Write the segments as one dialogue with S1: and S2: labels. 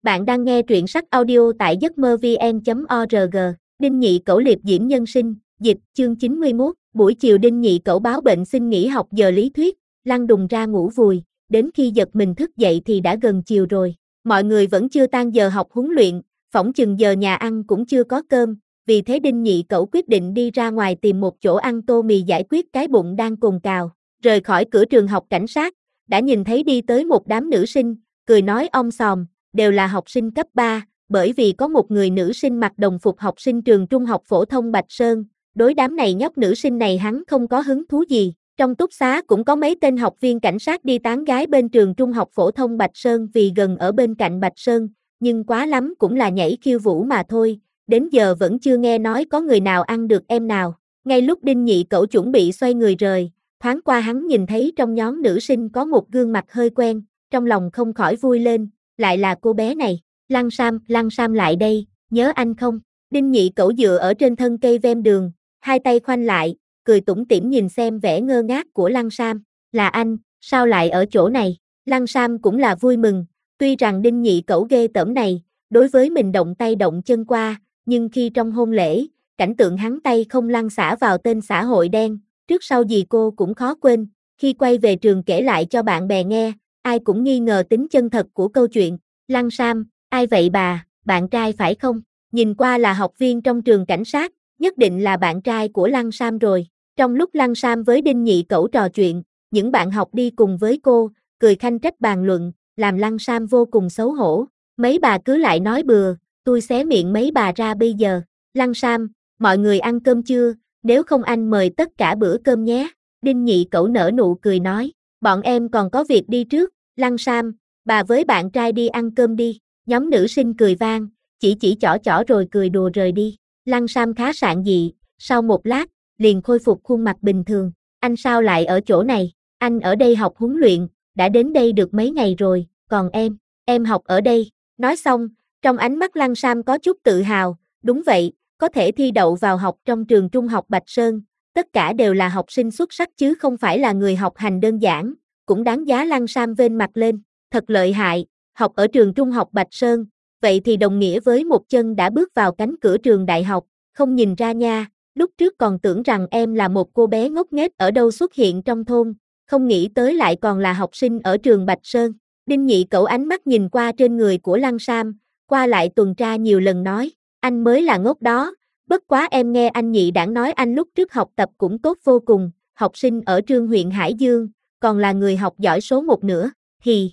S1: Bạn đang nghe truyện sách audio tại giấc mơ vn.org. Đinh Nhị Cẩu liệp diễm nhân sinh, dịch, chương 91. Buổi chiều Đinh Nhị Cẩu báo bệnh xin nghỉ học giờ lý thuyết, lăn đùng ra ngủ vùi, đến khi giật mình thức dậy thì đã gần chiều rồi. Mọi người vẫn chưa tan giờ học huấn luyện, phỏng chừng giờ nhà ăn cũng chưa có cơm, vì thế Đinh Nhị Cẩu quyết định đi ra ngoài tìm một chỗ ăn tô mì giải quyết cái bụng đang cồn cào. Rời khỏi cửa trường học cảnh sát, đã nhìn thấy đi tới một đám nữ sinh, cười nói om sòm, đều là học sinh cấp 3, bởi vì có một người nữ sinh mặc đồng phục học sinh trường trung học phổ thông Bạch Sơn, đối đám này nhóc nữ sinh này hắn không có hứng thú gì. Trong túc xá cũng có mấy tên học viên cảnh sát đi tán gái bên trường trung học phổ thông Bạch Sơn vì gần ở bên cạnh Bạch Sơn, nhưng quá lắm cũng là nhảy khiêu vũ mà thôi, đến giờ vẫn chưa nghe nói có người nào ăn được em nào. Ngay lúc Đinh Nhị Cẩu chuẩn bị xoay người rời, thoáng qua hắn nhìn thấy trong nhóm nữ sinh có một gương mặt hơi quen, trong lòng không khỏi vui lên, lại là cô bé này. Lăng Sam lại đây, nhớ anh không? Đinh Nhị Cẩu dựa ở trên thân cây ven đường, hai tay khoanh lại, cười tủm tỉm nhìn xem vẻ ngơ ngác của Lăng Sam. Là anh, sao lại ở chỗ này? Lăng Sam cũng là vui mừng, tuy rằng Đinh Nhị Cẩu ghê tởm này, đối với mình động tay động chân qua, nhưng khi trong hôn lễ, cảnh tượng hắn tay không lăn xả vào tên xã hội đen, trước sau gì cô cũng khó quên, khi quay về trường kể lại cho bạn bè nghe, ai cũng nghi ngờ tính chân thật của câu chuyện. Lăng Sam, ai vậy bà, bạn trai phải không? Nhìn qua là học viên trong trường cảnh sát, nhất định là bạn trai của Lăng Sam rồi. Trong lúc Lăng Sam với Đinh Nhị Cẩu trò chuyện, những bạn học đi cùng với cô, cười khanh trách bàn luận, làm Lăng Sam vô cùng xấu hổ. Mấy bà cứ lại nói bừa, tôi xé miệng mấy bà ra bây giờ. Lăng Sam, mọi người ăn cơm chưa? Nếu không anh mời tất cả bữa cơm nhé. Đinh Nhị Cẩu nở nụ cười nói, bọn em còn có việc đi trước. Lăng Sam, bà với bạn trai đi ăn cơm đi. Nhóm nữ sinh cười vang, chỉ chỏ rồi cười đùa rời đi. Lăng Sam khá sạn dị, sau một lát, liền khôi phục khuôn mặt bình thường. Anh sao lại ở chỗ này? Anh ở đây học huấn luyện, đã đến đây được mấy ngày rồi, còn em học ở đây. Nói xong, trong ánh mắt Lăng Sam có chút tự hào, đúng vậy, có thể thi đậu vào học trong trường trung học Bạch Sơn, tất cả đều là học sinh xuất sắc chứ không phải là người học hành đơn giản, cũng đáng giá. Lăng Sam vênh mặt lên, thật lợi hại, học ở trường trung học Bạch Sơn, vậy thì đồng nghĩa với một chân đã bước vào cánh cửa trường đại học, không nhìn ra nha, lúc trước còn tưởng rằng em là một cô bé ngốc nghếch ở đâu xuất hiện trong thôn, không nghĩ tới lại còn là học sinh ở trường Bạch Sơn. Đinh Nhị Cẩu ánh mắt nhìn qua trên người của Lăng Sam, qua lại tuần tra nhiều lần nói, anh mới là ngốc đó, bất quá em nghe anh Nhị Đảng nói anh lúc trước học tập cũng tốt vô cùng, học sinh ở Trương huyện Hải Dương, còn là người học giỏi số 1 nữa, hì.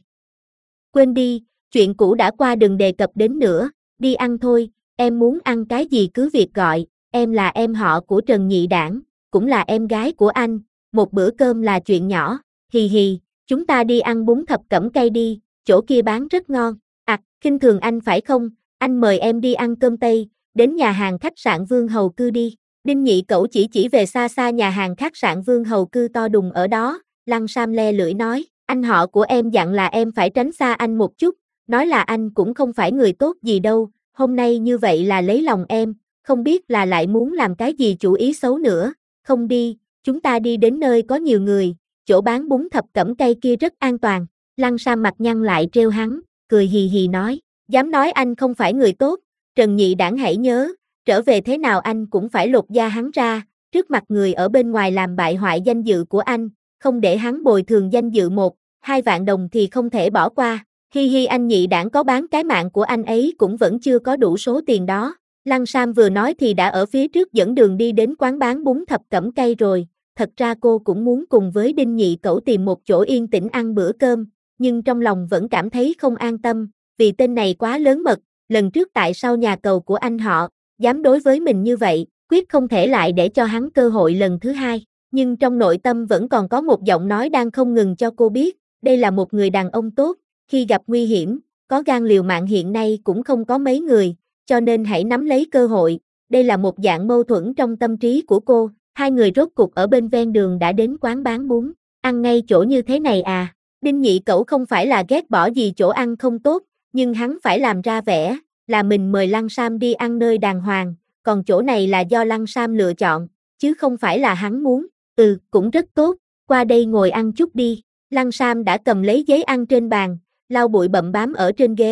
S1: Quên đi, chuyện cũ đã qua đừng đề cập đến nữa, đi ăn thôi, em muốn ăn cái gì cứ việc gọi, em là em họ của Trần Nhị Đảng, cũng là em gái của anh, một bữa cơm là chuyện nhỏ, hì hì, chúng ta đi ăn bún thập cẩm cay đi, chỗ kia bán rất ngon. Khinh thường anh phải không, anh mời em đi ăn cơm Tây, đến nhà hàng khách sạn Vương Hầu Cư đi. Đinh Nhị Cẩu chỉ về xa xa nhà hàng khách sạn Vương Hầu Cư to đùng ở đó. Lăng Sam le lưỡi nói, anh họ của em dặn là em phải tránh xa anh một chút, nói là anh cũng không phải người tốt gì đâu, hôm nay như vậy là lấy lòng em, không biết là lại muốn làm cái gì chủ ý xấu nữa. Không đi, chúng ta đi đến nơi có nhiều người, chỗ bán bún thập cẩm cay kia rất an toàn. Lăng Sam mặt nhăn lại trêu hắn, cười hì hì nói, dám nói anh không phải người tốt, Trần Nhị Đảng hãy nhớ, trở về thế nào anh cũng phải lột da hắn ra, trước mặt người ở bên ngoài làm bại hoại danh dự của anh, không để hắn bồi thường danh dự 1-2 vạn đồng thì không thể bỏ qua. Hi hi, anh Nhị Đảng có bán cái mạng của anh ấy cũng vẫn chưa có đủ số tiền đó. Lăng Sam vừa nói thì đã ở phía trước dẫn đường đi đến quán bán bún thập cẩm cay rồi, thật ra cô cũng muốn cùng với Đinh Nhị Cẩu tìm một chỗ yên tĩnh ăn bữa cơm, nhưng trong lòng vẫn cảm thấy không an tâm, vì tên này quá lớn mật, lần trước tại sau nhà cầu của anh họ, dám đối với mình như vậy, quyết không thể lại để cho hắn cơ hội lần thứ hai, nhưng trong nội tâm vẫn còn có một giọng nói đang không ngừng cho cô biết, đây là một người đàn ông tốt, khi gặp nguy hiểm, có gan liều mạng hiện nay cũng không có mấy người, cho nên hãy nắm lấy cơ hội, đây là một dạng mâu thuẫn trong tâm trí của cô. Hai người rốt cục ở bên ven đường đã đến quán bán bún, ăn ngay chỗ như thế này à. Đinh Nhị Cẩu không phải là ghét bỏ gì chỗ ăn không tốt, nhưng hắn phải làm ra vẻ là mình mời Lăng Sam đi ăn nơi đàng hoàng, còn chỗ này là do Lăng Sam lựa chọn, chứ không phải là hắn muốn. Cũng rất tốt, qua đây ngồi ăn chút đi. Lăng Sam đã cầm lấy giấy ăn trên bàn, lau bụi bặm bám ở trên ghế,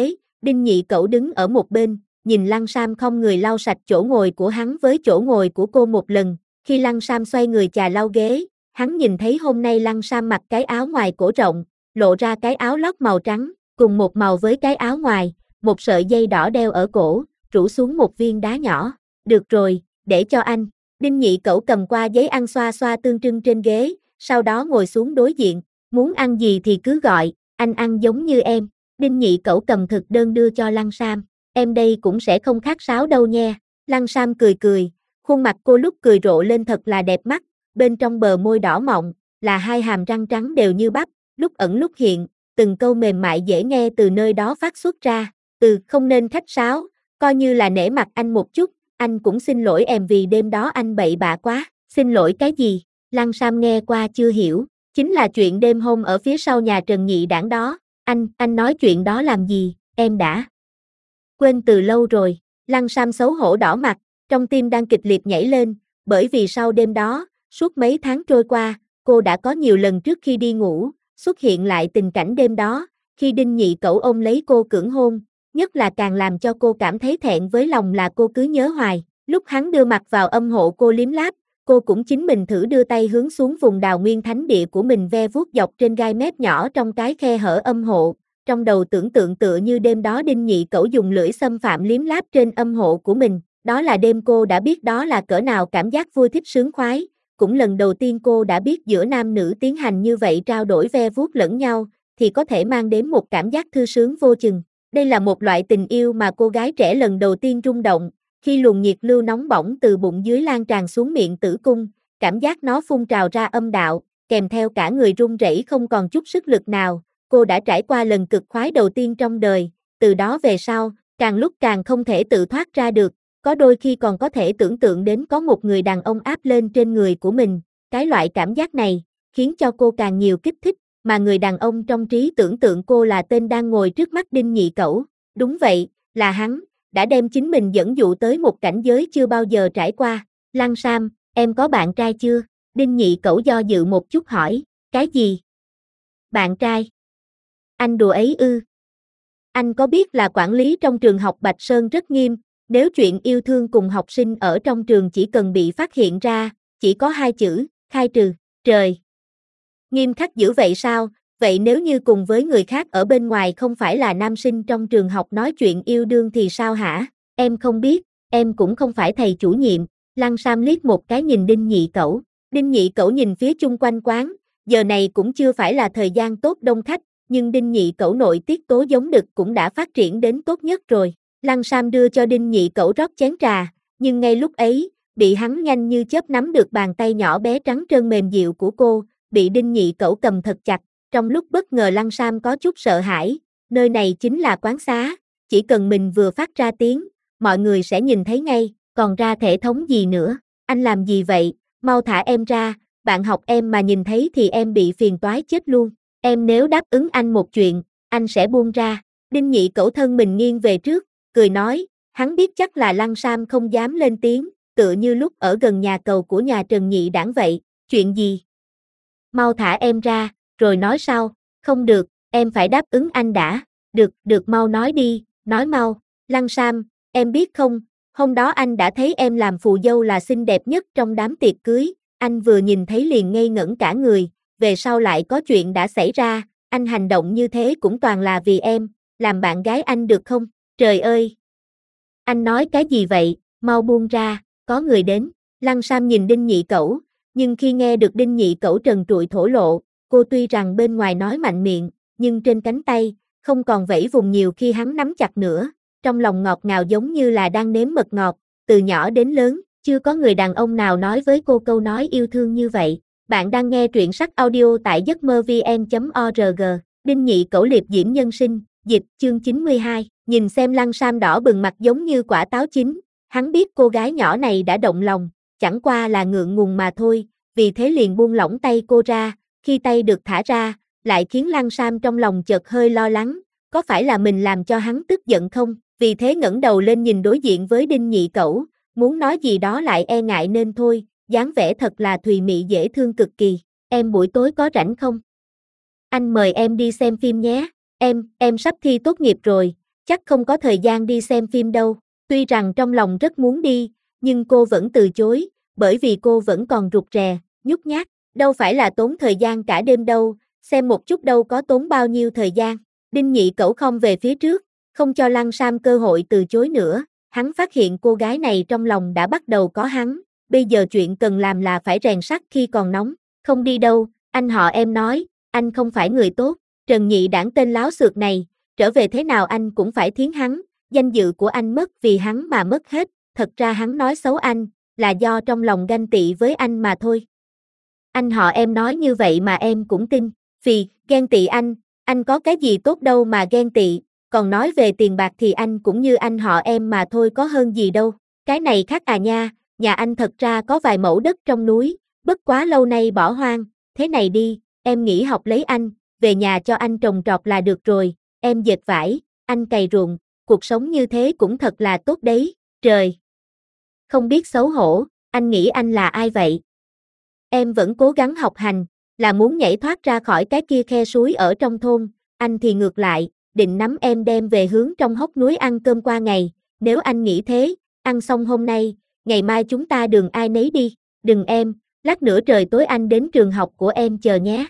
S1: Đinh Nhị Cẩu đứng ở một bên, nhìn Lăng Sam không người lau sạch chỗ ngồi của hắn với chỗ ngồi của cô một lần, khi Lăng Sam xoay người chà lau ghế, hắn nhìn thấy hôm nay Lăng Sam mặc cái áo ngoài cổ rộng, lộ ra cái áo lót màu trắng, cùng một màu với cái áo ngoài, một sợi dây đỏ đeo ở cổ, rủ xuống một viên đá nhỏ. Được rồi, để cho anh. Đinh Nhị Cẩu cầm qua giấy ăn xoa xoa tương trưng trên ghế, sau đó ngồi xuống đối diện, muốn ăn gì thì cứ gọi, anh ăn giống như em. Đinh Nhị Cẩu cầm thực đơn đưa cho Lăng Sam, em đây cũng sẽ không khác sáo đâu nha. Lăng Sam cười cười, khuôn mặt cô lúc cười rộ lên thật là đẹp mắt, bên trong bờ môi đỏ mọng, là hai hàm răng trắng đều như bắp, lúc ẩn lúc hiện, từng câu mềm mại dễ nghe từ nơi đó phát xuất ra, không nên khách sáo, coi như là nể mặt anh một chút, anh cũng xin lỗi em vì đêm đó anh bậy bạ quá. Xin lỗi cái gì? Lăng Sam nghe qua chưa hiểu, chính là chuyện đêm hôm ở phía sau nhà Trần Nhị Đản đó, anh nói chuyện đó làm gì, em đã quên từ lâu rồi. Lăng Sam xấu hổ đỏ mặt, trong tim đang kịch liệt nhảy lên, bởi vì sau đêm đó, suốt mấy tháng trôi qua, cô đã có nhiều lần trước khi đi ngủ, xuất hiện lại tình cảnh đêm đó, khi Đinh Nhị Cẩu ôm lấy cô cưỡng hôn, nhất là càng làm cho cô cảm thấy thẹn với lòng là cô cứ nhớ hoài, lúc hắn đưa mặt vào âm hộ cô liếm láp, cô cũng chính mình thử đưa tay hướng xuống vùng đào nguyên thánh địa của mình ve vuốt dọc trên gai mép nhỏ trong cái khe hở âm hộ, trong đầu tưởng tượng tựa như đêm đó Đinh Nhị Cẩu dùng lưỡi xâm phạm liếm láp trên âm hộ của mình, đó là đêm cô đã biết đó là cỡ nào cảm giác vui thích sướng khoái, cũng lần đầu tiên cô đã biết giữa nam nữ tiến hành như vậy trao đổi ve vuốt lẫn nhau, thì có thể mang đến một cảm giác thư sướng vô chừng. Đây là một loại tình yêu mà cô gái trẻ lần đầu tiên rung động, khi luồng nhiệt lưu nóng bỏng từ bụng dưới lan tràn xuống miệng tử cung, cảm giác nó phun trào ra âm đạo, kèm theo cả người run rẩy không còn chút sức lực nào, cô đã trải qua lần cực khoái đầu tiên trong đời, từ đó về sau, càng lúc càng không thể tự thoát ra được, có đôi khi còn có thể tưởng tượng đến có một người đàn ông áp lên trên người của mình, cái loại cảm giác này, khiến cho cô càng nhiều kích thích, mà người đàn ông trong trí tưởng tượng cô là tên đang ngồi trước mắt Đinh Nhị Cẩu, đúng vậy, là hắn, đã đem chính mình dẫn dụ tới một cảnh giới chưa bao giờ trải qua. Lăng Sam, em có bạn trai chưa? Đinh Nhị Cẩu do dự một chút hỏi, cái gì? Bạn trai? Anh đùa ấy ư? Anh có biết là quản lý trong trường học Bạch Sơn rất nghiêm, nếu chuyện yêu thương cùng học sinh ở trong trường chỉ cần bị phát hiện ra, chỉ có 2 chữ, khai trừ, trời! Nghiêm khắc dữ vậy sao? Vậy nếu như cùng với người khác ở bên ngoài không phải là nam sinh trong trường học nói chuyện yêu đương thì sao hả? Em không biết, em cũng không phải thầy chủ nhiệm. Lăng Sam liếc một cái nhìn Đinh Nhị Cẩu. Đinh Nhị Cẩu nhìn phía chung quanh quán, giờ này cũng chưa phải là thời gian tốt đông khách, nhưng Đinh Nhị Cẩu nội tiết tố giống đực cũng đã phát triển đến tốt nhất rồi. Lăng Sam đưa cho Đinh Nhị Cẩu rót chén trà, nhưng ngay lúc ấy, bị hắn nhanh như chớp nắm được bàn tay nhỏ bé trắng trơn mềm dịu của cô, bị Đinh Nhị Cẩu cầm thật chặt. Trong lúc bất ngờ Lăng Sam có chút sợ hãi, nơi này chính là quán xá, chỉ cần mình vừa phát ra tiếng, mọi người sẽ nhìn thấy ngay, còn ra thể thống gì nữa, anh làm gì vậy, mau thả em ra, bạn học em mà nhìn thấy thì em bị phiền toái chết luôn, em nếu đáp ứng anh một chuyện, anh sẽ buông ra. Đinh Nhị Cẩu thân mình nghiêng về trước, cười nói, hắn biết chắc là Lăng Sam không dám lên tiếng, tựa như lúc ở gần nhà cầu của nhà Trần Nhị Đản vậy, chuyện gì? Mau thả em ra, rồi nói sau, không được, em phải đáp ứng anh đã, được mau nói đi, nói mau. Lăng Sam, em biết không, hôm đó anh đã thấy em làm phù dâu là xinh đẹp nhất trong đám tiệc cưới, anh vừa nhìn thấy liền ngây ngẩn cả người, về sau lại có chuyện đã xảy ra, anh hành động như thế cũng toàn là vì em, làm bạn gái anh được không? Trời ơi! Anh nói cái gì vậy, mau buông ra, có người đến. Lăng Sam nhìn Đinh Nhị Cẩu, nhưng khi nghe được Đinh Nhị Cẩu trần trụi thổ lộ, cô tuy rằng bên ngoài nói mạnh miệng, nhưng trên cánh tay, không còn vẫy vùng nhiều khi hắn nắm chặt nữa, trong lòng ngọt ngào giống như là đang nếm mật ngọt, từ nhỏ đến lớn, chưa có người đàn ông nào nói với cô câu nói yêu thương như vậy. Bạn đang nghe truyện sách audio tại giấc mơ vn.org, Đinh Nhị Cẩu liệp diễm nhân sinh, dịch chương 92, nhìn xem Lăng Sam đỏ bừng mặt giống như quả táo chín, hắn biết cô gái nhỏ này đã động lòng, chẳng qua là ngượng ngùng mà thôi, vì thế liền buông lỏng tay cô ra, khi tay được thả ra, lại khiến Lăng Sam trong lòng chợt hơi lo lắng, có phải là mình làm cho hắn tức giận không, vì thế ngẩng đầu lên nhìn đối diện với Đinh Nhị Cẩu, muốn nói gì đó lại e ngại nên thôi, dáng vẻ thật là thùy mị dễ thương cực kỳ, em buổi tối có rảnh không? Anh mời em đi xem phim nhé, em sắp thi tốt nghiệp rồi, chắc không có thời gian đi xem phim đâu. Tuy rằng trong lòng rất muốn đi, nhưng cô vẫn từ chối, bởi vì cô vẫn còn rụt rè, nhút nhát. Đâu phải là tốn thời gian cả đêm đâu, xem một chút đâu có tốn bao nhiêu thời gian. Đinh Nhị Cẩu không về phía trước, không cho Lăng Sam cơ hội từ chối nữa. Hắn phát hiện cô gái này trong lòng đã bắt đầu có hắn, bây giờ chuyện cần làm là phải rèn sắt khi còn nóng. Không đi đâu, anh họ em nói, anh không phải người tốt, Trần Nhị Đảng tên láo xược này, trở về thế nào anh cũng phải thiến hắn, danh dự của anh mất vì hắn mà mất hết, thật ra hắn nói xấu anh, là do trong lòng ganh tị với anh mà thôi. Anh họ em nói như vậy mà em cũng tin, vì ghen tị anh có cái gì tốt đâu mà ghen tị, còn nói về tiền bạc thì anh cũng như anh họ em mà thôi có hơn gì đâu, cái này khác à nha, nhà anh thật ra có vài mẫu đất trong núi, bất quá lâu nay bỏ hoang, thế này đi, em nghỉ học lấy anh, về nhà cho anh trồng trọt là được rồi, em dệt vải, anh cày ruộng, cuộc sống như thế cũng thật là tốt đấy, trời. Không biết xấu hổ, anh nghĩ anh là ai vậy? Em vẫn cố gắng học hành, là muốn nhảy thoát ra khỏi cái kia khe suối ở trong thôn, anh thì ngược lại, định nắm em đem về hướng trong hốc núi ăn cơm qua ngày, nếu anh nghĩ thế, ăn xong hôm nay, ngày mai chúng ta đường ai nấy đi, đừng em, lát nữa trời tối anh đến trường học của em chờ nhé.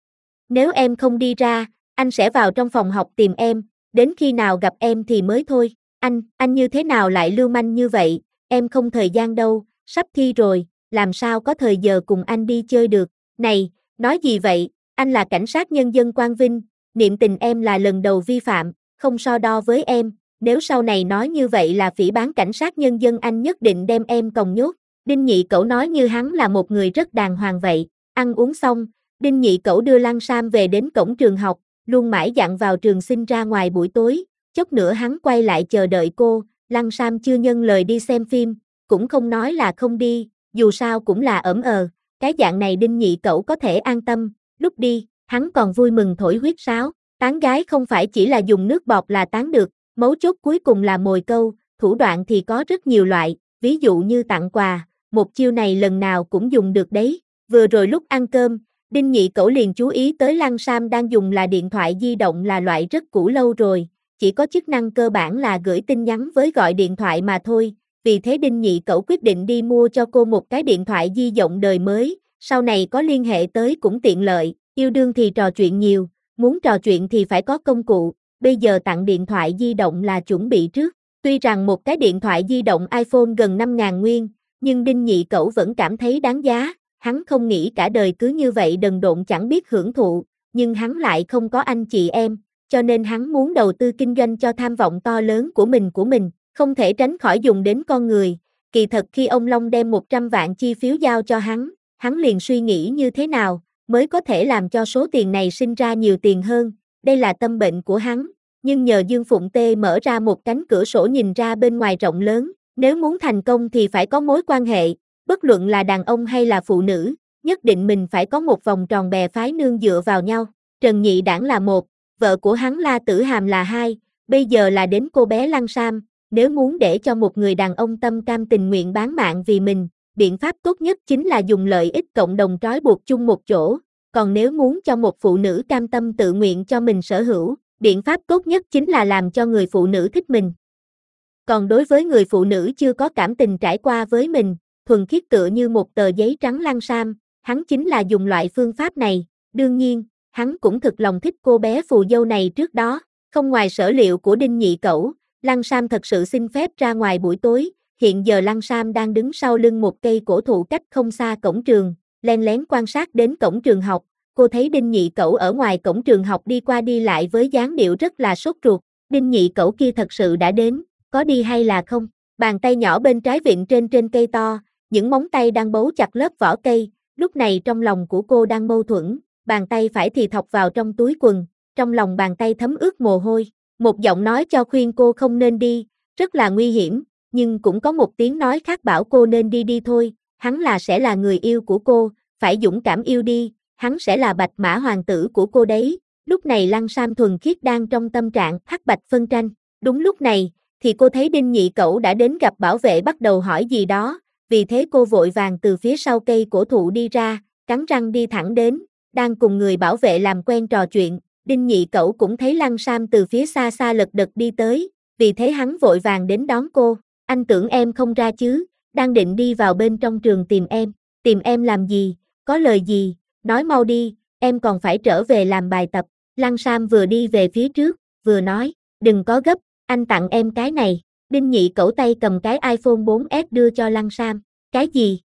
S1: Nếu em không đi ra, anh sẽ vào trong phòng học tìm em, đến khi nào gặp em thì mới thôi, anh như thế nào lại lưu manh như vậy, em không thời gian đâu, sắp thi rồi, làm sao có thời giờ cùng anh đi chơi được, này, nói gì vậy, anh là cảnh sát nhân dân Quang Vinh, niệm tình em là lần đầu vi phạm, không so đo với em, nếu sau này nói như vậy là phỉ báng cảnh sát nhân dân anh nhất định đem em còng nhốt. Đinh Nhị Cẩu nói như hắn là một người rất đàng hoàng vậy, ăn uống xong, Đinh Nhị Cẩu đưa Lăng Sam về đến cổng trường học, luôn mãi dặn vào trường xin ra ngoài buổi tối, chốc nữa hắn quay lại chờ đợi cô, Lăng Sam chưa nhân lời đi xem phim, cũng không nói là không đi, dù sao cũng là ỡm cái dạng này Đinh Nhị Cẩu có thể an tâm, lúc đi, hắn còn vui mừng thổi huyết sáo, tán gái không phải chỉ là dùng nước bọt là tán được, mấu chốt cuối cùng là mồi câu, thủ đoạn thì có rất nhiều loại, ví dụ như tặng quà, một chiêu này lần nào cũng dùng được đấy, vừa rồi lúc ăn cơm, Đinh Nhị Cẩu liền chú ý tới Lăng Sam đang dùng là điện thoại di động là loại rất cũ lâu rồi, chỉ có chức năng cơ bản là gửi tin nhắn với gọi điện thoại mà thôi, vì thế Đinh Nhị Cẩu quyết định đi mua cho cô một cái điện thoại di động đời mới, sau này có liên hệ tới cũng tiện lợi, yêu đương thì trò chuyện nhiều, muốn trò chuyện thì phải có công cụ, bây giờ tặng điện thoại di động là chuẩn bị trước, tuy rằng một cái điện thoại di động iPhone gần 5.000 nguyên, nhưng Đinh Nhị Cẩu vẫn cảm thấy đáng giá, hắn không nghĩ cả đời cứ như vậy đần độn chẳng biết hưởng thụ, nhưng hắn lại không có anh chị em, cho nên hắn muốn đầu tư kinh doanh cho tham vọng to lớn của mình, không thể tránh khỏi dùng đến con người, kỳ thật khi ông Long đem 100 vạn chi phiếu giao cho hắn liền suy nghĩ như thế nào, mới có thể làm cho số tiền này sinh ra nhiều tiền hơn, đây là tâm bệnh của hắn, nhưng nhờ Dương Phụng Tê mở ra một cánh cửa sổ nhìn ra bên ngoài rộng lớn, nếu muốn thành công thì phải có mối quan hệ, bất luận là đàn ông hay là phụ nữ, nhất định mình phải có một vòng tròn bè phái nương dựa vào nhau, Trần Nhị Đảng là một, vợ của hắn La Tử Hàm là hai, bây giờ là đến cô bé Lăng Sam, nếu muốn để cho một người đàn ông tâm cam tình nguyện bán mạng vì mình, biện pháp tốt nhất chính là dùng lợi ích cộng đồng trói buộc chung một chỗ, còn nếu muốn cho một phụ nữ cam tâm tự nguyện cho mình sở hữu, biện pháp tốt nhất chính là làm cho người phụ nữ thích mình. Còn đối với người phụ nữ chưa có cảm tình trải qua với mình, thuần khiết tựa như một tờ giấy trắng Lăng Sam, hắn chính là dùng loại phương pháp này, đương nhiên, hắn cũng thực lòng thích cô bé phù dâu này trước đó, không ngoài sở liệu của Đinh Nhị Cẩu, Lăng Sam thật sự xin phép ra ngoài buổi tối, hiện giờ Lăng Sam đang đứng sau lưng một cây cổ thụ cách không xa cổng trường, len lén quan sát đến cổng trường học, cô thấy Đinh Nhị Cẩu ở ngoài cổng trường học đi qua đi lại với dáng điệu rất là sốt ruột, Đinh Nhị Cẩu kia thật sự đã đến, có đi hay là không, bàn tay nhỏ bên trái vịn trên cây to, những móng tay đang bấu chặt lớp vỏ cây, lúc này trong lòng của cô đang mâu thuẫn, bàn tay phải thì thọc vào trong túi quần, trong lòng bàn tay thấm ướt mồ hôi, một giọng nói cho khuyên cô không nên đi, rất là nguy hiểm, nhưng cũng có một tiếng nói khác bảo cô nên đi thôi, hắn sẽ là người yêu của cô, phải dũng cảm yêu đi, hắn sẽ là bạch mã hoàng tử của cô đấy, lúc này Lăng Sam thuần khiết đang trong tâm trạng hắc bạch phân tranh, đúng lúc này, thì cô thấy Đinh Nhị Cẩu đã đến gặp bảo vệ bắt đầu hỏi gì đó, vì thế cô vội vàng từ phía sau cây cổ thụ đi ra, cắn răng đi thẳng đến, đang cùng người bảo vệ làm quen trò chuyện, Đinh Nhị Cẩu cũng thấy Lăng Sam từ phía xa xa lật đật đi tới, vì thế hắn vội vàng đến đón cô. Anh tưởng em không ra chứ, đang định đi vào bên trong trường tìm em làm gì, có lời gì, nói mau đi, em còn phải trở về làm bài tập. Lăng Sam vừa đi về phía trước, vừa nói, đừng có gấp, anh tặng em cái này. Đinh Nhị Cẩu tay cầm cái iPhone 4S đưa cho Lăng Sam. Cái gì?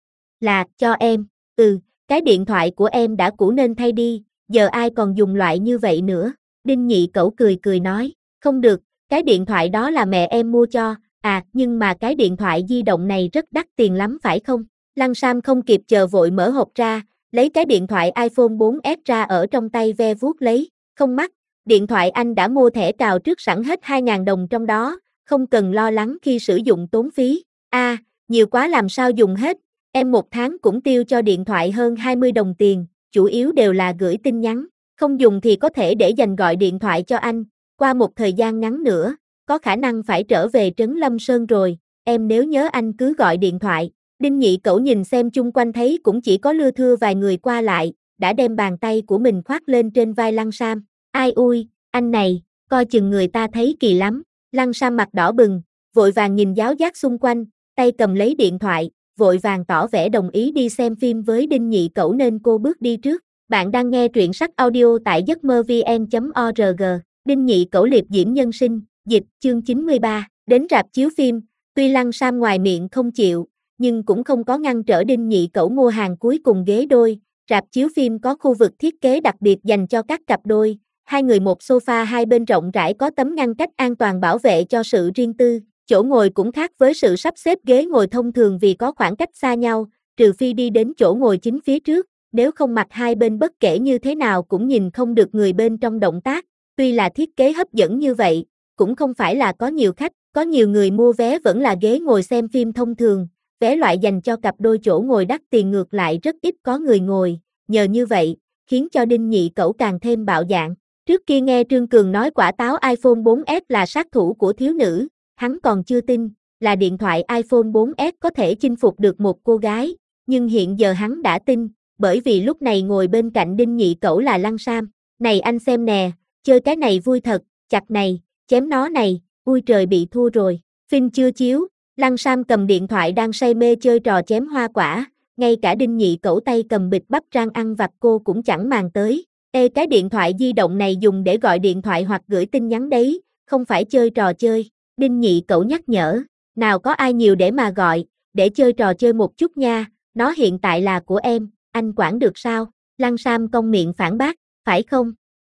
S1: Là, cho em, cái điện thoại của em đã cũ nên thay đi, giờ ai còn dùng loại như vậy nữa. Đinh Nhị Cẩu cười cười nói, không được, cái điện thoại đó là mẹ em mua cho, nhưng mà cái điện thoại di động này rất đắt tiền lắm phải không? Lăng Sam không kịp chờ vội mở hộp ra, lấy cái điện thoại iPhone 4S ra ở trong tay ve vuốt lấy, không mắc, điện thoại anh đã mua thẻ cào trước sẵn hết 2.000 đồng trong đó, không cần lo lắng khi sử dụng tốn phí. Nhiều quá làm sao dùng hết, em một tháng cũng tiêu cho điện thoại hơn 20 đồng tiền, chủ yếu đều là gửi tin nhắn, không dùng thì có thể để dành gọi điện thoại cho anh, qua một thời gian ngắn nữa, có khả năng phải trở về Trấn Lâm Sơn rồi, em nếu nhớ anh cứ gọi điện thoại. Đinh Nhị Cẩu nhìn xem chung quanh thấy cũng chỉ có lưa thưa vài người qua lại, đã đem bàn tay của mình khoác lên trên vai Lăng Sam. Ai ui, anh này, coi chừng người ta thấy kỳ lắm. Lăng Sam mặt đỏ bừng, vội vàng nhìn giáo giác xung quanh, tay cầm lấy điện thoại, vội vàng tỏ vẻ đồng ý đi xem phim với Đinh Nhị Cẩu nên cô bước đi trước. Bạn đang nghe truyện sách audio tại giấcmơ-vn.org. Đinh Nhị Cẩu liệp diễm nhân sinh, dịch, chương 93, đến rạp chiếu phim, tuy Lăng Sam ngoài miệng không chịu, nhưng cũng không có ngăn trở Đinh Nhị Cẩu mua hàng cuối cùng ghế đôi. Rạp chiếu phim có khu vực thiết kế đặc biệt dành cho các cặp đôi, hai người một sofa hai bên rộng rãi có tấm ngăn cách an toàn bảo vệ cho sự riêng tư. Chỗ ngồi cũng khác với sự sắp xếp ghế ngồi thông thường vì có khoảng cách xa nhau, trừ phi đi đến chỗ ngồi chính phía trước, nếu không mặt hai bên bất kể như thế nào cũng nhìn không được người bên trong động tác. Tuy là thiết kế hấp dẫn như vậy, cũng không phải là có nhiều khách, có nhiều người mua vé vẫn là ghế ngồi xem phim thông thường, vé loại dành cho cặp đôi chỗ ngồi đắt tiền ngược lại rất ít có người ngồi, nhờ như vậy, khiến cho Đinh Nhị Cẩu càng thêm bạo dạn. Trước kia nghe Trương Cường nói quả táo iPhone 4S là sát thủ của thiếu nữ, hắn còn chưa tin là điện thoại iPhone 4S có thể chinh phục được một cô gái, nhưng hiện giờ hắn đã tin, bởi vì lúc này ngồi bên cạnh Đinh Nhị Cẩu là Lăng Sam. Này anh xem nè, chơi cái này vui thật, chặt này, chém nó này, ui trời bị thua rồi. Phim chưa chiếu, Lăng Sam cầm điện thoại đang say mê chơi trò chém hoa quả, ngay cả Đinh Nhị Cẩu tay cầm bịch bắp rang ăn vặt cô cũng chẳng màng tới. Cái điện thoại di động này dùng để gọi điện thoại hoặc gửi tin nhắn đấy, không phải chơi trò chơi. Đinh Nhị Cẩu nhắc nhở, nào có ai nhiều để mà gọi, để chơi trò chơi một chút nha, nó hiện tại là của em, anh quản được sao? Lăng Sam cong miệng phản bác, phải không?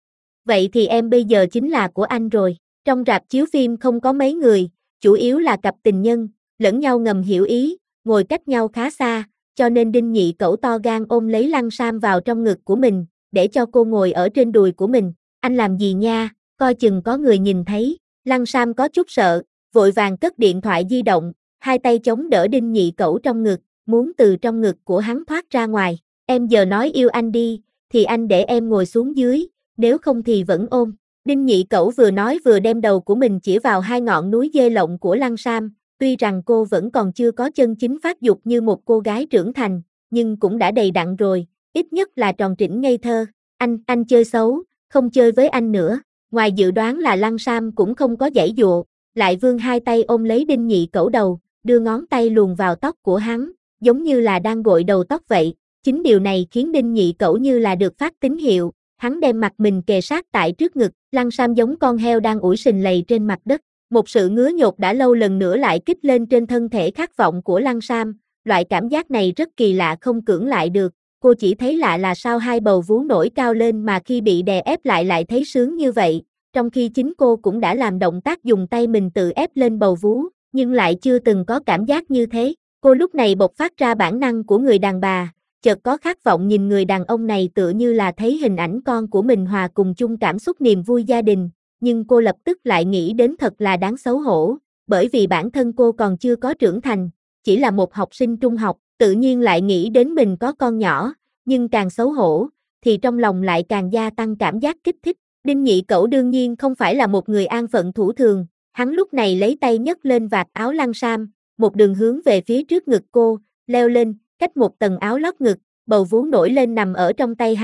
S1: Vậy thì em bây giờ chính là của anh rồi. Trong rạp chiếu phim không có mấy người, chủ yếu là cặp tình nhân, lẫn nhau ngầm hiểu ý, ngồi cách nhau khá xa, cho nên Đinh Nhị Cẩu to gan ôm lấy Lăng Sam vào trong ngực của mình, để cho cô ngồi ở trên đùi của mình. Anh làm gì nha, coi chừng có người nhìn thấy. Lăng Sam có chút sợ, vội vàng cất điện thoại di động, hai tay chống đỡ Đinh Nhị Cẩu trong ngực, muốn từ trong ngực của hắn thoát ra ngoài. Em giờ nói yêu anh đi, thì anh để em ngồi xuống dưới, nếu không thì vẫn ôm. Đinh Nhị Cẩu vừa nói vừa đem đầu của mình chỉ vào hai ngọn núi dê lộng của Lăng Sam, tuy rằng cô vẫn còn chưa có chân chính phát dục như một cô gái trưởng thành, nhưng cũng đã đầy đặn rồi, ít nhất là tròn trĩnh ngây thơ. Anh chơi xấu, không chơi với anh nữa. Ngoài dự đoán là Lăng Sam cũng không có giãy dụa, lại vươn hai tay ôm lấy Đinh Nhị Cẩu đầu, đưa ngón tay luồn vào tóc của hắn, giống như là đang gội đầu tóc vậy. Chính điều này khiến Đinh Nhị Cẩu như là được phát tín hiệu, hắn đem mặt mình kề sát tại trước ngực, Lăng Sam giống con heo đang ủi sình lầy trên mặt đất. Một sự ngứa nhột đã lâu lần nữa lại kích lên trên thân thể khát vọng của Lăng Sam, loại cảm giác này rất kỳ lạ không cưỡng lại được. Cô chỉ thấy lạ là sao hai bầu vú nổi cao lên mà khi bị đè ép lại thấy sướng như vậy, trong khi chính cô cũng đã làm động tác dùng tay mình tự ép lên bầu vú, nhưng lại chưa từng có cảm giác như thế. Cô lúc này bộc phát ra bản năng của người đàn bà, chợt có khát vọng nhìn người đàn ông này tựa như là thấy hình ảnh con của mình hòa cùng chung cảm xúc niềm vui gia đình, nhưng cô lập tức lại nghĩ đến thật là đáng xấu hổ, bởi vì bản thân cô còn chưa có trưởng thành, chỉ là một học sinh trung học, tự nhiên lại nghĩ đến mình có con nhỏ, nhưng càng xấu hổ, thì trong lòng lại càng gia tăng cảm giác kích thích. Đinh Nhị Cẩu đương nhiên không phải là một người an phận thủ thường, hắn lúc này lấy tay nhấc lên vạt áo Lăng Sam, một đường hướng về phía trước ngực cô, leo lên, cách một tầng áo lót ngực, bầu vú nổi lên nằm ở trong tay hắn,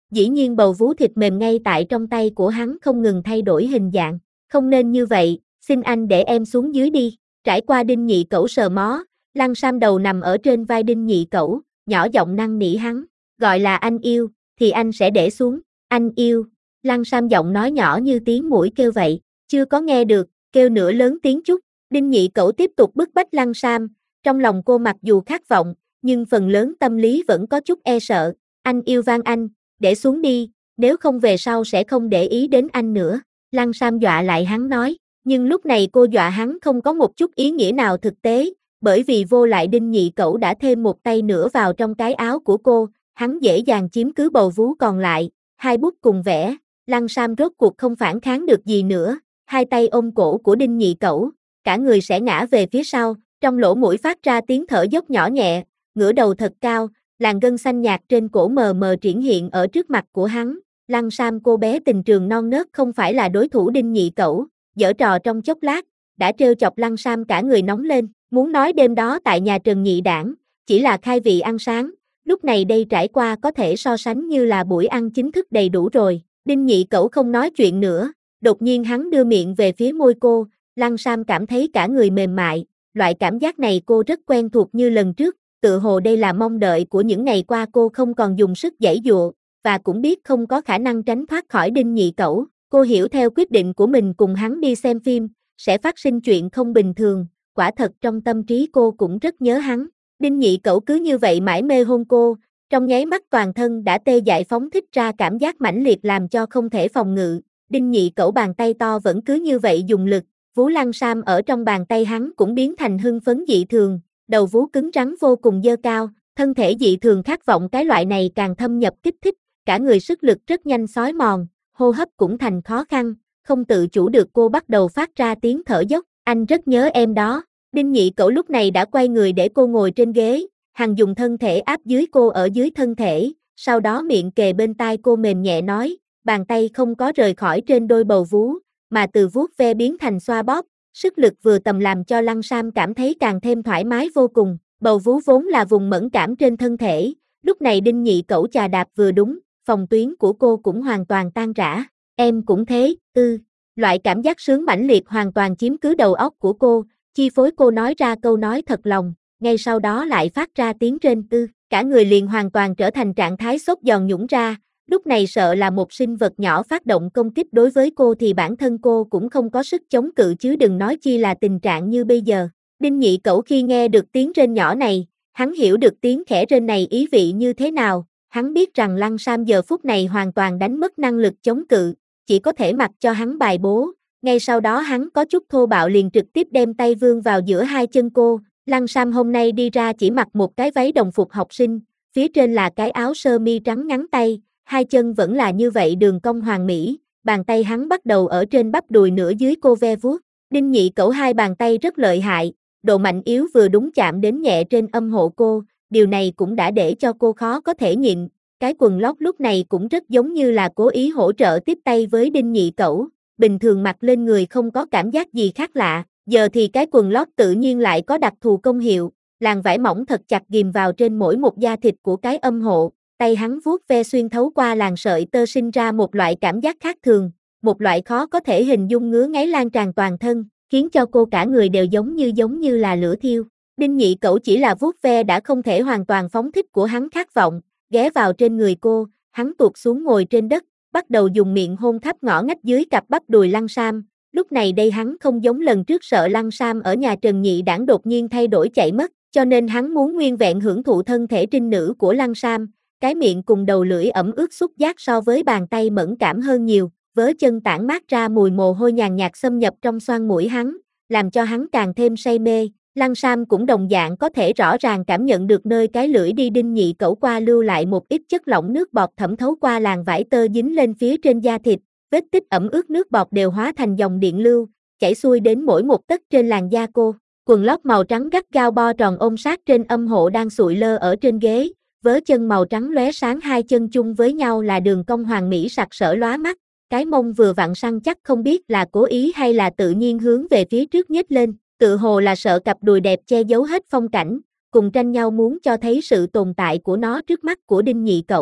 S1: Dĩ nhiên bầu vú thịt mềm ngay tại trong tay của hắn không ngừng thay đổi hình dạng. Không nên như vậy, xin anh để em xuống dưới đi. Trải qua Đinh Nhị Cẩu sờ mó, Lăng Sam đầu nằm ở trên vai Đinh Nhị Cẩu, nhỏ giọng năn nỉ hắn, gọi là anh yêu, thì anh sẽ để xuống. Anh yêu. Lăng Sam giọng nói nhỏ như tiếng muỗi kêu vậy, chưa có nghe được, kêu nữa lớn tiếng chút. Đinh Nhị Cẩu tiếp tục bức bách Lăng Sam, trong lòng cô mặc dù khát vọng, nhưng phần lớn tâm lý vẫn có chút e sợ. Anh yêu van anh, để xuống đi, nếu không về sau sẽ không để ý đến anh nữa. Lăng Sam dọa lại hắn nói, nhưng lúc này cô dọa hắn không có một chút ý nghĩa nào thực tế, bởi vì vô lại Đinh Nhị Cẩu đã thêm một tay nữa vào trong cái áo của cô, hắn dễ dàng chiếm cứ bầu vú còn lại, hai bút cùng vẽ, Lăng Sam rốt cuộc không phản kháng được gì nữa, hai tay ôm cổ của Đinh Nhị Cẩu, cả người sẽ ngã về phía sau, trong lỗ mũi phát ra tiếng thở dốc nhỏ nhẹ, ngửa đầu thật cao, làn gân xanh nhạt trên cổ mờ mờ triển hiện ở trước mặt của hắn. Lăng Sam cô bé tình trường non nớt không phải là đối thủ Đinh Nhị Cẩu, giở trò trong chốc lát, đã trêu chọc Lăng Sam cả người nóng lên, muốn nói đêm đó tại nhà Trần Nhị Đản, chỉ là khai vị ăn sáng, lúc này đây trải qua có thể so sánh như là buổi ăn chính thức đầy đủ rồi. Đinh Nhị Cẩu không nói chuyện nữa, đột nhiên hắn đưa miệng về phía môi cô, Lăng Sam cảm thấy cả người mềm mại, loại cảm giác này cô rất quen thuộc như lần trước, tự hồ đây là mong đợi của những ngày qua cô không còn dùng sức giãy giụa, và cũng biết không có khả năng tránh thoát khỏi Đinh Nhị Cẩu. Cô hiểu theo quyết định của mình cùng hắn đi xem phim, sẽ phát sinh chuyện không bình thường, quả thật trong tâm trí cô cũng rất nhớ hắn. Đinh Nhị Cẩu cứ như vậy mãi mê hôn cô, trong nháy mắt toàn thân đã tê dại phóng thích ra cảm giác mãnh liệt làm cho không thể phòng ngự. Đinh Nhị Cẩu bàn tay to vẫn cứ như vậy dùng lực, vú Lăng Sam ở trong bàn tay hắn cũng biến thành hưng phấn dị thường, đầu vú cứng rắn vô cùng dơ cao, thân thể dị thường khát vọng cái loại này càng thâm nhập kích thích, cả người sức lực rất nhanh xói mòn, hô hấp cũng thành khó khăn, không tự chủ được cô bắt đầu phát ra tiếng thở dốc, anh rất nhớ em đó. Đinh Nhị Cẩu lúc này đã quay người để cô ngồi trên ghế, hắn dùng thân thể áp dưới cô ở dưới thân thể, sau đó miệng kề bên tai cô mềm nhẹ nói, bàn tay không có rời khỏi trên đôi bầu vú, mà từ vuốt ve biến thành xoa bóp, sức lực vừa tầm làm cho Lăng Sam cảm thấy càng thêm thoải mái vô cùng, bầu vú vốn là vùng mẫn cảm trên thân thể, lúc này Đinh Nhị Cẩu chà đạp vừa đúng, phòng tuyến của cô cũng hoàn toàn tan rã, em cũng thế, loại cảm giác sướng mãnh liệt hoàn toàn chiếm cứ đầu óc của cô, chi phối cô nói ra câu nói thật lòng, ngay sau đó lại phát ra tiếng rên cả người liền hoàn toàn trở thành trạng thái sốt giòn nhũn ra, lúc này sợ là một sinh vật nhỏ phát động công kích đối với cô thì bản thân cô cũng không có sức chống cự chứ đừng nói chi là tình trạng như bây giờ. Đinh Nhị Cẩu khi nghe được tiếng rên nhỏ này, hắn hiểu được tiếng khẽ rên này ý vị như thế nào, hắn biết rằng Lăng Sam giờ phút này hoàn toàn đánh mất năng lực chống cự, chỉ có thể mặc cho hắn bài bố, ngay sau đó hắn có chút thô bạo liền trực tiếp đem tay vươn vào giữa hai chân cô. Lăng Sam hôm nay đi ra chỉ mặc một cái váy đồng phục học sinh, phía trên là cái áo sơ mi trắng ngắn tay, hai chân vẫn là như vậy đường cong hoàn mỹ, bàn tay hắn bắt đầu ở trên bắp đùi nửa dưới cô ve vuốt. Đinh Nhị Cẩu hai bàn tay rất lợi hại, độ mạnh yếu vừa đúng chạm đến nhẹ trên âm hộ cô, điều này cũng đã để cho cô khó có thể nhịn, cái quần lót lúc này cũng rất giống như là cố ý hỗ trợ tiếp tay với Đinh Nhị Cẩu, bình thường mặc lên người không có cảm giác gì khác lạ. Giờ thì cái quần lót tự nhiên lại có đặc thù công hiệu, làn vải mỏng thật chặt ghim vào trên mỗi một da thịt của cái âm hộ, tay hắn vuốt ve xuyên thấu qua làn sợi tơ sinh ra một loại cảm giác khác thường, một loại khó có thể hình dung ngứa ngáy lan tràn toàn thân, khiến cho cô cả người đều giống như là lửa thiêu. Đinh Nhị Cẩu chỉ là vuốt ve đã không thể hoàn toàn phóng thích của hắn khát vọng, ghé vào trên người cô, hắn tuột xuống ngồi trên đất, bắt đầu dùng miệng hôn khắp ngõ ngách dưới cặp bắp đùi Lăng Sam. Lúc này đây hắn không giống lần trước sợ Lăng Sam ở nhà Trần Nhị Đản đột nhiên thay đổi chạy mất, cho nên hắn muốn nguyên vẹn hưởng thụ thân thể trinh nữ của Lăng Sam, cái miệng cùng đầu lưỡi ẩm ướt xúc giác so với bàn tay mẫn cảm hơn nhiều, vớ chân tản mát ra mùi mồ hôi nhàn nhạt xâm nhập trong xoang mũi hắn, làm cho hắn càng thêm say mê. Lăng Sam cũng đồng dạng có thể rõ ràng cảm nhận được nơi cái lưỡi đi Đinh Nhị Cẩu qua lưu lại một ít chất lỏng nước bọt thẩm thấu qua làn vải tơ dính lên phía trên da thịt. Vết tích ẩm ướt nước bọt đều hóa thành dòng điện lưu, chảy xuôi đến mỗi một tấc trên làn da cô. Quần lót màu trắng gắt gao bo tròn ôm sát trên âm hộ đang sụi lơ ở trên ghế, vớ chân màu trắng lóe sáng hai chân chung với nhau là đường cong hoàn mỹ sặc sỡ lóa mắt, cái mông vừa vặn săn chắc không biết là cố ý hay là tự nhiên hướng về phía trước nhếch lên, tự hồ là sợ cặp đùi đẹp che giấu hết phong cảnh, cùng tranh nhau muốn cho thấy sự tồn tại của nó trước mắt của Đinh Nhị Cẩu.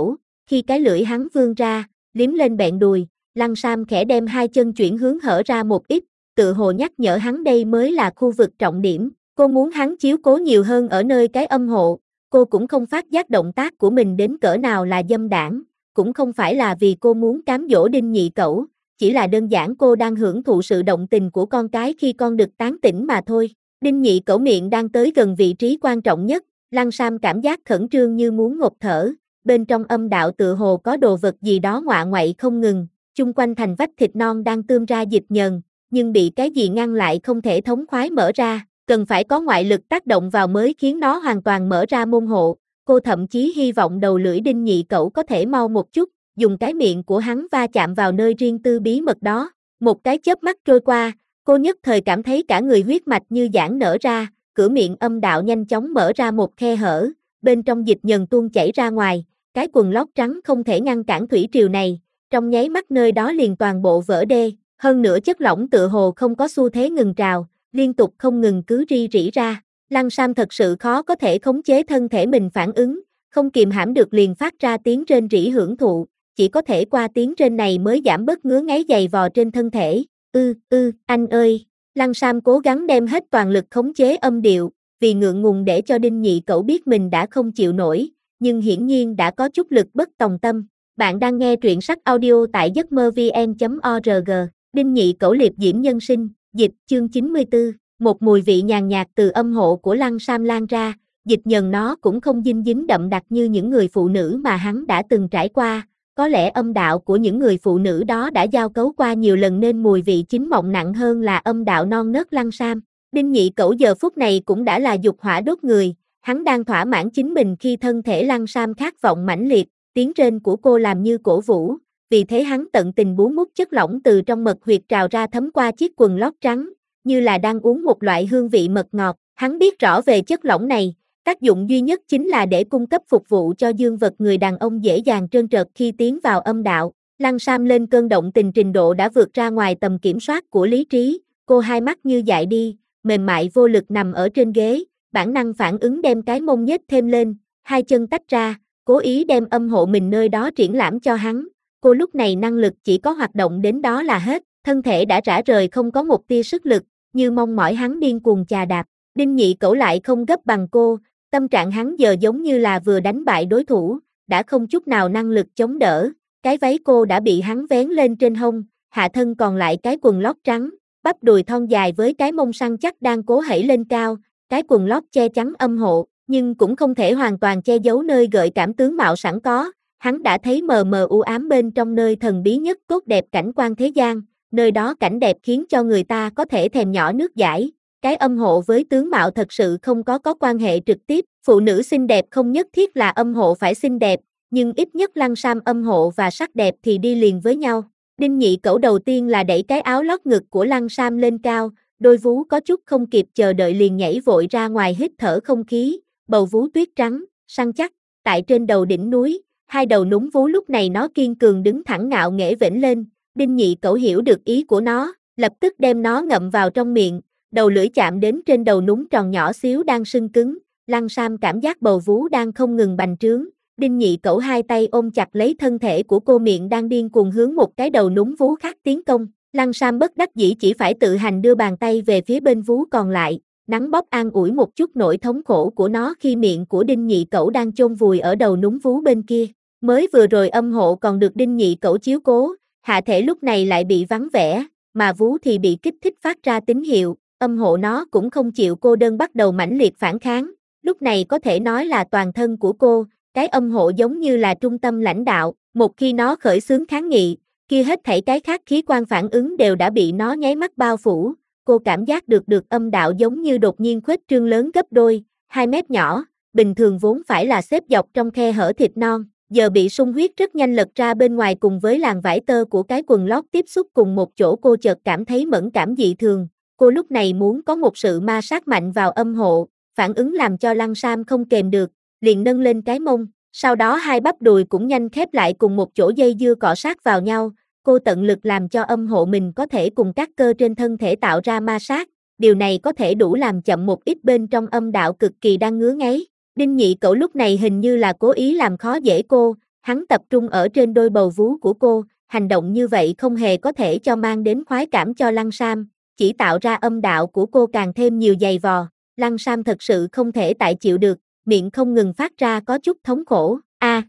S1: khi cái lưỡi hắn vươn ra, liếm lên bẹn đùi, Lăng Sam khẽ đem hai chân chuyển hướng hở ra một ít, tự hồ nhắc nhở hắn đây mới là khu vực trọng điểm, cô muốn hắn chiếu cố nhiều hơn ở nơi cái âm hộ, cô cũng không phát giác động tác của mình đến cỡ nào là dâm đãng, cũng không phải là vì cô muốn cám dỗ Đinh Nhị Cẩu, chỉ là đơn giản cô đang hưởng thụ sự động tình của con cái khi con đực tán tỉnh mà thôi. Đinh Nhị Cẩu miệng đang tới gần vị trí quan trọng nhất, Lăng Sam cảm giác khẩn trương như muốn ngộp thở, bên trong âm đạo tựa hồ có đồ vật gì đó ngoạ ngoậy không ngừng, chung quanh thành vách thịt non đang tươm ra dịch nhờn, nhưng bị cái gì ngăn lại không thể thống khoái mở ra, cần phải có ngoại lực tác động vào mới khiến nó hoàn toàn mở ra môn hộ. Cô thậm chí hy vọng đầu lưỡi Đinh Nhị Cẩu có thể mau một chút, dùng cái miệng của hắn va chạm vào nơi riêng tư bí mật đó. Một cái chớp mắt trôi qua, cô nhất thời cảm thấy cả người huyết mạch như giãn nở ra, cửa miệng âm đạo nhanh chóng mở ra một khe hở, bên trong dịch nhờn tuôn chảy ra ngoài, cái quần lót trắng không thể ngăn cản thủy triều này, trong nháy mắt nơi đó liền toàn bộ vỡ đê, hơn nữa chất lỏng tựa hồ không có xu thế ngừng trào, liên tục không ngừng cứ ri rỉ ra. Lăng Sam thật sự khó có thể khống chế thân thể mình phản ứng, không kìm hãm được liền phát ra tiếng rên rỉ hưởng thụ, chỉ có thể qua tiếng rên này mới giảm bớt ngứa ngáy dày vò trên thân thể. Anh ơi! Lăng Sam cố gắng đem hết toàn lực khống chế âm điệu, vì ngượng ngùng để cho Đinh Nhị Cẩu biết mình đã không chịu nổi, nhưng hiển nhiên đã có chút lực bất tòng tâm. Bạn đang nghe truyện sách audio tại giấc mơ vn.org. Đinh Nhị Cẩu liệp diễm nhân sinh, dịch chương 94. Một mùi vị nhàn nhạt từ âm hộ của Lăng Sam lan ra, dịch nhờn nó cũng không dinh dính đậm đặc như những người phụ nữ mà hắn đã từng trải qua, có lẽ âm đạo của những người phụ nữ đó đã giao cấu qua nhiều lần nên mùi vị chính mọng nặng hơn là âm đạo non nớt Lăng Sam. Đinh Nhị Cẩu giờ phút này cũng đã là dục hỏa đốt người, hắn đang thỏa mãn chính mình khi thân thể Lăng Sam khát vọng mãnh liệt, tiếng rên của cô làm như cổ vũ, vì thế hắn tận tình bú mút chất lỏng từ trong mật huyệt trào ra thấm qua chiếc quần lót trắng, như là đang uống một loại hương vị mật ngọt. Hắn biết rõ về chất lỏng này, tác dụng duy nhất chính là để cung cấp phục vụ cho dương vật người đàn ông dễ dàng trơn trượt khi tiến vào âm đạo. Lăng Sam lên cơn động tình trình độ đã vượt ra ngoài tầm kiểm soát của lý trí, cô hai mắt như dại đi, mềm mại vô lực nằm ở trên ghế, bản năng phản ứng đem cái mông nhếch thêm lên, hai chân tách ra, cố ý đem âm hộ mình nơi đó triển lãm cho hắn. Cô lúc này năng lực chỉ có hoạt động đến đó là hết, thân thể đã rã rời không có một tia sức lực, như mong mỏi hắn điên cuồng chà đạp. Đinh Nhị Cẩu lại không gấp bằng cô, tâm trạng hắn giờ giống như là vừa đánh bại đối thủ, đã không chút nào năng lực chống đỡ, cái váy cô đã bị hắn vén lên trên hông, hạ thân còn lại cái quần lót trắng, bắp đùi thon dài với cái mông săn chắc đang cố hẩy lên cao, cái quần lót che chắn âm hộ, nhưng cũng không thể hoàn toàn che giấu nơi gợi cảm tướng mạo sẵn có, hắn đã thấy mờ mờ u ám bên trong nơi thần bí nhất tốt đẹp cảnh quan thế gian, nơi đó cảnh đẹp khiến cho người ta có thể thèm nhỏ nước dãi. Cái âm hộ với tướng mạo thật sự không có quan hệ trực tiếp, phụ nữ xinh đẹp không nhất thiết là âm hộ phải xinh đẹp, nhưng ít nhất Lăng Sam âm hộ và sắc đẹp thì đi liền với nhau. Đinh Nhị Cẩu đầu tiên là đẩy cái áo lót ngực của Lăng Sam lên cao, đôi vú có chút không kịp chờ đợi liền nhảy vội ra ngoài hít thở không khí, bầu vú tuyết trắng, săn chắc, tại trên đầu đỉnh núi, hai đầu núng vú lúc này nó kiên cường đứng thẳng ngạo nghễ vểnh lên, Đinh Nhị Cẩu hiểu được ý của nó, lập tức đem nó ngậm vào trong miệng, đầu lưỡi chạm đến trên đầu núng tròn nhỏ xíu đang sưng cứng, Lăng Sam cảm giác bầu vú đang không ngừng bành trướng, Đinh Nhị Cẩu hai tay ôm chặt lấy thân thể của cô, miệng đang điên cuồng hướng một cái đầu núng vú khác tiến công, Lăng Sam bất đắc dĩ chỉ phải tự hành đưa bàn tay về phía bên vú còn lại, nắn bóp an ủi một chút nỗi thống khổ của nó khi miệng của Đinh Nhị Cẩu đang chôn vùi ở đầu núng vú bên kia, mới vừa rồi âm hộ còn được Đinh Nhị Cẩu chiếu cố, hạ thể lúc này lại bị vắng vẻ, mà vú thì bị kích thích phát ra tín hiệu. Âm hộ nó cũng không chịu cô đơn bắt đầu mãnh liệt phản kháng, lúc này có thể nói là toàn thân của cô, cái âm hộ giống như là trung tâm lãnh đạo, một khi nó khởi xướng kháng nghị, kia hết thảy cái khác khí quan phản ứng đều đã bị nó nháy mắt bao phủ, cô cảm giác được âm đạo giống như đột nhiên khuếch trương lớn gấp đôi, 2 mét nhỏ, bình thường vốn phải là xếp dọc trong khe hở thịt non, giờ bị sung huyết rất nhanh lật ra bên ngoài cùng với làn vải tơ của cái quần lót tiếp xúc cùng một chỗ, cô chợt cảm thấy mẫn cảm dị thường. Cô lúc này muốn có một sự ma sát mạnh vào âm hộ, phản ứng làm cho Lăng Sam không kềm được, liền nâng lên cái mông, sau đó hai bắp đùi cũng nhanh khép lại cùng một chỗ dây dưa cọ sát vào nhau, cô tận lực làm cho âm hộ mình có thể cùng các cơ trên thân thể tạo ra ma sát, điều này có thể đủ làm chậm một ít bên trong âm đạo cực kỳ đang ngứa ngáy. Đinh Nhị Cẩu lúc này hình như là cố ý làm khó dễ cô, Hắn tập trung ở trên đôi bầu vú của cô, hành động như vậy không hề có thể cho mang đến khoái cảm cho Lăng Sam, chỉ tạo ra âm đạo của cô càng thêm nhiều giày vò. Lăng Sam thật sự không thể tại chịu được, miệng không ngừng phát ra có chút thống khổ.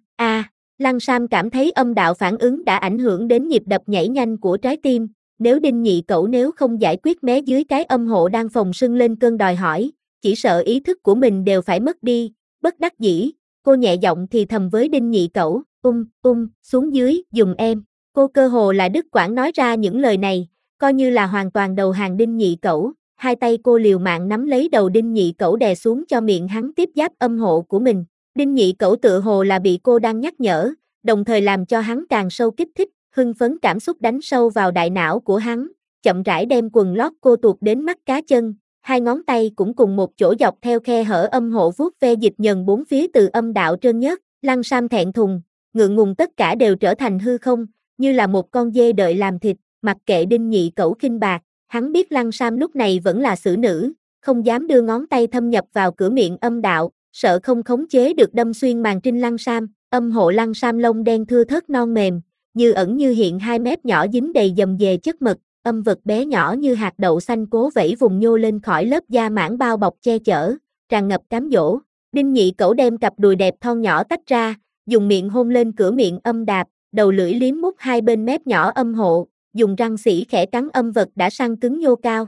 S1: Lăng Sam cảm thấy âm đạo phản ứng đã ảnh hưởng đến nhịp đập nhảy nhanh của trái tim. Nếu Đinh Nhị Cẩu nếu không giải quyết mé dưới cái âm hộ đang phồng sưng lên cơn đòi hỏi, chỉ sợ ý thức của mình đều phải mất đi. Bất đắc dĩ, cô nhẹ giọng thì thầm với Đinh Nhị Cẩu, xuống dưới, dùng em. Cô cơ hồ là đứt quãng nói ra những lời này, coi như là hoàn toàn đầu hàng Đinh Nhị Cẩu. Hai tay cô liều mạng nắm lấy đầu Đinh Nhị Cẩu đè xuống cho miệng hắn tiếp giáp âm hộ của mình. Đinh Nhị Cẩu tự hồ là bị cô đang nhắc nhở, đồng thời làm cho hắn càng sâu kích thích, hưng phấn cảm xúc đánh sâu vào đại não của hắn, chậm rãi đem quần lót cô tuột đến mắt cá chân, hai ngón tay cũng cùng một chỗ dọc theo khe hở âm hộ vuốt ve dịch nhần bốn phía từ âm đạo trơn nhớt. Lăng Sam thẹn thùng, ngượng ngùng tất cả đều trở thành hư không, như là một con dê đợi làm thịt, mặc kệ Đinh Nhị Cẩu khinh bạc, hắn biết Lăng Sam lúc này vẫn là xử nữ, không dám đưa ngón tay thâm nhập vào cửa miệng âm đạo, sợ không khống chế được đâm xuyên màng trinh Lăng Sam. Âm hộ Lăng Sam lông đen thưa thớt non mềm, như ẩn như hiện hai mép nhỏ dính đầy dầm dề chất mật, âm vật bé nhỏ như hạt đậu xanh cố vẫy vùng nhô lên khỏi lớp da mảng bao bọc che chở, tràn ngập cám dỗ. Đinh Nhị Cẩu đem cặp đùi đẹp thon nhỏ tách ra, dùng miệng hôn lên cửa miệng âm đạp, đầu lưỡi liếm mút hai bên mép nhỏ âm hộ, dùng răng sỉ khẽ cắn âm vật đã săn cứng nhô cao.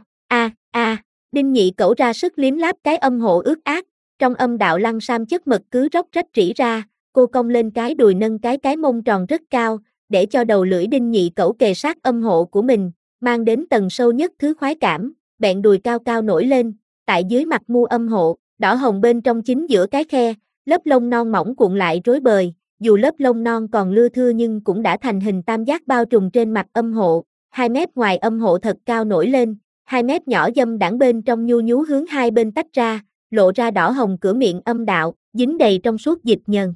S1: Đinh Nhị Cẩu ra sức liếm láp cái âm hộ ướt át, trong âm đạo Lăng Sam chất mật cứ róc rách rỉ ra. Cô cong lên cái đùi nâng cái mông tròn rất cao, để cho đầu lưỡi Đinh Nhị Cẩu kề sát âm hộ của mình, mang đến tầng sâu nhất thứ khoái cảm, bẹn đùi cao cao nổi lên, tại dưới mặt mu âm hộ, đỏ hồng bên trong chính giữa cái khe, lớp lông non mỏng cuộn lại rối bời, dù lớp lông non còn lưa thưa nhưng cũng đã thành hình tam giác bao trùm trên mặt âm hộ, hai mép ngoài âm hộ thật cao nổi lên, hai mép nhỏ dâm đãng bên trong nhu nhú hướng hai bên tách ra, lộ ra đỏ hồng cửa miệng âm đạo, dính đầy trong suốt dịch nhờn.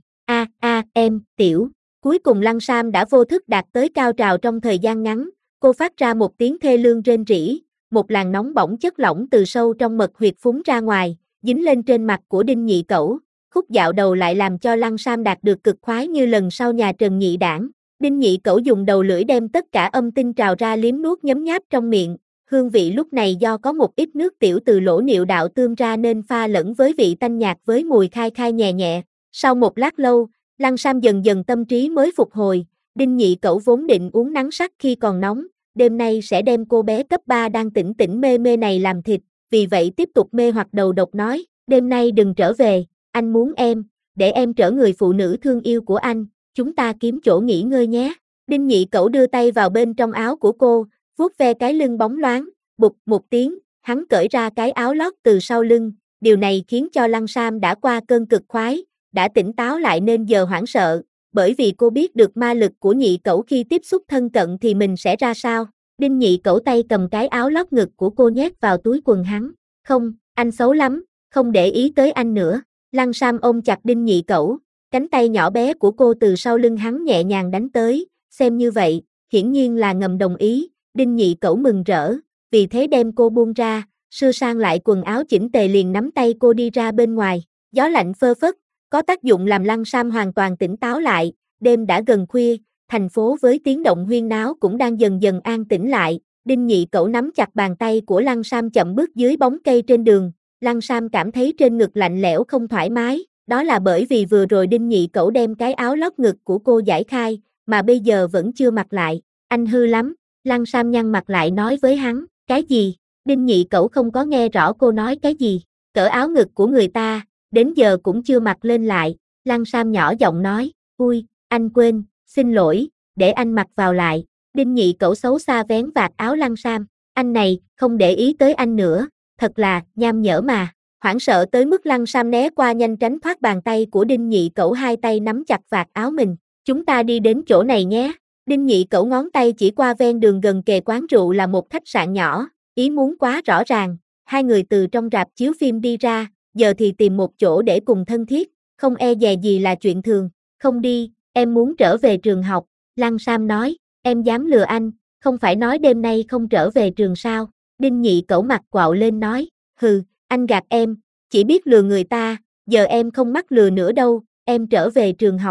S1: Em, tiểu. Cuối cùng Lăng Sam đã vô thức đạt tới cao trào trong thời gian ngắn, cô phát ra một tiếng thê lương rên rỉ, một làn nóng bỏng chất lỏng từ sâu trong mật huyệt phúng ra ngoài, dính lên trên mặt của Đinh Nhị Cẩu. Khúc dạo đầu lại làm cho Lăng Sam đạt được cực khoái như lần sau nhà Trần Nhị Đảng. Đinh Nhị Cẩu dùng đầu lưỡi đem tất cả âm tinh trào ra liếm nuốt nhấm nháp trong miệng, hương vị lúc này do có một ít nước tiểu từ lỗ niệu đạo tươm ra nên pha lẫn với vị tanh nhạt với mùi khai khai nhẹ nhẹ. Sau một lát lâu, Lăng Sam dần dần tâm trí mới phục hồi, Đinh Nhị Cẩu vốn định uống nắng sắc khi còn nóng, đêm nay sẽ đem cô bé cấp 3 đang tỉnh tỉnh mê mê này làm thịt, vì vậy tiếp tục mê hoặc đầu độc nói, đêm nay đừng trở về, anh muốn em, để em trở người phụ nữ thương yêu của anh, chúng ta kiếm chỗ nghỉ ngơi nhé. Đinh Nhị Cẩu đưa tay vào bên trong áo của cô, vuốt ve cái lưng bóng loáng, bụp một tiếng, hắn cởi ra cái áo lót từ sau lưng, điều này khiến cho Lăng Sam đã qua cơn cực khoái, đã tỉnh táo lại nên giờ hoảng sợ, bởi vì cô biết được ma lực của Nhị Cẩu khi tiếp xúc thân cận thì mình sẽ ra sao. Đinh Nhị Cẩu tay cầm cái áo lót ngực của cô nhét vào túi quần hắn. Không, anh xấu lắm, không để ý tới anh nữa. Lăng Sam ôm chặt Đinh Nhị Cẩu, cánh tay nhỏ bé của cô từ sau lưng hắn nhẹ nhàng đánh tới, xem như vậy, hiển nhiên là ngầm đồng ý. Đinh Nhị Cẩu mừng rỡ, vì thế đem cô buông ra, sửa sang lại quần áo chỉnh tề liền nắm tay cô đi ra bên ngoài. Gió lạnh phơ phất, có tác dụng làm Lăng Sam hoàn toàn tỉnh táo lại, đêm đã gần khuya, thành phố với tiếng động huyên náo cũng đang dần dần an tĩnh lại. Đinh Nhị Cẩu nắm chặt bàn tay của Lăng Sam chậm bước dưới bóng cây trên đường, Lăng Sam cảm thấy trên ngực lạnh lẽo không thoải mái, đó là bởi vì vừa rồi Đinh Nhị Cẩu đem cái áo lót ngực của cô giải khai, mà bây giờ vẫn chưa mặc lại. Anh hư lắm, Lăng Sam nhăn mặt lại nói với hắn, cái gì? Đinh Nhị Cẩu không có nghe rõ cô nói cái gì, cởi áo ngực của người ta, đến giờ cũng chưa mặc lên lại. Lăng Sam nhỏ giọng nói, ui, anh quên, xin lỗi, để anh mặc vào lại. Đinh Nhị Cẩu xấu xa vén vạt áo Lăng Sam, anh này, không để ý tới anh nữa, thật là, nham nhở mà. Hoảng sợ tới mức Lăng Sam né qua nhanh tránh thoát bàn tay của Đinh Nhị Cẩu, hai tay nắm chặt vạt áo mình. Chúng ta đi đến chỗ này nhé. Đinh Nhị Cẩu ngón tay chỉ qua ven đường gần kề quán rượu là một khách sạn nhỏ, ý muốn quá rõ ràng. Hai người từ trong rạp chiếu phim đi ra, giờ thì tìm một chỗ để cùng thân thiết, không e dè gì là chuyện thường. Không đi, em muốn trở về trường học. Lăng Sam nói, em dám lừa anh, không phải nói đêm nay không trở về trường sao? Đinh Nhị Cẩu mặt quạo lên nói, hừ, anh gạt em, chỉ biết lừa người ta, giờ em không mắc lừa nữa đâu, em trở về trường học.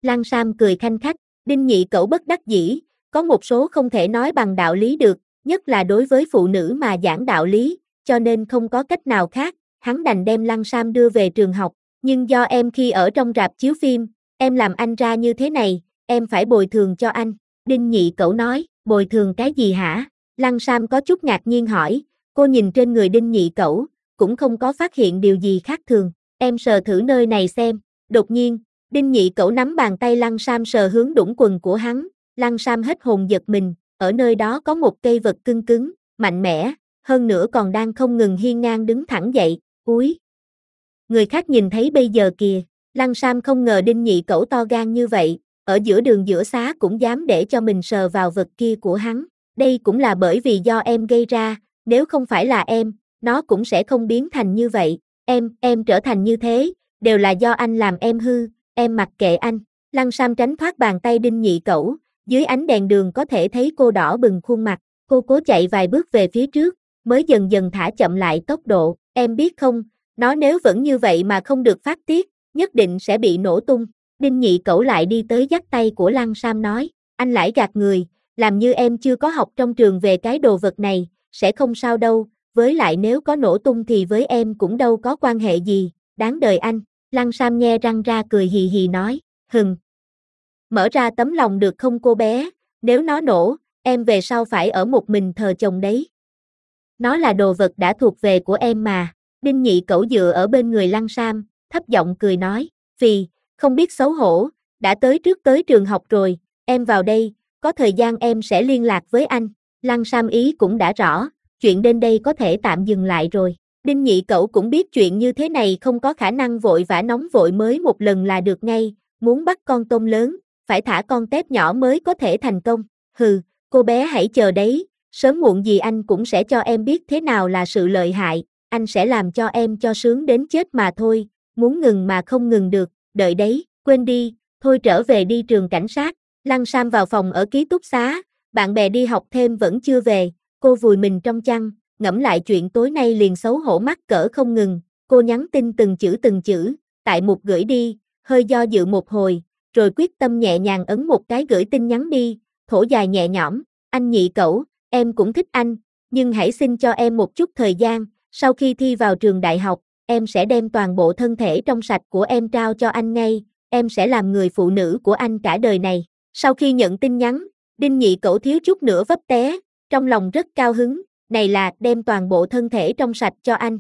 S1: Lăng Sam cười khanh khách, Đinh Nhị Cẩu bất đắc dĩ, có một số không thể nói bằng đạo lý được, nhất là đối với phụ nữ mà giảng đạo lý, cho nên không có cách nào khác, hắn đành đem Lăng Sam đưa về trường học, nhưng do em khi ở trong rạp chiếu phim, em làm anh ra như thế này, em phải bồi thường cho anh. Đinh Nhị Cẩu nói, bồi thường cái gì hả? Lăng Sam có chút ngạc nhiên hỏi, cô nhìn trên người Đinh Nhị Cẩu, cũng không có phát hiện điều gì khác thường, em sờ thử nơi này xem. Đột nhiên, Đinh Nhị Cẩu nắm bàn tay Lăng Sam sờ hướng đũng quần của hắn, Lăng Sam hết hồn giật mình, ở nơi đó có một cây vật cứng cứng, mạnh mẽ, hơn nữa còn đang không ngừng hiên ngang đứng thẳng dậy, úi. Người khác nhìn thấy bây giờ kìa, Lăng Sam không ngờ Đinh Nhị Cẩu to gan như vậy, ở giữa đường giữa xá cũng dám để cho mình sờ vào vật kia của hắn, đây cũng là bởi vì do em gây ra, nếu không phải là em, nó cũng sẽ không biến thành như vậy, em trở thành như thế, đều là do anh làm em hư, em mặc kệ anh. Lăng Sam tránh thoát bàn tay Đinh Nhị Cẩu, dưới ánh đèn đường có thể thấy cô đỏ bừng khuôn mặt, cô cố chạy vài bước về phía trước, mới dần dần thả chậm lại tốc độ, em biết không, nó nếu vẫn như vậy mà không được phát tiết, nhất định sẽ bị nổ tung. Đinh Nhị Cẩu lại đi tới dắt tay của Lăng Sam nói, anh lải gạt người, làm như em chưa có học trong trường về cái đồ vật này, sẽ không sao đâu, với lại nếu có nổ tung thì với em cũng đâu có quan hệ gì, đáng đời anh. Lăng Sam nhe răng ra cười hì hì nói, mở ra tấm lòng được không cô bé, nếu nó nổ, em về sau phải ở một mình thờ chồng đấy. Nó là đồ vật đã thuộc về của em mà. Đinh Nhị Cẩu dựa ở bên người Lăng Sam, thấp giọng cười nói, phì, không biết xấu hổ, đã tới trước tới trường học rồi, em vào đây, có thời gian em sẽ liên lạc với anh. Lăng Sam ý cũng đã rõ, chuyện đến đây có thể tạm dừng lại rồi. Đinh Nhị Cẩu cũng biết chuyện như thế này không có khả năng vội vã nóng vội mới một lần là được ngay, muốn bắt con tôm lớn, phải thả con tép nhỏ mới có thể thành công. Cô bé hãy chờ đấy, sớm muộn gì anh cũng sẽ cho em biết thế nào là sự lợi hại, anh sẽ làm cho em cho sướng đến chết mà thôi, muốn ngừng mà không ngừng được, đợi đấy, quên đi, thôi trở về đi trường cảnh sát. Lăng Sam vào phòng ở ký túc xá, bạn bè đi học thêm vẫn chưa về, cô vùi mình trong chăn, ngẫm lại chuyện tối nay liền xấu hổ mắc cỡ không ngừng, cô nhắn tin từng chữ, tại một gửi đi, hơi do dự một hồi, rồi quyết tâm nhẹ nhàng ấn một cái gửi tin nhắn đi, thổ dài nhẹ nhõm, anh Nhị Cẩu, em cũng thích anh, nhưng hãy xin cho em một chút thời gian, sau khi thi vào trường đại học, em sẽ đem toàn bộ thân thể trong sạch của em trao cho anh ngay, em sẽ làm người phụ nữ của anh cả đời này. Sau khi nhận tin nhắn, Đinh Nhị Cẩu thiếu chút nữa vấp té, trong lòng rất cao hứng, này là đem toàn bộ thân thể trong sạch cho anh.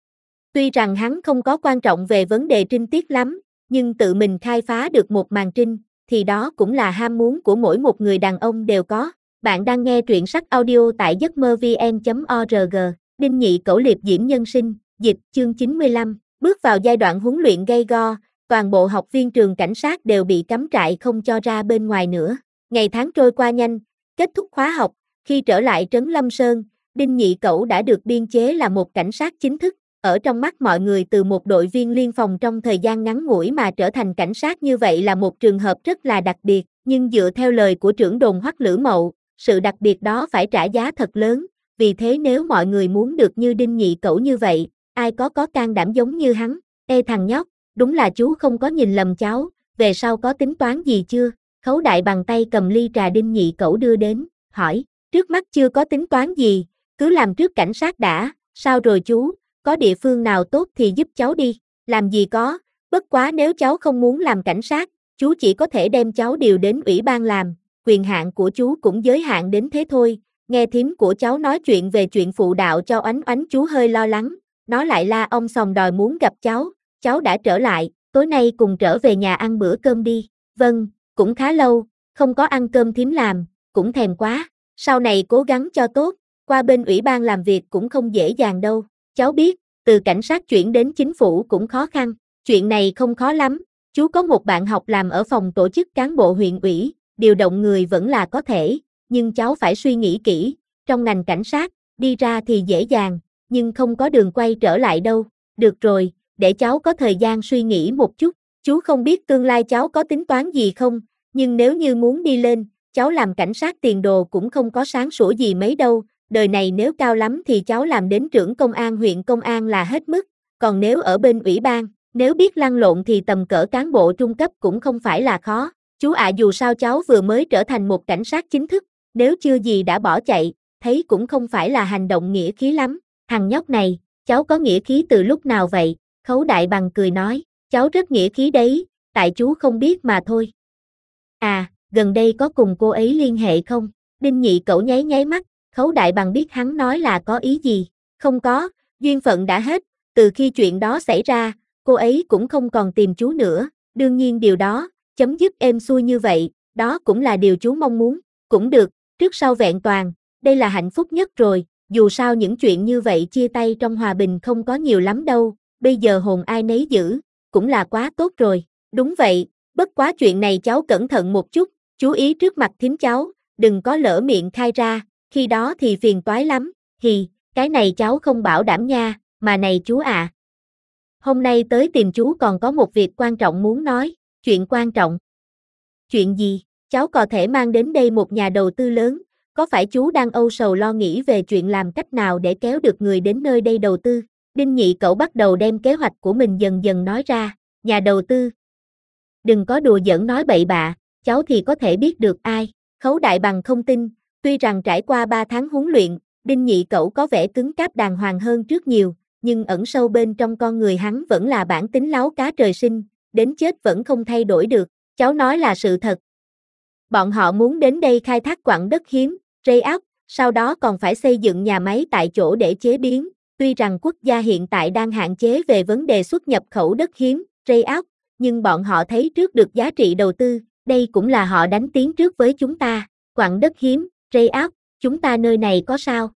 S1: Tuy rằng hắn không có quan trọng về vấn đề trinh tiết lắm, nhưng tự mình khai phá được một màn trinh, thì đó cũng là ham muốn của mỗi một người đàn ông đều có. Bạn đang nghe truyện sách audio tại giấc mơ vn.org, Đinh Nhị Cẩu liệp diễm nhân sinh, dịch chương 95, bước vào giai đoạn huấn luyện gay go, toàn bộ học viên trường cảnh sát đều bị cắm trại không cho ra bên ngoài nữa. Ngày tháng trôi qua nhanh, kết thúc khóa học, khi trở lại trấn Lâm Sơn, Đinh Nhị Cẩu đã được biên chế là một cảnh sát chính thức. Ở trong mắt mọi người từ một đội viên liên phòng trong thời gian ngắn ngủi mà trở thành cảnh sát như vậy là một trường hợp rất là đặc biệt, nhưng dựa theo lời của trưởng đồn Hoắc Lữ Mậu, sự đặc biệt đó phải trả giá thật lớn, vì thế nếu mọi người muốn được như Đinh Nhị Cẩu như vậy, ai có can đảm giống như hắn. Ê thằng nhóc, đúng là chú không có nhìn lầm cháu, về sau có tính toán gì chưa? Khấu Đại bằng tay cầm ly trà Đinh Nhị Cẩu đưa đến, hỏi, trước mắt chưa có tính toán gì, cứ làm trước cảnh sát đã, sao rồi chú? Có địa phương nào tốt thì giúp cháu đi, làm gì có, bất quá nếu cháu không muốn làm cảnh sát, chú chỉ có thể đem cháu điều đến ủy ban làm, quyền hạn của chú cũng giới hạn đến thế thôi. Nghe thím của cháu nói chuyện về chuyện phụ đạo cho Oánh Oánh chú hơi lo lắng, nó lại la ông sòng đòi muốn gặp cháu đã trở lại, tối nay cùng trở về nhà ăn bữa cơm đi. Vâng, cũng khá lâu, không có ăn cơm thím làm, cũng thèm quá, sau này cố gắng cho tốt, qua bên ủy ban làm việc cũng không dễ dàng đâu. Cháu biết, từ cảnh sát chuyển đến chính phủ cũng khó khăn, chuyện này không khó lắm, chú có một bạn học làm ở phòng tổ chức cán bộ huyện ủy, điều động người vẫn là có thể, nhưng cháu phải suy nghĩ kỹ, trong ngành cảnh sát, đi ra thì dễ dàng, nhưng không có đường quay trở lại đâu. Được rồi, để cháu có thời gian suy nghĩ một chút, chú không biết tương lai cháu có tính toán gì không, nhưng nếu như muốn đi lên, cháu làm cảnh sát tiền đồ cũng không có sáng sủa gì mấy đâu. Đời này nếu cao lắm thì cháu làm đến trưởng công an huyện công an là hết mức, còn nếu ở bên ủy ban, nếu biết lăn lộn thì tầm cỡ cán bộ trung cấp cũng không phải là khó. Chú ạ, dù sao cháu vừa mới trở thành một cảnh sát chính thức, nếu chưa gì đã bỏ chạy, thấy cũng không phải là hành động nghĩa khí lắm. Thằng nhóc này, cháu có nghĩa khí từ lúc nào vậy? Khấu Đại Bằng cười nói, cháu rất nghĩa khí đấy, tại chú không biết mà thôi. À, gần đây có cùng cô ấy liên hệ không? Đinh Nhị Cẩu nháy nháy mắt, Khấu Đại Bằng biết hắn nói là có ý gì. Không có, duyên phận đã hết, từ khi chuyện đó xảy ra, cô ấy cũng không còn tìm chú nữa. Đương nhiên điều đó, chấm dứt êm xuôi như vậy, đó cũng là điều chú mong muốn. Cũng được, trước sau vẹn toàn, đây là hạnh phúc nhất rồi, dù sao những chuyện như vậy chia tay trong hòa bình không có nhiều lắm đâu, bây giờ hồn ai nấy giữ, cũng là quá tốt rồi. Đúng vậy, bất quá chuyện này cháu cẩn thận một chút, chú ý trước mặt thím cháu, đừng có lỡ miệng khai ra, khi đó thì phiền toái lắm. Hì, cái này cháu không bảo đảm nha, mà này chú à. Hôm nay tới tìm chú còn có một việc quan trọng muốn nói. Chuyện quan trọng? Chuyện gì? Cháu có thể mang đến đây một nhà đầu tư lớn, có phải chú đang âu sầu lo nghĩ về chuyện làm cách nào để kéo được người đến nơi đây đầu tư? Đinh Nhị Cẩu bắt đầu đem kế hoạch của mình dần dần nói ra. Nhà đầu tư? Đừng có đùa giỡn nói bậy bạ, cháu thì có thể biết được ai. Khấu Đại Bằng không tin, tuy rằng trải qua 3 tháng huấn luyện, Đinh Nhị Cẩu có vẻ cứng cáp đàng hoàng hơn trước nhiều, nhưng ẩn sâu bên trong con người hắn vẫn là bản tính láo cá trời sinh, đến chết vẫn không thay đổi được. Cháu nói là sự thật. Bọn họ muốn đến đây khai thác quặng đất hiếm, rây óc, sau đó còn phải xây dựng nhà máy tại chỗ để chế biến. Tuy rằng quốc gia hiện tại đang hạn chế về vấn đề xuất nhập khẩu đất hiếm, rây óc, nhưng bọn họ thấy trước được giá trị đầu tư, đây cũng là họ đánh tiếng trước với chúng ta. Quặng đất hiếm, rây óc, chúng ta nơi này có sao?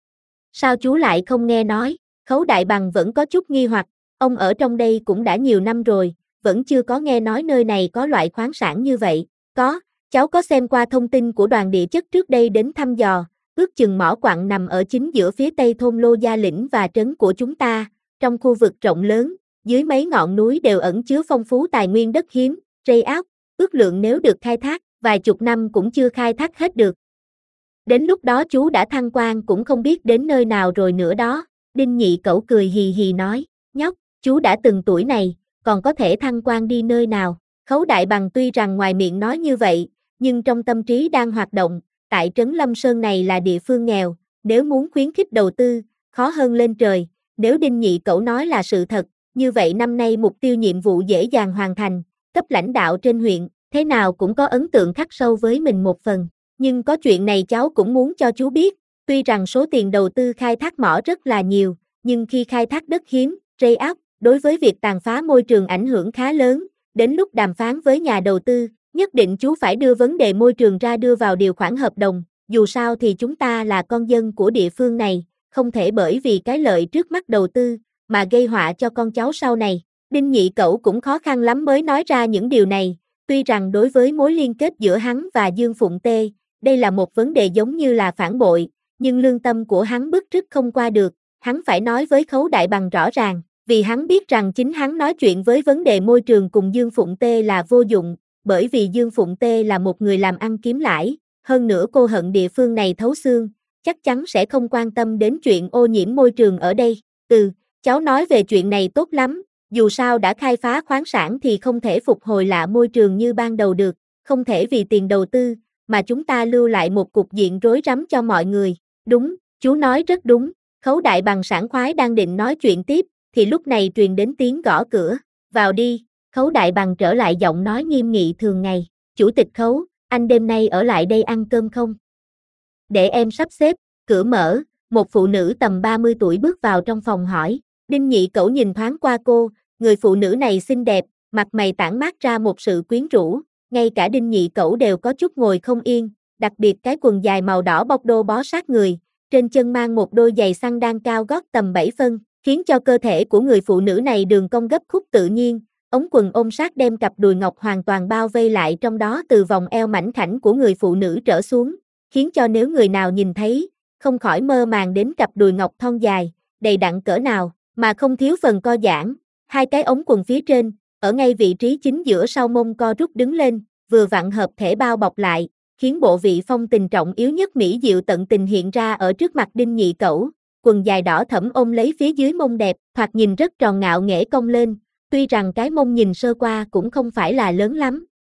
S1: Sao chú lại không nghe nói? Khấu Đại Bằng vẫn có chút nghi hoặc, ông ở trong đây cũng đã nhiều năm rồi, vẫn chưa có nghe nói nơi này có loại khoáng sản như vậy. Có, cháu có xem qua thông tin của đoàn địa chất trước đây đến thăm dò, ước chừng mỏ quặng nằm ở chính giữa phía tây thôn Lô Gia Lĩnh và trấn của chúng ta, trong khu vực rộng lớn, dưới mấy ngọn núi đều ẩn chứa phong phú tài nguyên đất hiếm, rây óc, ước lượng nếu được khai thác, vài chục năm cũng chưa khai thác hết được. Đến lúc đó chú đã thăng quan cũng không biết đến nơi nào rồi nữa đó. Đinh Nhị Cẩu cười hì hì nói, nhóc, chú đã từng tuổi này, còn có thể thăng quan đi nơi nào? Khấu Đại Bằng tuy rằng ngoài miệng nói như vậy, nhưng trong tâm trí đang hoạt động, tại trấn Lâm Sơn này là địa phương nghèo, nếu muốn khuyến khích đầu tư, khó hơn lên trời. Nếu Đinh Nhị Cẩu nói là sự thật, như vậy năm nay mục tiêu nhiệm vụ dễ dàng hoàn thành, cấp lãnh đạo trên huyện, thế nào cũng có ấn tượng khắc sâu với mình một phần. Nhưng có chuyện này cháu cũng muốn cho chú biết, tuy rằng số tiền đầu tư khai thác mỏ rất là nhiều, nhưng khi khai thác đất hiếm, rây óc, đối với việc tàn phá môi trường ảnh hưởng khá lớn, đến lúc đàm phán với nhà đầu tư, nhất định chú phải đưa vấn đề môi trường ra đưa vào điều khoản hợp đồng, dù sao thì chúng ta là con dân của địa phương này, không thể bởi vì cái lợi trước mắt đầu tư, mà gây họa cho con cháu sau này. Đinh Nhị Cẩu cũng khó khăn lắm mới nói ra những điều này, tuy rằng đối với mối liên kết giữa hắn và Dương Phụng Tê, đây là một vấn đề giống như là phản bội, nhưng lương tâm của hắn bức rứt không qua được, hắn phải nói với Khấu Đại Bằng rõ ràng, vì hắn biết rằng chính hắn nói chuyện với vấn đề môi trường cùng Dương Phụng Tê là vô dụng, bởi vì Dương Phụng Tê là một người làm ăn kiếm lãi, hơn nữa cô hận địa phương này thấu xương, chắc chắn sẽ không quan tâm đến chuyện ô nhiễm môi trường ở đây. Cháu nói về chuyện này tốt lắm, dù sao đã khai phá khoáng sản thì không thể phục hồi lại môi trường như ban đầu được, không thể vì tiền đầu tư, mà chúng ta lưu lại một cục diện rối rắm cho mọi người. Đúng, chú nói rất đúng. Khấu Đại Bằng sảng khoái đang định nói chuyện tiếp, thì lúc này truyền đến tiếng gõ cửa. Vào đi. Khấu Đại Bằng trở lại giọng nói nghiêm nghị thường ngày. Chủ tịch Khấu, anh đêm nay ở lại đây ăn cơm không? Để em sắp xếp. Cửa mở, một phụ nữ tầm 30 tuổi bước vào trong phòng hỏi. Đinh Nhị Cẩu nhìn thoáng qua cô, người phụ nữ này xinh đẹp, mặt mày tản mát ra một sự quyến rũ, ngay cả Đinh Nhị Cẩu đều có chút ngồi không yên, đặc biệt cái quần dài màu đỏ bọc đô bó sát người, trên chân mang một đôi giày xăng đan cao gót tầm 7 phân, khiến cho cơ thể của người phụ nữ này đường cong gấp khúc tự nhiên, ống quần ôm sát đem cặp đùi ngọc hoàn toàn bao vây lại trong đó từ vòng eo mảnh khảnh của người phụ nữ trở xuống, khiến cho nếu người nào nhìn thấy, không khỏi mơ màng đến cặp đùi ngọc thon dài, đầy đặn cỡ nào, mà không thiếu phần co giãn, hai cái ống quần phía trên, ở ngay vị trí chính giữa sau mông co rút đứng lên, vừa vặn hợp thể bao bọc lại, khiến bộ vị phong tình trọng yếu nhất mỹ diệu tận tình hiện ra ở trước mặt Đinh Nhị Cẩu. Quần dài đỏ thẫm ôm lấy phía dưới mông đẹp, thoạt nhìn rất tròn ngạo nghễ cong lên, tuy rằng cái mông nhìn sơ qua cũng không phải là lớn lắm,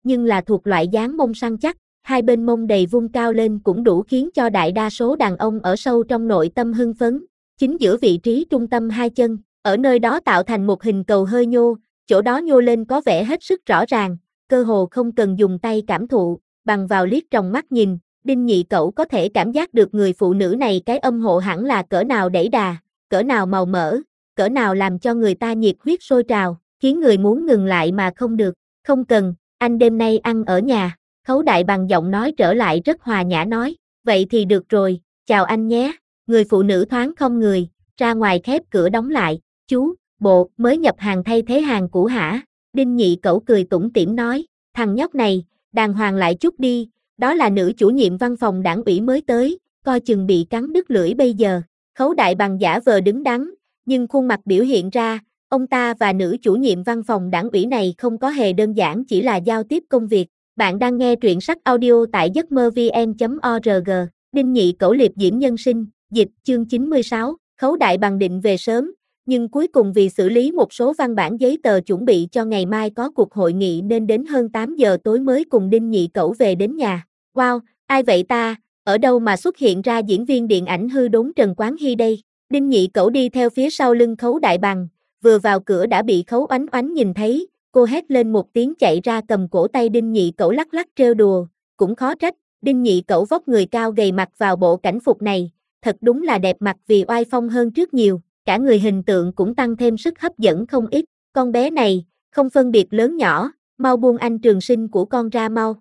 S1: nhưng là thuộc loại dáng mông săn chắc, hai bên mông đầy vung cao lên cũng đủ khiến cho đại đa số đàn ông ở sâu trong nội tâm hưng phấn. Chính giữa vị trí trung tâm hai chân, ở nơi đó tạo thành một hình cầu hơi nhô, chỗ đó nhô lên có vẻ hết sức rõ ràng, cơ hồ không cần dùng tay cảm thụ, bằng vào liếc trong mắt nhìn, Đinh Nhị Cẩu có thể cảm giác được người phụ nữ này cái âm hộ hẳn là cỡ nào đẩy đà, cỡ nào màu mỡ, cỡ nào làm cho người ta nhiệt huyết sôi trào, khiến người muốn ngừng lại mà không được. Không cần, anh đêm nay ăn ở nhà. Khấu Đại bằng giọng nói trở lại rất hòa nhã nói, vậy thì được rồi, chào anh nhé. Người phụ nữ thoáng không người, ra ngoài khép cửa đóng lại, chú, bộ, mới nhập hàng thay thế hàng cũ hả? Đinh Nhị Cẩu cười tủm tỉm nói, thằng nhóc này, đàng hoàng lại chút đi, đó là nữ chủ nhiệm văn phòng đảng ủy mới tới, coi chừng bị cắn đứt lưỡi bây giờ. Khấu Đại bằng giả vờ đứng đắn, nhưng khuôn mặt biểu hiện ra, ông ta và nữ chủ nhiệm văn phòng đảng ủy này không có hề đơn giản chỉ là giao tiếp công việc. Bạn đang nghe truyện sách audio tại giấc mơ vn.org. Đinh Nhị Cẩu liệp diễm nhân sinh, dịch chương 96. Khấu Đại bằng định về sớm, nhưng cuối cùng vì xử lý một số văn bản giấy tờ chuẩn bị cho ngày mai có cuộc hội nghị nên đến hơn 8 giờ tối mới cùng Đinh Nhị Cẩu về đến nhà. Wow, ai vậy ta, ở đâu mà xuất hiện ra diễn viên điện ảnh hư đốn Trần Quán Hy đây? Đinh Nhị Cẩu đi theo phía sau lưng Khấu Đại bằng, vừa vào cửa đã bị Khấu Oánh Oánh nhìn thấy, cô hét lên một tiếng chạy ra cầm cổ tay Đinh Nhị Cẩu lắc lắc trêu đùa, cũng khó trách, Đinh Nhị Cẩu vóc người cao gầy mặc vào bộ cảnh phục này, thật đúng là đẹp mặt vì oai phong hơn trước nhiều, cả người hình tượng cũng tăng thêm sức hấp dẫn không ít, con bé này, không phân biệt lớn nhỏ, mau buông anh trường sinh của con ra mau.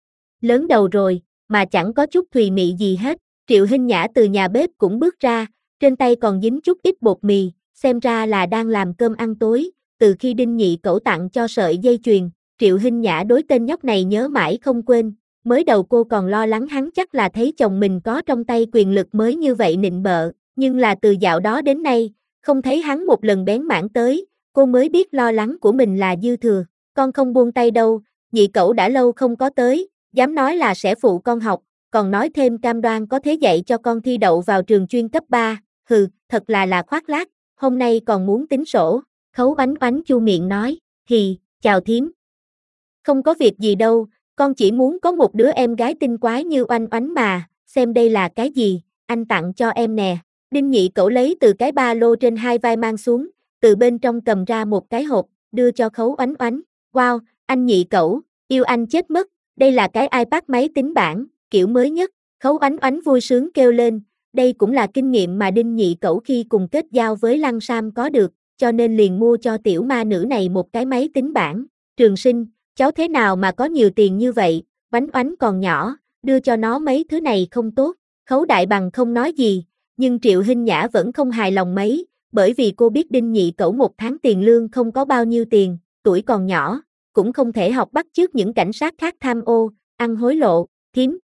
S1: Lớn đầu rồi, mà chẳng có chút thùy mị gì hết, Triệu Hinh Nhã từ nhà bếp cũng bước ra, trên tay còn dính chút ít bột mì, xem ra là đang làm cơm ăn tối. Từ khi Đinh Nhị Cẩu tặng cho sợi dây chuyền, Triệu Hinh Nhã đối tên nhóc này nhớ mãi không quên, mới đầu cô còn lo lắng hắn chắc là thấy chồng mình có trong tay quyền lực mới như vậy nịnh bợ, nhưng là từ dạo đó đến nay, không thấy hắn một lần bén mảng tới, cô mới biết lo lắng của mình là dư thừa, con không buông tay đâu, Nhị Cẩu đã lâu không có tới, dám nói là sẽ phụ con học, còn nói thêm cam đoan có thể dạy cho con thi đậu vào trường chuyên cấp 3, hừ, thật là khoác lác, hôm nay còn muốn tính sổ. Khấu Oánh Oánh chu miệng nói, chào thím. Không có việc gì đâu, con chỉ muốn có một đứa em gái tinh quái như Oanh Oánh mà, xem đây là cái gì, anh tặng cho em nè. Đinh Nhị Cẩu lấy từ cái ba lô trên hai vai mang xuống, từ bên trong cầm ra một cái hộp, đưa cho Khấu Oánh Oánh. Wow, anh Nhị Cẩu, yêu anh chết mất, đây là cái iPad máy tính bảng, kiểu mới nhất. Khấu Oánh Oánh vui sướng kêu lên, đây cũng là kinh nghiệm mà Đinh Nhị Cẩu khi cùng kết giao với Lăng Sam có được, cho nên liền mua cho tiểu ma nữ này một cái máy tính bảng. Trường sinh, cháu thế nào mà có nhiều tiền như vậy, Oánh Oánh còn nhỏ, đưa cho nó mấy thứ này không tốt. Khấu Đại bằng không nói gì, nhưng Triệu Hinh Nhã vẫn không hài lòng mấy, bởi vì cô biết Đinh Nhị Cẩu một tháng tiền lương không có bao nhiêu tiền, tuổi còn nhỏ, cũng không thể học bắt chước những cảnh sát khác tham ô, ăn hối lộ. Thím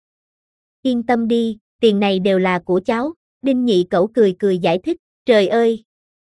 S1: yên tâm đi, tiền này đều là của cháu. Đinh Nhị Cẩu cười cười giải thích, trời ơi!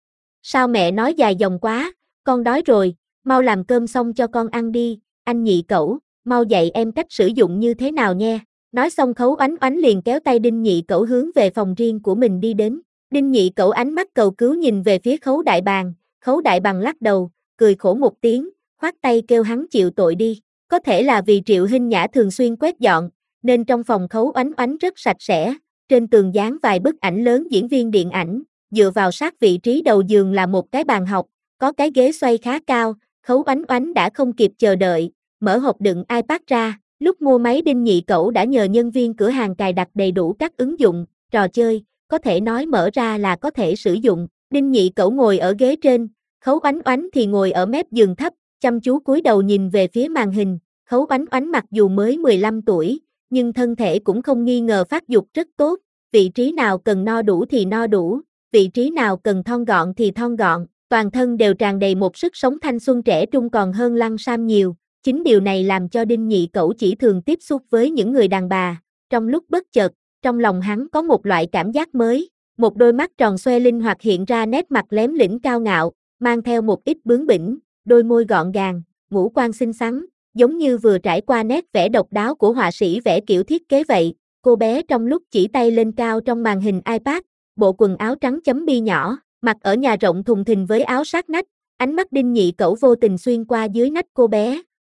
S1: Sao mẹ nói dài dòng quá, con đói rồi, mau làm cơm xong cho con ăn đi, anh Nhị Cẩu, mau dạy em cách sử dụng như thế nào nha. Nói xong Khấu Oánh Oánh liền kéo tay Đinh Nhị Cẩu hướng về phòng riêng của mình đi đến. Đinh Nhị Cẩu ánh mắt cầu cứu nhìn về phía Khấu Đại Bàng, Khấu Đại Bằng lắc đầu, cười khổ một tiếng, khoát tay kêu hắn chịu tội đi. Có thể là vì Triệu Hinh Nhã thường xuyên quét dọn, nên trong phòng Khấu Oánh Oánh rất sạch sẽ, trên tường dán vài bức ảnh lớn diễn viên điện ảnh, dựa vào sát vị trí đầu giường là một cái bàn học, có cái ghế xoay khá cao, Khấu Oánh Oánh đã không kịp chờ đợi, mở hộp đựng iPad ra, lúc mua máy Đinh Nhị Cẩu đã nhờ nhân viên cửa hàng cài đặt đầy đủ các ứng dụng, trò chơi, có thể nói mở ra là có thể sử dụng. Đinh Nhị Cẩu ngồi ở ghế trên, Khấu Oánh Oánh thì ngồi ở mép giường thấp, chăm chú cúi đầu nhìn về phía màn hình. Khấu Oánh Oánh mặc dù mới 15 tuổi, nhưng thân thể cũng không nghi ngờ phát dục rất tốt, vị trí nào cần no đủ thì no đủ, vị trí nào cần thon gọn thì thon gọn, toàn thân đều tràn đầy một sức sống thanh xuân trẻ trung còn hơn Lăng Sam nhiều. Chính điều này làm cho Đinh Nhị Cẩu chỉ thường tiếp xúc với những người đàn bà. Trong lúc bất chợt, trong lòng hắn có một loại cảm giác mới, một đôi mắt tròn xoe linh hoạt hiện ra nét mặt lém lĩnh cao ngạo, mang theo một ít bướng bỉnh, đôi môi gọn gàng, ngũ quan xinh xắn, giống như vừa trải qua nét vẽ độc đáo của họa sĩ vẽ kiểu thiết kế vậy. Cô bé trong lúc chỉ tay lên cao trong màn hình iPad, bộ quần áo trắng chấm bi nhỏ, mặc ở nhà rộng thùng thình với áo sát nách, ánh mắt Đinh Nhị Cẩu vô tình xuyên qua dưới nách cô bé,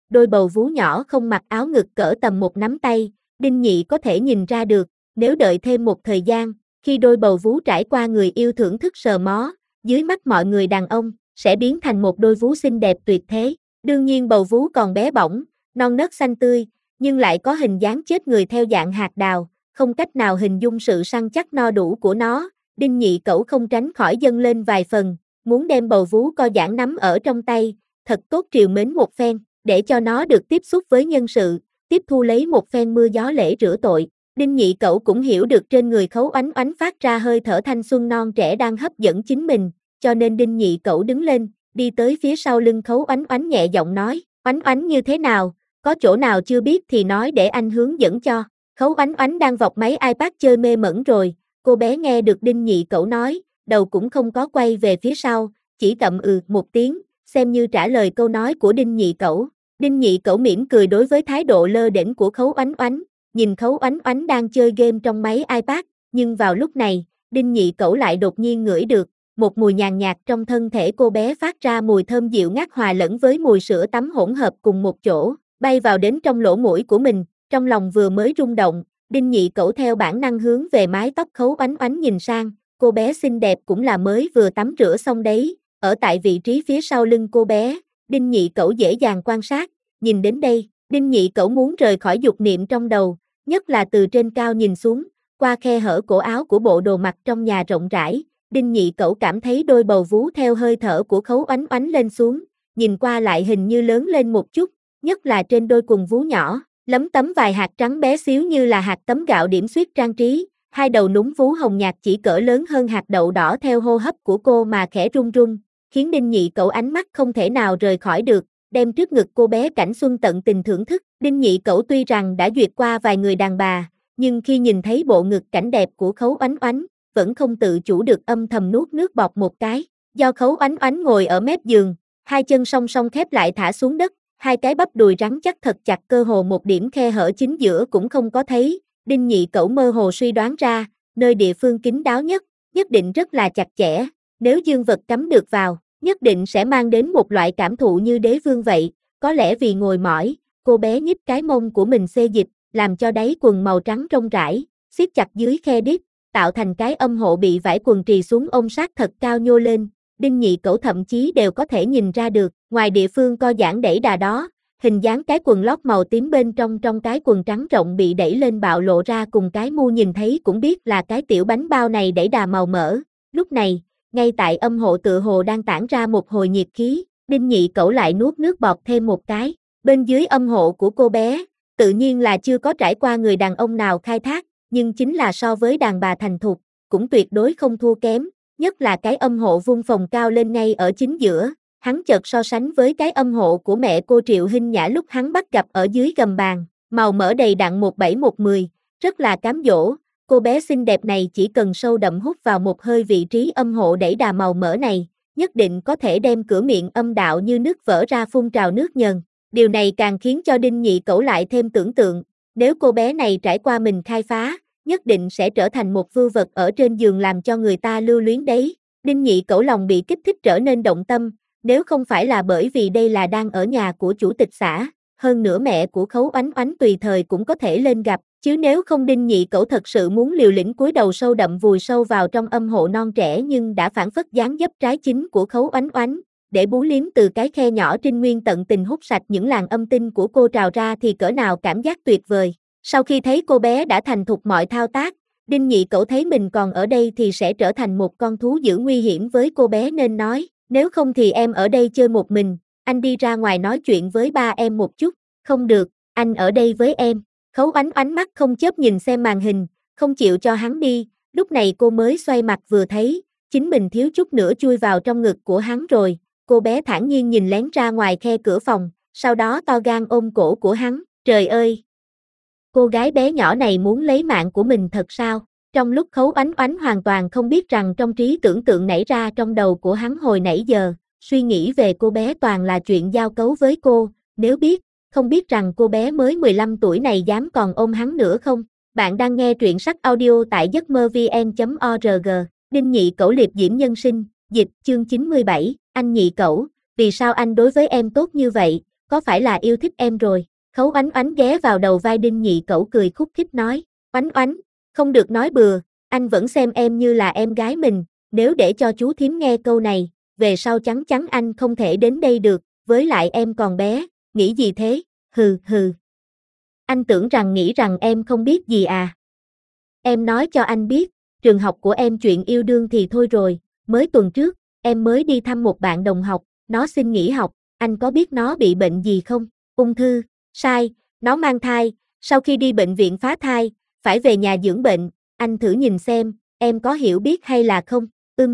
S1: đôi bầu vú nhỏ không mặc áo ngực cỡ tầm một nắm tay, Đinh Nhị có thể nhìn ra được, nếu đợi thêm một thời gian, khi đôi bầu vú trải qua người yêu thưởng thức sờ mó, dưới mắt mọi người đàn ông, sẽ biến thành một đôi vú xinh đẹp tuyệt thế. Đương nhiên bầu vú còn bé bỏng, non nớt xanh tươi, nhưng lại có hình dáng chết người theo dạng hạt đào, không cách nào hình dung sự săn chắc no đủ của nó. Đinh Nhị Cẩu không tránh khỏi dâng lên vài phần, muốn đem bầu vú co giãn nắm ở trong tay, thật tốt trìu mến một phen, để cho nó được tiếp xúc với nhân sự, tiếp thu lấy một phen mưa gió lễ rửa tội. Đinh Nhị Cẩu cũng hiểu được trên người Khấu Oánh Oánh phát ra hơi thở thanh xuân non trẻ đang hấp dẫn chính mình, cho nên Đinh Nhị Cẩu đứng lên, đi tới phía sau lưng Khấu Oánh Oánh nhẹ giọng nói, Oánh Oánh như thế nào, có chỗ nào chưa biết thì nói để anh hướng dẫn cho. Khấu Oánh Oánh đang vọc máy iPad chơi mê mẩn rồi, cô bé nghe được Đinh Nhị Cẩu nói, đầu cũng không có quay về phía sau, chỉ cặm một tiếng, xem như trả lời câu nói của Đinh Nhị Cẩu. Đinh Nhị Cẩu mỉm cười đối với thái độ lơ đễnh của Khấu Oánh Oánh, nhìn Khấu Oánh Oánh đang chơi game trong máy iPad, nhưng vào lúc này, Đinh Nhị Cẩu lại đột nhiên ngửi được, một mùi nhàn nhạt trong thân thể cô bé phát ra mùi thơm dịu ngát hòa lẫn với mùi sữa tắm hỗn hợp cùng một chỗ, bay vào đến trong lỗ mũi của mình, trong lòng vừa mới rung động, Đinh Nhị Cẩu theo bản năng hướng về mái tóc Khấu Oánh Oánh nhìn sang, cô bé xinh đẹp cũng là mới vừa tắm rửa xong đấy, ở tại vị trí phía sau lưng cô bé, Đinh Nhị Cẩu dễ dàng quan sát, nhìn đến đây, Đinh Nhị Cẩu muốn rời khỏi dục niệm trong đầu, nhất là từ trên cao nhìn xuống, qua khe hở cổ áo của bộ đồ mặc trong nhà rộng rãi, Đinh Nhị Cẩu cảm thấy đôi bầu vú theo hơi thở của Khấu Oánh Oánh lên xuống, nhìn qua lại hình như lớn lên một chút, nhất là trên đôi quần vú nhỏ, lấm tấm vài hạt trắng bé xíu như là hạt tấm gạo điểm xuyết trang trí, hai đầu núm vú hồng nhạt chỉ cỡ lớn hơn hạt đậu đỏ theo hô hấp của cô mà khẽ run run, khiến Đinh Nhị Cẩu ánh mắt không thể nào rời khỏi được, đem trước ngực cô bé cảnh xuân tận tình thưởng thức. Đinh Nhị Cẩu tuy rằng đã duyệt qua vài người đàn bà, nhưng khi nhìn thấy bộ ngực cảnh đẹp của Khấu Oánh Oánh, vẫn không tự chủ được âm thầm nuốt nước bọt một cái. Do Khấu Oánh Oánh ngồi ở mép giường, hai chân song song khép lại thả xuống đất, hai cái bắp đùi rắn chắc thật chặt, cơ hồ một điểm khe hở chính giữa cũng không có thấy. Đinh Nhị Cẩu mơ hồ suy đoán ra, nơi địa phương kín đáo nhất định rất là chặt chẽ, nếu dương vật cắm được vào, nhất định sẽ mang đến một loại cảm thụ như đế vương vậy. Có lẽ vì ngồi mỏi, cô bé nhích cái mông của mình xê dịch, làm cho đáy quần màu trắng rông rải, siết chặt dưới khe đít, tạo thành cái âm hộ bị vải quần trì xuống ôm sát thật cao nhô lên. Đinh Nhị Cẩu thậm chí đều có thể nhìn ra được, ngoài địa phương co giãn đẩy đà đó, hình dáng cái quần lót màu tím bên trong cái quần trắng rộng bị đẩy lên bạo lộ ra, cùng cái mu nhìn thấy cũng biết là cái tiểu bánh bao này đẩy đà màu mỡ. Lúc này, ngay tại âm hộ tựa hồ đang tản ra một hồi nhiệt khí, Đinh Nhị Cẩu lại nuốt nước bọt thêm một cái. Bên dưới âm hộ của cô bé, tự nhiên là chưa có trải qua người đàn ông nào khai thác, nhưng chính là so với đàn bà thành thục, cũng tuyệt đối không thua kém, nhất là cái âm hộ vuông phồng cao lên ngay ở chính giữa. Hắn chợt so sánh với cái âm hộ của mẹ cô Triệu Hinh Nhã lúc hắn bắt gặp ở dưới gầm bàn, màu mỡ đầy đặn 17-10, rất là cám dỗ. Cô bé xinh đẹp này chỉ cần sâu đậm hút vào một hơi vị trí âm hộ đẩy đà màu mỡ này, nhất định có thể đem cửa miệng âm đạo như nước vỡ ra phun trào nước nhờn. Điều này càng khiến cho Đinh Nhị Cẩu lại thêm tưởng tượng, nếu cô bé này trải qua mình khai phá, nhất định sẽ trở thành một vưu vật ở trên giường làm cho người ta lưu luyến đấy. Đinh Nhị Cẩu lòng bị kích thích trở nên động tâm, nếu không phải là bởi vì đây là đang ở nhà của chủ tịch xã, hơn nữa mẹ của Khấu Oánh Oánh tùy thời cũng có thể lên gặp, chứ nếu không Đinh Nhị Cẩu thật sự muốn liều lĩnh cúi đầu sâu đậm vùi sâu vào trong âm hộ non trẻ nhưng đã phản phất dáng dấp trái chính của Khấu Oánh Oánh, để bú liếm từ cái khe nhỏ trinh nguyên tận tình hút sạch những làn âm tinh của cô trào ra thì cỡ nào cảm giác tuyệt vời. Sau khi thấy cô bé đã thành thục mọi thao tác, Đinh Nhị Cẩu thấy mình còn ở đây thì sẽ trở thành một con thú dữ nguy hiểm với cô bé nên nói, nếu không thì em ở đây chơi một mình, anh đi ra ngoài nói chuyện với ba em một chút. Không được, anh ở đây với em. Khấu Oánh Oánh mắt không chớp nhìn xem màn hình, không chịu cho hắn đi, lúc này cô mới xoay mặt vừa thấy, chính mình thiếu chút nữa chui vào trong ngực của hắn rồi, cô bé thản nhiên nhìn lén ra ngoài khe cửa phòng, sau đó to gan ôm cổ của hắn, trời ơi! Cô gái bé nhỏ này muốn lấy mạng của mình thật sao? Trong lúc Khấu Oánh Oánh hoàn toàn không biết rằng trong trí tưởng tượng nảy ra trong đầu của hắn hồi nãy giờ, suy nghĩ về cô bé toàn là chuyện giao cấu với cô, nếu biết, không biết rằng cô bé mới 15 tuổi này dám còn ôm hắn nữa không? Bạn đang nghe truyện sách audio tại giấc mơ vn.org, Đinh Nhị Cẩu liệp diễm nhân sinh, dịch chương 97, anh Nhị Cẩu, vì sao anh đối với em tốt như vậy? có phải là yêu thích em rồi? Khấu Oánh Oánh ghé vào đầu vai Đinh Nhị Cẩu cười khúc khích nói, Oánh Oánh, không được nói bừa, anh vẫn xem em như là em gái mình, nếu để cho chú thím nghe câu này, về sau chắn chắn anh không thể đến đây được, với lại em còn bé, nghĩ gì thế, hừ hừ. Anh tưởng rằng nghĩ rằng em không biết gì à. Em nói cho anh biết, trường học của em chuyện yêu đương thì thôi rồi, mới tuần trước, em mới đi thăm một bạn đồng học, nó xin nghỉ học, anh có biết nó bị bệnh gì không? Ung thư, sai, nó mang thai, sau khi đi bệnh viện phá thai, phải về nhà dưỡng bệnh, anh thử nhìn xem, em có hiểu biết hay là không?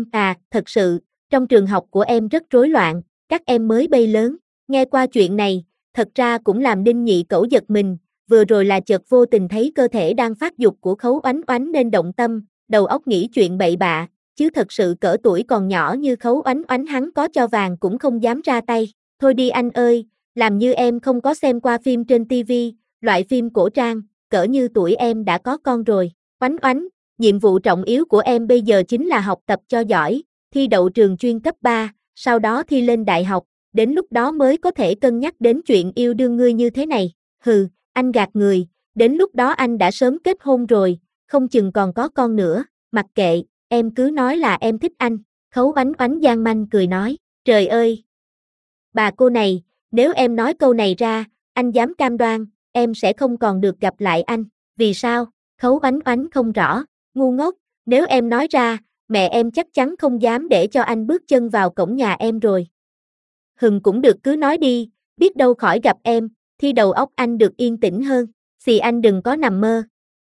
S1: Thật sự, trong trường học của em rất rối loạn, các em mới bay lớn, nghe qua chuyện này, thật ra cũng làm Đinh Nhị Cẩu giật mình, vừa rồi là chợt vô tình thấy cơ thể đang phát dục của Khấu Oánh Oánh nên động tâm, đầu óc nghĩ chuyện bậy bạ, chứ thật sự cỡ tuổi còn nhỏ như Khấu Oánh Oánh hắn có cho vàng cũng không dám ra tay. Thôi đi anh ơi, làm như em không có xem qua phim trên TV, loại phim cổ trang, cỡ như tuổi em đã có con rồi. Oánh Oánh, nhiệm vụ trọng yếu của em bây giờ chính là học tập cho giỏi, thi đậu trường chuyên cấp 3, sau đó thi lên đại học, đến lúc đó mới có thể cân nhắc đến chuyện yêu đương ngươi như thế này. Hừ, anh gạt người, đến lúc đó anh đã sớm kết hôn rồi, không chừng còn có con nữa, mặc kệ, em cứ nói là em thích anh. Khấu Oánh Oánh gian manh cười nói, trời ơi! Bà cô này, nếu em nói câu này ra, anh dám cam đoan, em sẽ không còn được gặp lại anh. Vì sao? Khấu Oánh Oánh không rõ, ngu ngốc, nếu em nói ra, mẹ em chắc chắn không dám để cho anh bước chân vào cổng nhà em rồi. Hừng cũng được cứ nói đi, biết đâu khỏi gặp em, thì đầu óc anh được yên tĩnh hơn, xì anh đừng có nằm mơ.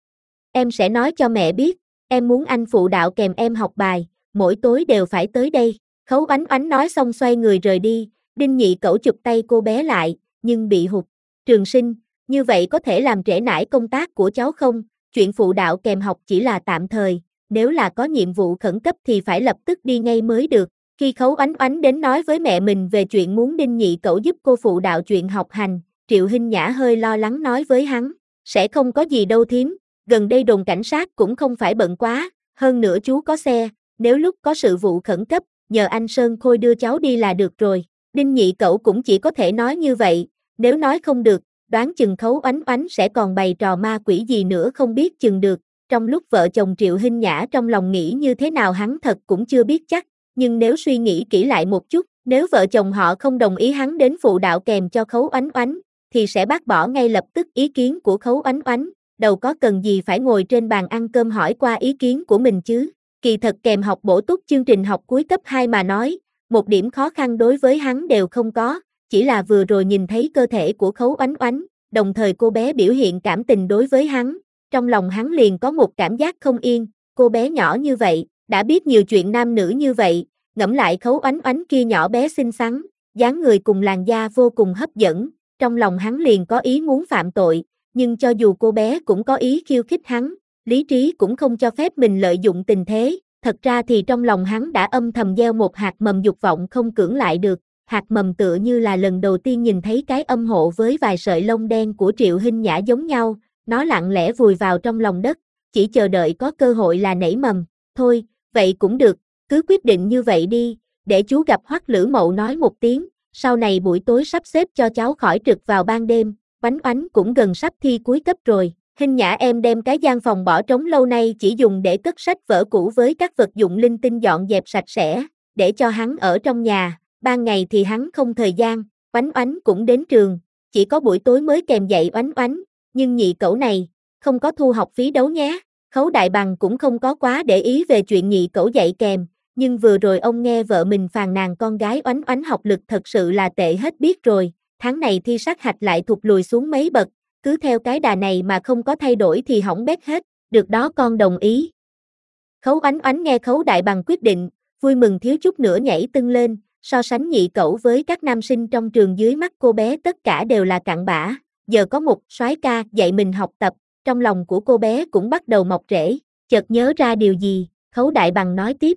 S1: Em sẽ nói cho mẹ biết, em muốn anh phụ đạo kèm em học bài, mỗi tối đều phải tới đây. Khấu Oánh Oánh nói xong xoay người rời đi, Đinh Nhị Cẩu chụp tay cô bé lại, nhưng bị hụt. Trường sinh, như vậy có thể làm trễ nải công tác của cháu không? Chuyện phụ đạo kèm học chỉ là tạm thời, nếu là có nhiệm vụ khẩn cấp thì phải lập tức đi ngay mới được. Khi Khấu Oánh Oánh đến nói với mẹ mình về chuyện muốn Đinh Nhị Cẩu giúp cô phụ đạo chuyện học hành, Triệu Hinh Nhã hơi lo lắng nói với hắn, sẽ không có gì đâu thím, gần đây đồn cảnh sát cũng không phải bận quá, hơn nữa chú có xe, nếu lúc có sự vụ khẩn cấp, nhờ anh Sơn Khôi đưa cháu đi là được rồi. Đinh Nhị Cẩu cũng chỉ có thể nói như vậy, nếu nói không được, đoán chừng Khấu Oánh Oánh sẽ còn bày trò ma quỷ gì nữa không biết chừng được. Trong lúc vợ chồng Triệu Hinh Nhã trong lòng nghĩ như thế nào hắn thật cũng chưa biết chắc, nhưng nếu suy nghĩ kỹ lại một chút, nếu vợ chồng họ không đồng ý hắn đến phụ đạo kèm cho Khấu Oánh Oánh, thì sẽ bác bỏ ngay lập tức ý kiến của Khấu Oánh Oánh, đâu có cần gì phải ngồi trên bàn ăn cơm hỏi qua ý kiến của mình chứ. Kỳ thật kèm học bổ túc chương trình học cuối cấp 2 mà nói, một điểm khó khăn đối với hắn đều không có, chỉ là vừa rồi nhìn thấy cơ thể của Khấu Oánh Oánh, đồng thời cô bé biểu hiện cảm tình đối với hắn, trong lòng hắn liền có một cảm giác không yên, cô bé nhỏ như vậy, đã biết nhiều chuyện nam nữ như vậy, ngẫm lại Khấu Oánh Oánh kia nhỏ bé xinh xắn, dáng người cùng làn da vô cùng hấp dẫn, trong lòng hắn liền có ý muốn phạm tội, nhưng cho dù cô bé cũng có ý khiêu khích hắn, lý trí cũng không cho phép mình lợi dụng tình thế, thật ra thì trong lòng hắn đã âm thầm gieo một hạt mầm dục vọng không cưỡng lại được, hạt mầm tựa như là lần đầu tiên nhìn thấy cái âm hộ với vài sợi lông đen của Triệu Hinh Nhã giống nhau, nó lặng lẽ vùi vào trong lòng đất, chỉ chờ đợi có cơ hội là nảy mầm, thôi, vậy cũng được, cứ quyết định như vậy đi, để chú gặp Hoắc Lữ Mậu nói một tiếng, sau này buổi tối sắp xếp cho cháu khỏi trực vào ban đêm, Oánh Oánh cũng gần sắp thi cuối cấp rồi. Hinh Nhã em đem cái gian phòng bỏ trống lâu nay chỉ dùng để cất sách vở cũ với các vật dụng linh tinh dọn dẹp sạch sẽ, để cho hắn ở trong nhà, ban ngày thì hắn không thời gian, Oánh Oánh cũng đến trường, chỉ có buổi tối mới kèm dạy Oánh Oánh, nhưng Nhị Cẩu này, không có thu học phí đấu nhé. Khấu Đại Bằng cũng không có quá để ý về chuyện Nhị Cẩu dạy kèm, nhưng vừa rồi ông nghe vợ mình phàn nàn con gái Oánh Oánh học lực thật sự là tệ hết biết rồi, tháng này thi sát hạch lại thụt lùi xuống mấy bậc, cứ theo cái đà này mà không có thay đổi thì hỏng bét hết, được đó con đồng ý. Khấu Oánh Oánh nghe Khấu Đại Bằng quyết định, vui mừng thiếu chút nữa nhảy tưng lên, so sánh Nhị Cẩu với các nam sinh trong trường dưới mắt cô bé tất cả đều là cặn bã, giờ có một soái ca dạy mình học tập, trong lòng của cô bé cũng bắt đầu mọc rễ, chợt nhớ ra điều gì, Khấu Đại Bằng nói tiếp,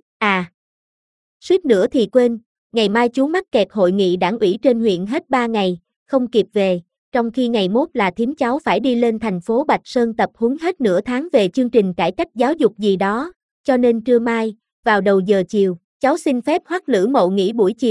S1: suýt nữa thì quên, ngày mai chú mắc kẹt hội nghị đảng ủy trên huyện hết 3 ngày, không kịp về, trong khi ngày mốt là thím cháu phải đi lên thành phố Bạch Sơn tập huấn hết nửa tháng về chương trình cải cách giáo dục gì đó, cho nên trưa mai, vào đầu giờ chiều, cháu xin phép Hoắc Lữ Mậu nghỉ buổi chiều,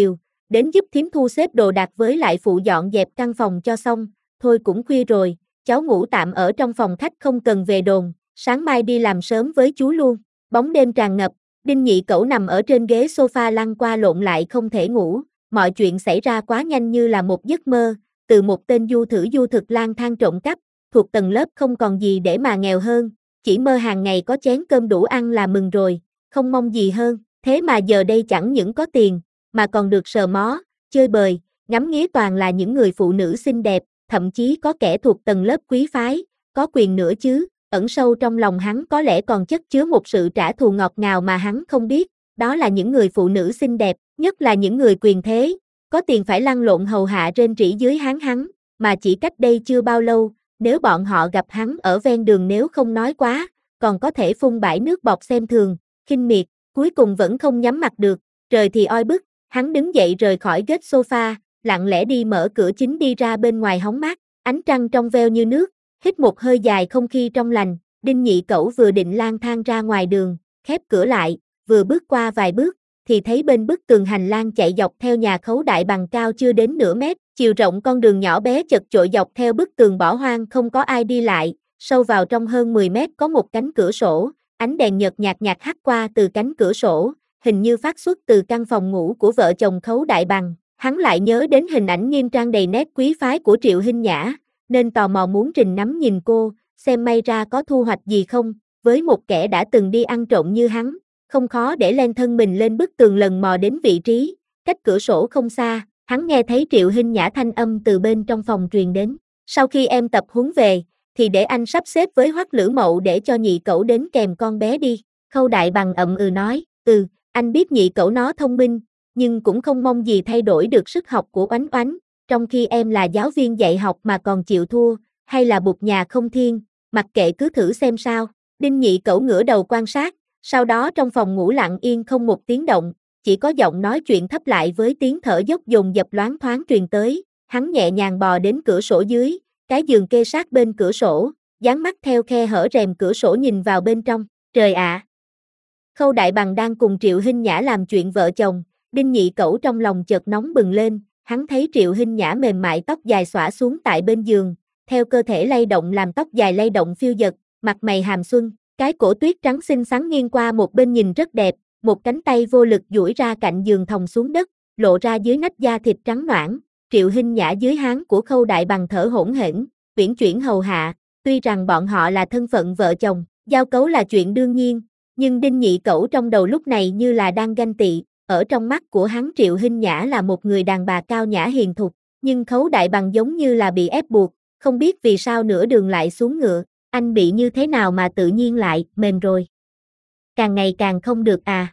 S1: đến giúp thím thu xếp đồ đạc với lại phụ dọn dẹp căn phòng cho xong, thôi cũng khuya rồi, cháu ngủ tạm ở trong phòng khách không cần về đồn, sáng mai đi làm sớm với chú luôn. Bóng đêm tràn ngập, Đinh Nhị Cẩu nằm ở trên ghế sofa lăn qua lộn lại không thể ngủ, mọi chuyện xảy ra quá nhanh như là một giấc mơ, từ một tên du thử du thực lang thang trộm cắp, thuộc tầng lớp không còn gì để mà nghèo hơn, chỉ mơ hàng ngày có chén cơm đủ ăn là mừng rồi, không mong gì hơn, thế mà giờ đây chẳng những có tiền, mà còn được sờ mó, chơi bời, ngắm nghía toàn là những người phụ nữ xinh đẹp, thậm chí có kẻ thuộc tầng lớp quý phái, có quyền nữa chứ, ẩn sâu trong lòng hắn có lẽ còn chất chứa một sự trả thù ngọt ngào mà hắn không biết, đó là những người phụ nữ xinh đẹp, nhất là những người quyền thế, có tiền phải lăn lộn hầu hạ rên rỉ dưới hắn, mà chỉ cách đây chưa bao lâu, nếu bọn họ gặp hắn ở ven đường nếu không nói quá, còn có thể phun bãi nước bọt xem thường, khinh miệt, cuối cùng vẫn không nhắm mặt được, trời thì oi bức, hắn đứng dậy rời khỏi ghế sofa, lặng lẽ đi mở cửa chính đi ra bên ngoài hóng mát, ánh trăng trong veo như nước, hít một hơi dài không khí trong lành, Đinh Nhị Cẩu vừa định lang thang ra ngoài đường, khép cửa lại, vừa bước qua vài bước, thì thấy bên bức tường hành lang chạy dọc theo nhà Khấu Đại Bằng cao chưa đến nửa mét, chiều rộng con đường nhỏ bé chật chội dọc theo bức tường bỏ hoang không có ai đi lại, sâu vào trong hơn 10 mét có một cánh cửa sổ, ánh đèn nhợt nhạt hắt qua từ cánh cửa sổ, hình như phát xuất từ căn phòng ngủ của vợ chồng Khấu Đại Bằng, hắn lại nhớ đến hình ảnh nghiêm trang đầy nét quý phái của Triệu Hinh Nhã, nên tò mò muốn trình nắm nhìn cô, xem may ra có thu hoạch gì không, với một kẻ đã từng đi ăn trộm như hắn, không khó để len thân mình lên bức tường lần mò đến vị trí, cách cửa sổ không xa, hắn nghe thấy Triệu Hinh Nhã thanh âm từ bên trong phòng truyền đến, sau khi em tập huấn về, thì để anh sắp xếp với Hoắc Lữ Mậu để cho Nhị Cẩu đến kèm con bé đi, Khâu Đại Bằng nói, anh biết Nhị Cẩu nó thông minh, nhưng cũng không mong gì thay đổi được sức học của Oánh Oánh, trong khi em là giáo viên dạy học mà còn chịu thua, hay là bụt nhà không thiên, mặc kệ cứ thử xem sao, Đinh Nhị Cẩu ngửa đầu quan sát, sau đó trong phòng ngủ lặng yên không một tiếng động, chỉ có giọng nói chuyện thấp lại với tiếng thở dốc dồn dập loáng thoáng truyền tới, hắn nhẹ nhàng bò đến cửa sổ dưới, cái giường kê sát bên cửa sổ, dán mắt theo khe hở rèm cửa sổ nhìn vào bên trong, trời ạ! Khâu Đại Bằng đang cùng Triệu Hinh Nhã làm chuyện vợ chồng, Đinh Nhị Cẩu trong lòng chợt nóng bừng lên, hắn thấy Triệu Hinh Nhã mềm mại tóc dài xõa xuống tại bên giường, theo cơ thể lay động làm tóc dài lay động phiêu dật, mặt mày hàm xuân, cái cổ tuyết trắng xinh xắn nghiêng qua một bên nhìn rất đẹp, một cánh tay vô lực duỗi ra cạnh giường thòng xuống đất, lộ ra dưới nách da thịt trắng nõn, Triệu Hinh Nhã dưới háng của Khâu Đại Bằng thở hổn hển, uyển chuyển hầu hạ, tuy rằng bọn họ là thân phận vợ chồng, giao cấu là chuyện đương nhiên, nhưng Đinh Nhị Cẩu trong đầu lúc này như là đang ganh tị, ở trong mắt của hắn Triệu Hinh Nhã là một người đàn bà cao nhã hiền thục, nhưng Khấu Đại Bằng giống như là bị ép buộc, không biết vì sao nửa đường lại xuống ngựa, anh bị như thế nào mà tự nhiên lại mềm rồi. Càng ngày càng không được à?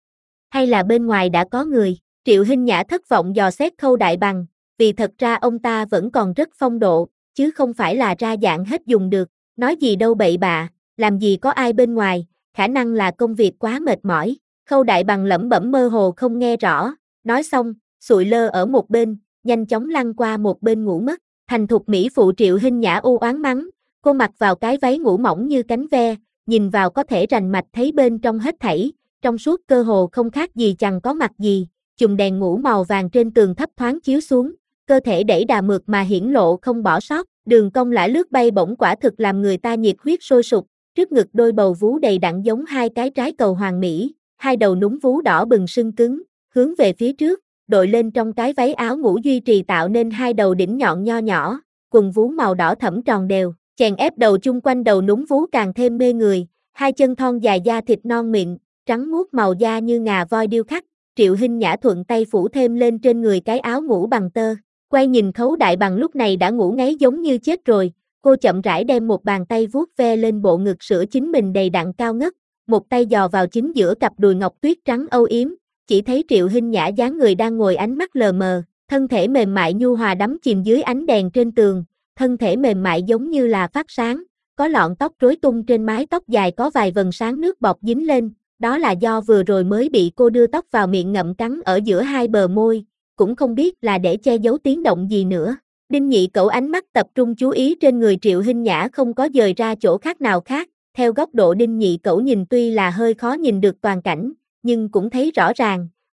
S1: Hay là bên ngoài đã có người? Triệu Hinh Nhã thất vọng dò xét Khâu Đại Bằng, vì thật ra ông ta vẫn còn rất phong độ, chứ không phải là ra dạng hết dùng được, nói gì đâu bậy bạ, làm gì có ai bên ngoài, khả năng là công việc quá mệt mỏi. Khâu Đại Bằng lẩm bẩm mơ hồ không nghe rõ, nói xong, sụi lơ ở một bên, nhanh chóng lăn qua một bên ngủ mất. Thành thục mỹ phụ Triệu Hinh Nhã u oán mắng, cô mặc vào cái váy ngủ mỏng như cánh ve, nhìn vào có thể rành mạch thấy bên trong hết thảy, trong suốt cơ hồ không khác gì chẳng có mặt gì, chùm đèn ngủ màu vàng trên tường thấp thoáng chiếu xuống, cơ thể đẩy đà mượt mà hiển lộ không bỏ sót, đường cong lả lướt bay bổng quả thực làm người ta nhiệt huyết sôi sục, trước ngực đôi bầu vú đầy đặn giống hai cái trái cầu hoàng mỹ, hai đầu núm vú đỏ bừng sưng cứng, hướng về phía trước, đội lên trong cái váy áo ngủ duy trì tạo nên hai đầu đỉnh nhọn nho nhỏ, quần vú màu đỏ thẫm tròn đều, chèn ép đầu chung quanh đầu núm vú càng thêm mê người, hai chân thon dài da thịt non mịn, trắng muốt màu da như ngà voi điêu khắc, Triệu Hinh Nhã thuận tay phủ thêm lên trên người cái áo ngủ bằng tơ, quay nhìn Khấu Đại Bằng lúc này đã ngủ ngáy giống như chết rồi, cô chậm rãi đem một bàn tay vuốt ve lên bộ ngực sữa chính mình đầy đặn cao ngất, một tay dò vào chính giữa cặp đùi ngọc tuyết trắng âu yếm, chỉ thấy Triệu Hinh Nhã dáng người đang ngồi ánh mắt lờ mờ, thân thể mềm mại nhu hòa đắm chìm dưới ánh đèn trên tường, thân thể mềm mại giống như là phát sáng, có lọn tóc rối tung trên mái tóc dài có vài vần sáng nước bọt dính lên, đó là do vừa rồi mới bị cô đưa tóc vào miệng ngậm cắn ở giữa hai bờ môi, cũng không biết là để che giấu tiếng động gì nữa. Đinh Nhị Cẩu ánh mắt tập trung chú ý trên người Triệu Hinh Nhã không có dời ra chỗ khác nào khác, theo góc độ Đinh Nhị Cẩu nhìn tuy là hơi khó nhìn được toàn cảnh, nhưng cũng thấy rõ ràng,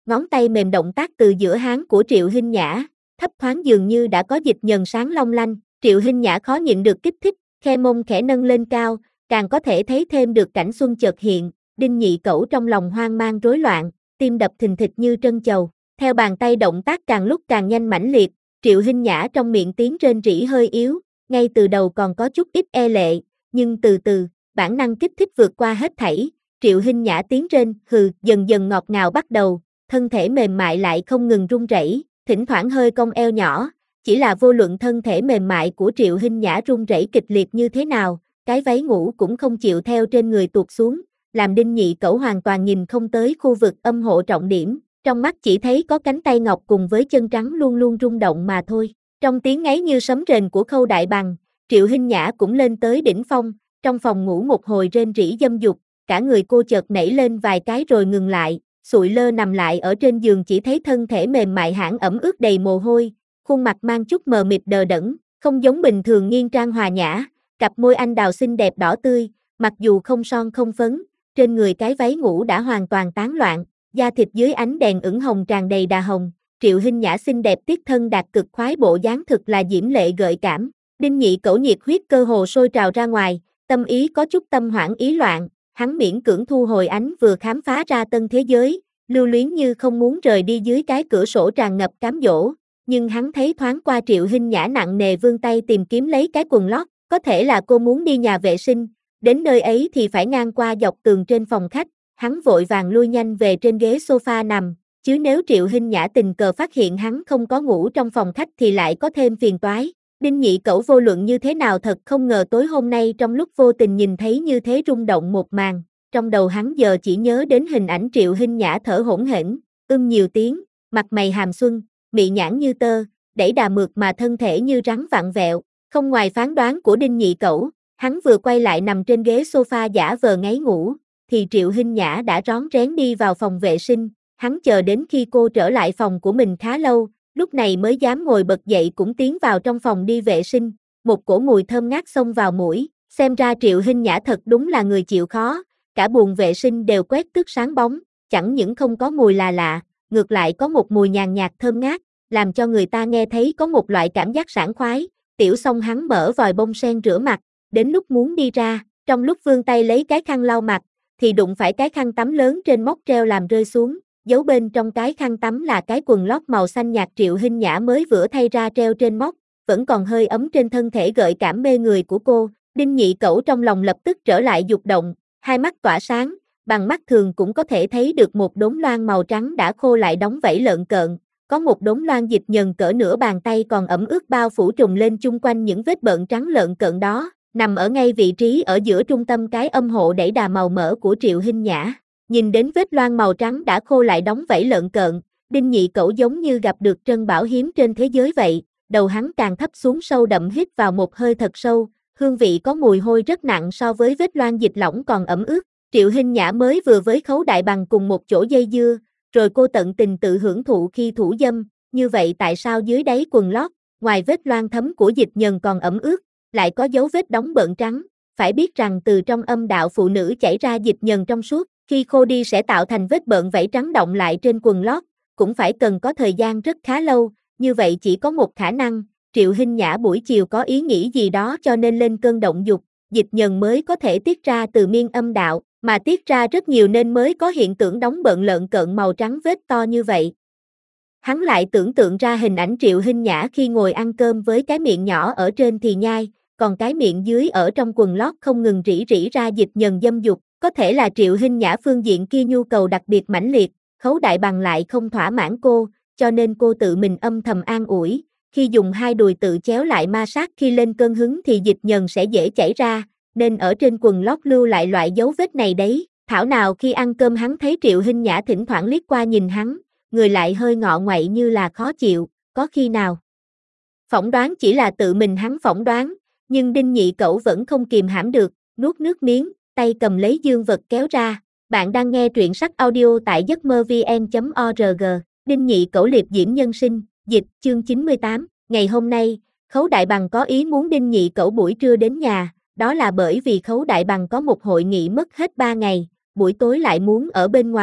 S1: ngón tay mềm động tác từ giữa háng của Triệu Hinh Nhã, thấp thoáng dường như đã có dịch nhần sáng long lanh, Triệu Hinh Nhã khó nhịn được kích thích, khe mông khẽ nâng lên cao, càng có thể thấy thêm được cảnh xuân chợt hiện, Đinh Nhị Cẩu trong lòng hoang mang rối loạn, tim đập thình thịch như trân chầu, theo bàn tay động tác càng lúc càng nhanh mãnh liệt, Triệu Hinh Nhã trong miệng tiếng rên rỉ hơi yếu, ngay từ đầu còn có chút ít e lệ, nhưng từ từ, bản năng kích thích vượt qua hết thảy, Triệu Hinh Nhã tiếng rên hừ dần dần ngọt ngào bắt đầu, thân thể mềm mại lại không ngừng run rẩy, thỉnh thoảng hơi cong eo nhỏ, chỉ là vô luận thân thể mềm mại của Triệu Hinh Nhã run rẩy kịch liệt như thế nào, cái váy ngủ cũng không chịu theo trên người tuột xuống, làm Đinh Nhị Cẩu hoàn toàn nhìn không tới khu vực âm hộ trọng điểm, trong mắt chỉ thấy có cánh tay ngọc cùng với chân trắng luôn luôn rung động mà thôi. Trong tiếng ngáy như sấm rền của Khâu Đại Bằng, Triệu Hinh Nhã cũng lên tới đỉnh phong, trong phòng ngủ một hồi rên rỉ dâm dục, cả người cô chợt nảy lên vài cái rồi ngừng lại, sụi lơ nằm lại ở trên giường chỉ thấy thân thể mềm mại hãn ẩm ướt đầy mồ hôi, khuôn mặt mang chút mờ mịt đờ đẫn, không giống bình thường nghiêm trang hòa nhã, cặp môi anh đào xinh đẹp đỏ tươi, mặc dù không son không phấn, trên người cái váy ngủ đã hoàn toàn tán loạn, da thịt dưới ánh đèn ửng hồng tràn đầy đà hồng, Triệu Hinh Nhã xinh đẹp tiết thân đạt cực khoái bộ dáng thực là diễm lệ gợi cảm, Đinh Nhị Cẩu nhiệt huyết cơ hồ sôi trào ra ngoài, tâm ý có chút tâm hoảng ý loạn, hắn miễn cưỡng thu hồi ánh vừa khám phá ra tân thế giới, lưu luyến như không muốn rời đi dưới cái cửa sổ tràn ngập cám dỗ, nhưng hắn thấy thoáng qua Triệu Hinh Nhã nặng nề vươn tay tìm kiếm lấy cái quần lót, có thể là cô muốn đi nhà vệ sinh, đến nơi ấy thì phải ngang qua dọc tường trên phòng khách, hắn vội vàng lui nhanh về trên ghế sofa nằm, chứ nếu Triệu Hinh Nhã tình cờ phát hiện hắn không có ngủ trong phòng khách thì lại có thêm phiền toái. Đinh Nhị Cẩu vô luận như thế nào thật không ngờ tối hôm nay trong lúc vô tình nhìn thấy như thế rung động một màn, trong đầu hắn giờ chỉ nhớ đến hình ảnh Triệu Hinh Nhã thở hổn hển, nhiều tiếng, mặt mày hàm xuân, mị nhãn như tơ, đẩy đà mượt mà thân thể như rắn vặn vẹo, không ngoài phán đoán của Đinh Nhị Cẩu, hắn vừa quay lại nằm trên ghế sofa giả vờ ngáy ngủ, thì Triệu Hinh Nhã đã rón rén đi vào phòng vệ sinh, hắn chờ đến khi cô trở lại phòng của mình khá lâu, lúc này mới dám ngồi bật dậy cũng tiến vào trong phòng đi vệ sinh, một cổ mùi thơm ngát xông vào mũi, xem ra Triệu Hinh Nhã thật đúng là người chịu khó, cả buồng vệ sinh đều quét tước sáng bóng, chẳng những không có mùi là lạ, ngược lại có một mùi nhàn nhạt thơm ngát, làm cho người ta nghe thấy có một loại cảm giác sảng khoái, tiểu xong hắn mở vòi bông sen rửa mặt, đến lúc muốn đi ra, trong lúc vươn tay lấy cái khăn lau mặt, thì đụng phải cái khăn tắm lớn trên móc treo làm rơi xuống, giấu bên trong cái khăn tắm là cái quần lót màu xanh nhạt Triệu Hinh Nhã mới vừa thay ra treo trên móc, vẫn còn hơi ấm trên thân thể gợi cảm mê người của cô, Đinh Nhị Cẩu trong lòng lập tức trở lại dục động, hai mắt tỏa sáng, bằng mắt thường cũng có thể thấy được một đốm loang màu trắng đã khô lại đóng vảy lợn cợn, có một đốm loang dịch nhần cỡ nửa bàn tay còn ẩm ướt bao phủ trùng lên chung quanh những vết bợn trắng lợn cợn đó, nằm ở ngay vị trí ở giữa trung tâm cái âm hộ đẩy đà màu mỡ của Triệu Hinh Nhã. Nhìn đến vết loang màu trắng đã khô lại đóng vảy lợn cợn, Đinh Nhị Cẩu giống như gặp được trân bảo hiếm trên thế giới vậy, đầu hắn càng thấp xuống sâu đậm hít vào một hơi thật sâu, hương vị có mùi hôi rất nặng so với vết loang dịch lỏng còn ẩm ướt, Triệu Hinh Nhã mới vừa với Khấu Đại Bằng cùng một chỗ dây dưa, rồi cô tận tình tự hưởng thụ khi thủ dâm, như vậy tại sao dưới đáy quần lót, ngoài vết loang thấm của dịch nhần còn ẩm ướt, lại có dấu vết đóng bợn trắng, phải biết rằng từ trong âm đạo phụ nữ chảy ra dịch nhần trong suốt, khi khô đi sẽ tạo thành vết bợn vảy trắng đọng lại trên quần lót, cũng phải cần có thời gian rất khá lâu, như vậy chỉ có một khả năng, Triệu Hinh Nhã buổi chiều có ý nghĩ gì đó cho nên lên cơn động dục, dịch nhần mới có thể tiết ra từ miên âm đạo, mà tiết ra rất nhiều nên mới có hiện tượng đóng bợn lợn cợn màu trắng vết to như vậy. Hắn lại tưởng tượng ra hình ảnh Triệu Hinh Nhã khi ngồi ăn cơm với cái miệng nhỏ ở trên thì nhai, còn cái miệng dưới ở trong quần lót không ngừng rỉ rỉ ra dịch nhần dâm dục, có thể là Triệu Hinh Nhã phương diện kia nhu cầu đặc biệt mãnh liệt, Khấu Đại Bằng lại không thỏa mãn cô, cho nên cô tự mình âm thầm an ủi, khi dùng hai đùi tự chéo lại ma sát khi lên cơn hứng thì dịch nhần sẽ dễ chảy ra, nên ở trên quần lót lưu lại loại dấu vết này đấy, thảo nào khi ăn cơm hắn thấy Triệu Hinh Nhã thỉnh thoảng liếc qua nhìn hắn, người lại hơi ngọ nguậy như là khó chịu, có khi nào phỏng đoán chỉ là tự mình hắn phỏng đoán, nhưng Đinh Nhị Cẩu vẫn không kìm hãm được, nuốt nước miếng, tay cầm lấy dương vật kéo ra. Bạn đang nghe truyện sách audio tại giấc mơ vn.org. Đinh Nhị Cẩu liệp diễm nhân sinh, dịch, chương 98. Ngày hôm nay, Khấu Đại Bằng có ý muốn Đinh Nhị Cẩu buổi trưa đến nhà, đó là bởi vì Khấu Đại Bằng có một hội nghị mất hết 3 ngày, buổi tối lại muốn ở bên ngoài,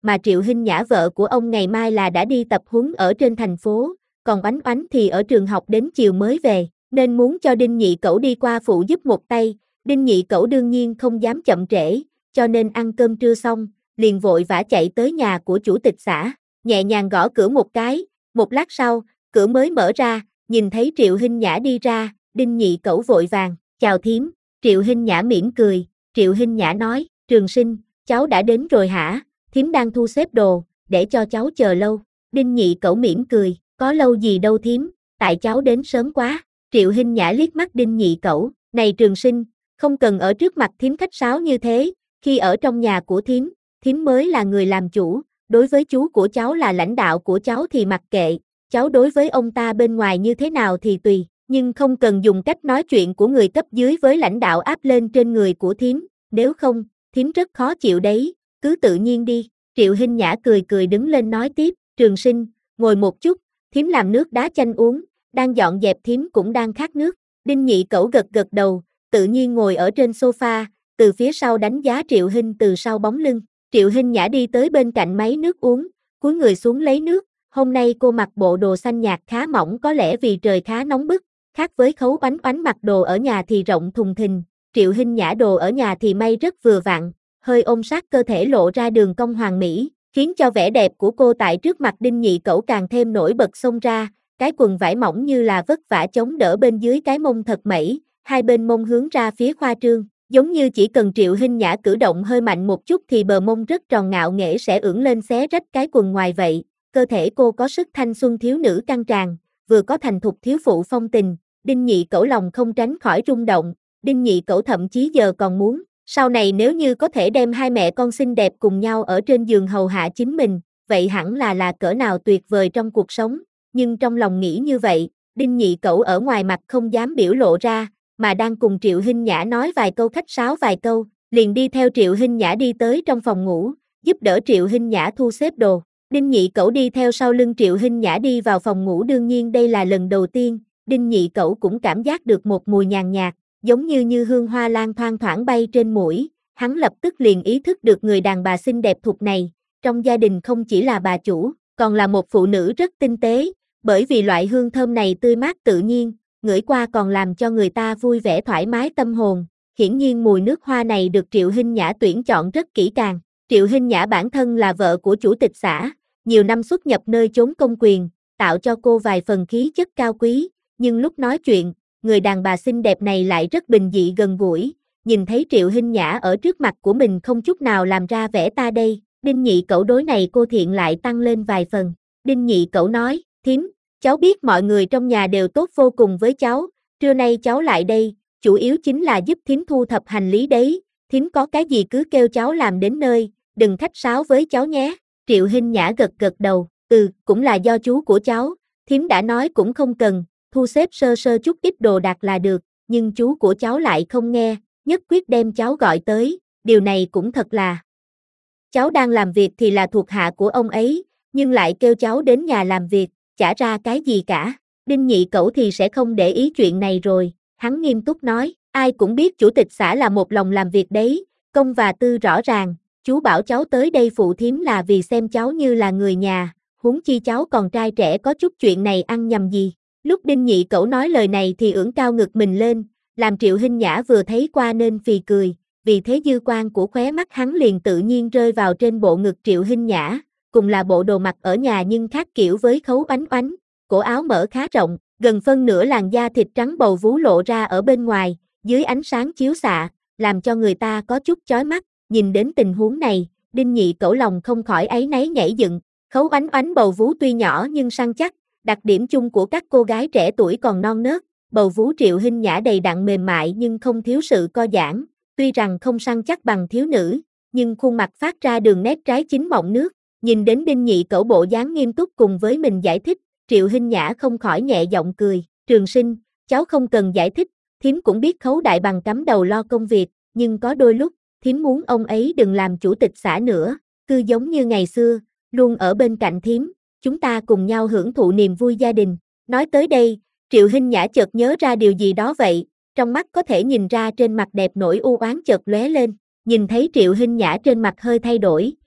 S1: mà Triệu Hinh Nhã vợ của ông ngày mai là đã đi tập huấn ở trên thành phố, còn Oánh Oánh thì ở trường học đến chiều mới về, nên muốn cho Đinh Nhị Cẩu đi qua phụ giúp một tay. Đinh Nhị Cẩu đương nhiên không dám chậm trễ, cho nên ăn cơm trưa xong, liền vội vã chạy tới nhà của chủ tịch xã, nhẹ nhàng gõ cửa một cái, một lát sau, cửa mới mở ra, nhìn thấy Triệu Hinh Nhã đi ra, Đinh Nhị Cẩu vội vàng, chào thím. Triệu Hinh Nhã mỉm cười, Triệu Hinh Nhã nói, Trường Sinh, cháu đã đến rồi hả? Thím đang thu xếp đồ, để cho cháu chờ lâu. Đinh Nhị Cẩu mỉm cười, có lâu gì đâu thím, tại cháu đến sớm quá. Triệu Hinh Nhã liếc mắt Đinh Nhị Cẩu, này Trường Sinh, không cần ở trước mặt thím khách sáo như thế, khi ở trong nhà của thím mới là người làm chủ, đối với chú của cháu là lãnh đạo của cháu thì mặc kệ, cháu đối với ông ta bên ngoài như thế nào thì tùy, nhưng không cần dùng cách nói chuyện của người cấp dưới với lãnh đạo áp lên trên người của thím, nếu không, thím rất khó chịu đấy, cứ tự nhiên đi. Triệu Hinh Nhã cười cười đứng lên nói tiếp, Trường Sinh, ngồi một chút, thím làm nước đá chanh uống, đang dọn dẹp thím cũng đang khát nước. Đinh Nhị Cẩu gật gật đầu, tự nhiên ngồi ở trên sofa, từ phía sau đánh giá Triệu Hinh từ sau bóng lưng. Triệu Hinh Nhã đi tới bên cạnh máy nước uống, cúi người xuống lấy nước, hôm nay cô mặc bộ đồ xanh nhạt khá mỏng có lẽ vì trời khá nóng bức, khác với Khấu Oánh Oánh mặc đồ ở nhà thì rộng thùng thình, Triệu Hinh Nhã đồ ở nhà thì may rất vừa vặn, hơi ôm sát cơ thể lộ ra đường cong hoàn mỹ, khiến cho vẻ đẹp của cô tại trước mặt Đinh Nhị Cẩu càng thêm nổi bật xông ra, cái quần vải mỏng như là vất vả chống đỡ bên dưới cái mông thật mẩy, hai bên mông hướng ra phía khoa trương, giống như chỉ cần Triệu Hinh Nhã cử động hơi mạnh một chút thì bờ mông rất tròn ngạo nghễ sẽ ưỡn lên xé rách cái quần ngoài vậy, cơ thể cô có sức thanh xuân thiếu nữ căng tràn, vừa có thành thục thiếu phụ phong tình, Đinh Nhị Cẩu lòng không tránh khỏi rung động, Đinh Nhị Cẩu thậm chí giờ còn muốn, sau này nếu như có thể đem hai mẹ con xinh đẹp cùng nhau ở trên giường hầu hạ chính mình, vậy hẳn là cỡ nào tuyệt vời trong cuộc sống, nhưng trong lòng nghĩ như vậy, Đinh Nhị Cẩu ở ngoài mặt không dám biểu lộ ra, mà đang cùng Triệu Hinh Nhã nói vài câu khách sáo vài câu, liền đi theo Triệu Hinh Nhã đi tới trong phòng ngủ, giúp đỡ Triệu Hinh Nhã thu xếp đồ. Đinh Nhị Cẩu đi theo sau lưng Triệu Hinh Nhã đi vào phòng ngủ, đương nhiên đây là lần đầu tiên, Đinh Nhị Cẩu cũng cảm giác được một mùi nhàn nhạt, giống như hương hoa lan thoang thoảng bay trên mũi, hắn lập tức liền ý thức được người đàn bà xinh đẹp thuộc này, trong gia đình không chỉ là bà chủ, còn là một phụ nữ rất tinh tế, bởi vì loại hương thơm này tươi mát tự nhiên, ngửi qua còn làm cho người ta vui vẻ thoải mái tâm hồn, hiển nhiên mùi nước hoa này được Triệu Hinh Nhã tuyển chọn rất kỹ càng. Triệu Hinh Nhã bản thân là vợ của chủ tịch xã, nhiều năm xuất nhập nơi chốn công quyền, tạo cho cô vài phần khí chất cao quý, nhưng lúc nói chuyện, người đàn bà xinh đẹp này lại rất bình dị gần gũi, nhìn thấy Triệu Hinh Nhã ở trước mặt của mình không chút nào làm ra vẻ ta đây, Đinh Nhị Cẩu đối này cô thiện lại tăng lên vài phần. Đinh Nhị Cẩu nói, thím, cháu biết mọi người trong nhà đều tốt vô cùng với cháu, trưa nay cháu lại đây, chủ yếu chính là giúp thím thu thập hành lý đấy, thím có cái gì cứ kêu cháu làm đến nơi, đừng khách sáo với cháu nhé. Triệu Hinh Nhã gật gật đầu, cũng là do chú của cháu, thím đã nói cũng không cần, thu xếp sơ sơ chút ít đồ đạc là được, nhưng chú của cháu lại không nghe, nhất quyết đem cháu gọi tới, điều này cũng thật là. Cháu đang làm việc thì là thuộc hạ của ông ấy, nhưng lại kêu cháu đến nhà làm việc, chả ra cái gì cả. Đinh Nhị Cẩu thì sẽ không để ý chuyện này rồi, hắn nghiêm túc nói, ai cũng biết chủ tịch xã là một lòng làm việc đấy, công và tư rõ ràng, chú bảo cháu tới đây phụ thím là vì xem cháu như là người nhà, huống chi cháu còn trai trẻ có chút chuyện này ăn nhầm gì. Lúc Đinh Nhị Cẩu nói lời này thì ưỡn cao ngực mình lên, làm Triệu Hinh Nhã vừa thấy qua nên phì cười, vì thế dư quang của khóe mắt hắn liền tự nhiên rơi vào trên bộ ngực Triệu Hinh Nhã, cùng là bộ đồ mặc ở nhà nhưng khác kiểu với Khấu Oánh Oánh, cổ áo mở khá rộng, gần phân nửa làn da thịt trắng bầu vú lộ ra ở bên ngoài, dưới ánh sáng chiếu xạ, làm cho người ta có chút chói mắt, nhìn đến tình huống này, Đinh Nhị Cẩu lòng không khỏi áy náy nhảy dựng, Khấu Oánh Oánh bầu vú tuy nhỏ nhưng săn chắc, đặc điểm chung của các cô gái trẻ tuổi còn non nớt, bầu vú Triệu Hinh Nhã đầy đặn mềm mại nhưng không thiếu sự co giãn, tuy rằng không săn chắc bằng thiếu nữ, nhưng khuôn mặt phát ra đường nét trái chín mọng nước, nhìn đến Đinh Nhị Cẩu bộ dáng nghiêm túc cùng với mình giải thích, Triệu Hinh Nhã không khỏi nhẹ giọng cười, Trường Sinh, cháu không cần giải thích, thím cũng biết Khấu đại bằng cắm đầu lo công việc, nhưng có đôi lúc, thím muốn ông ấy đừng làm chủ tịch xã nữa, cứ giống như ngày xưa, luôn ở bên cạnh thím, chúng ta cùng nhau hưởng thụ niềm vui gia đình. Nói tới đây, Triệu Hinh Nhã chợt nhớ ra điều gì đó vậy, trong mắt có thể nhìn ra trên mặt đẹp nổi u oán chợt lóe lên, nhìn thấy Triệu Hinh Nhã trên mặt hơi thay đổi,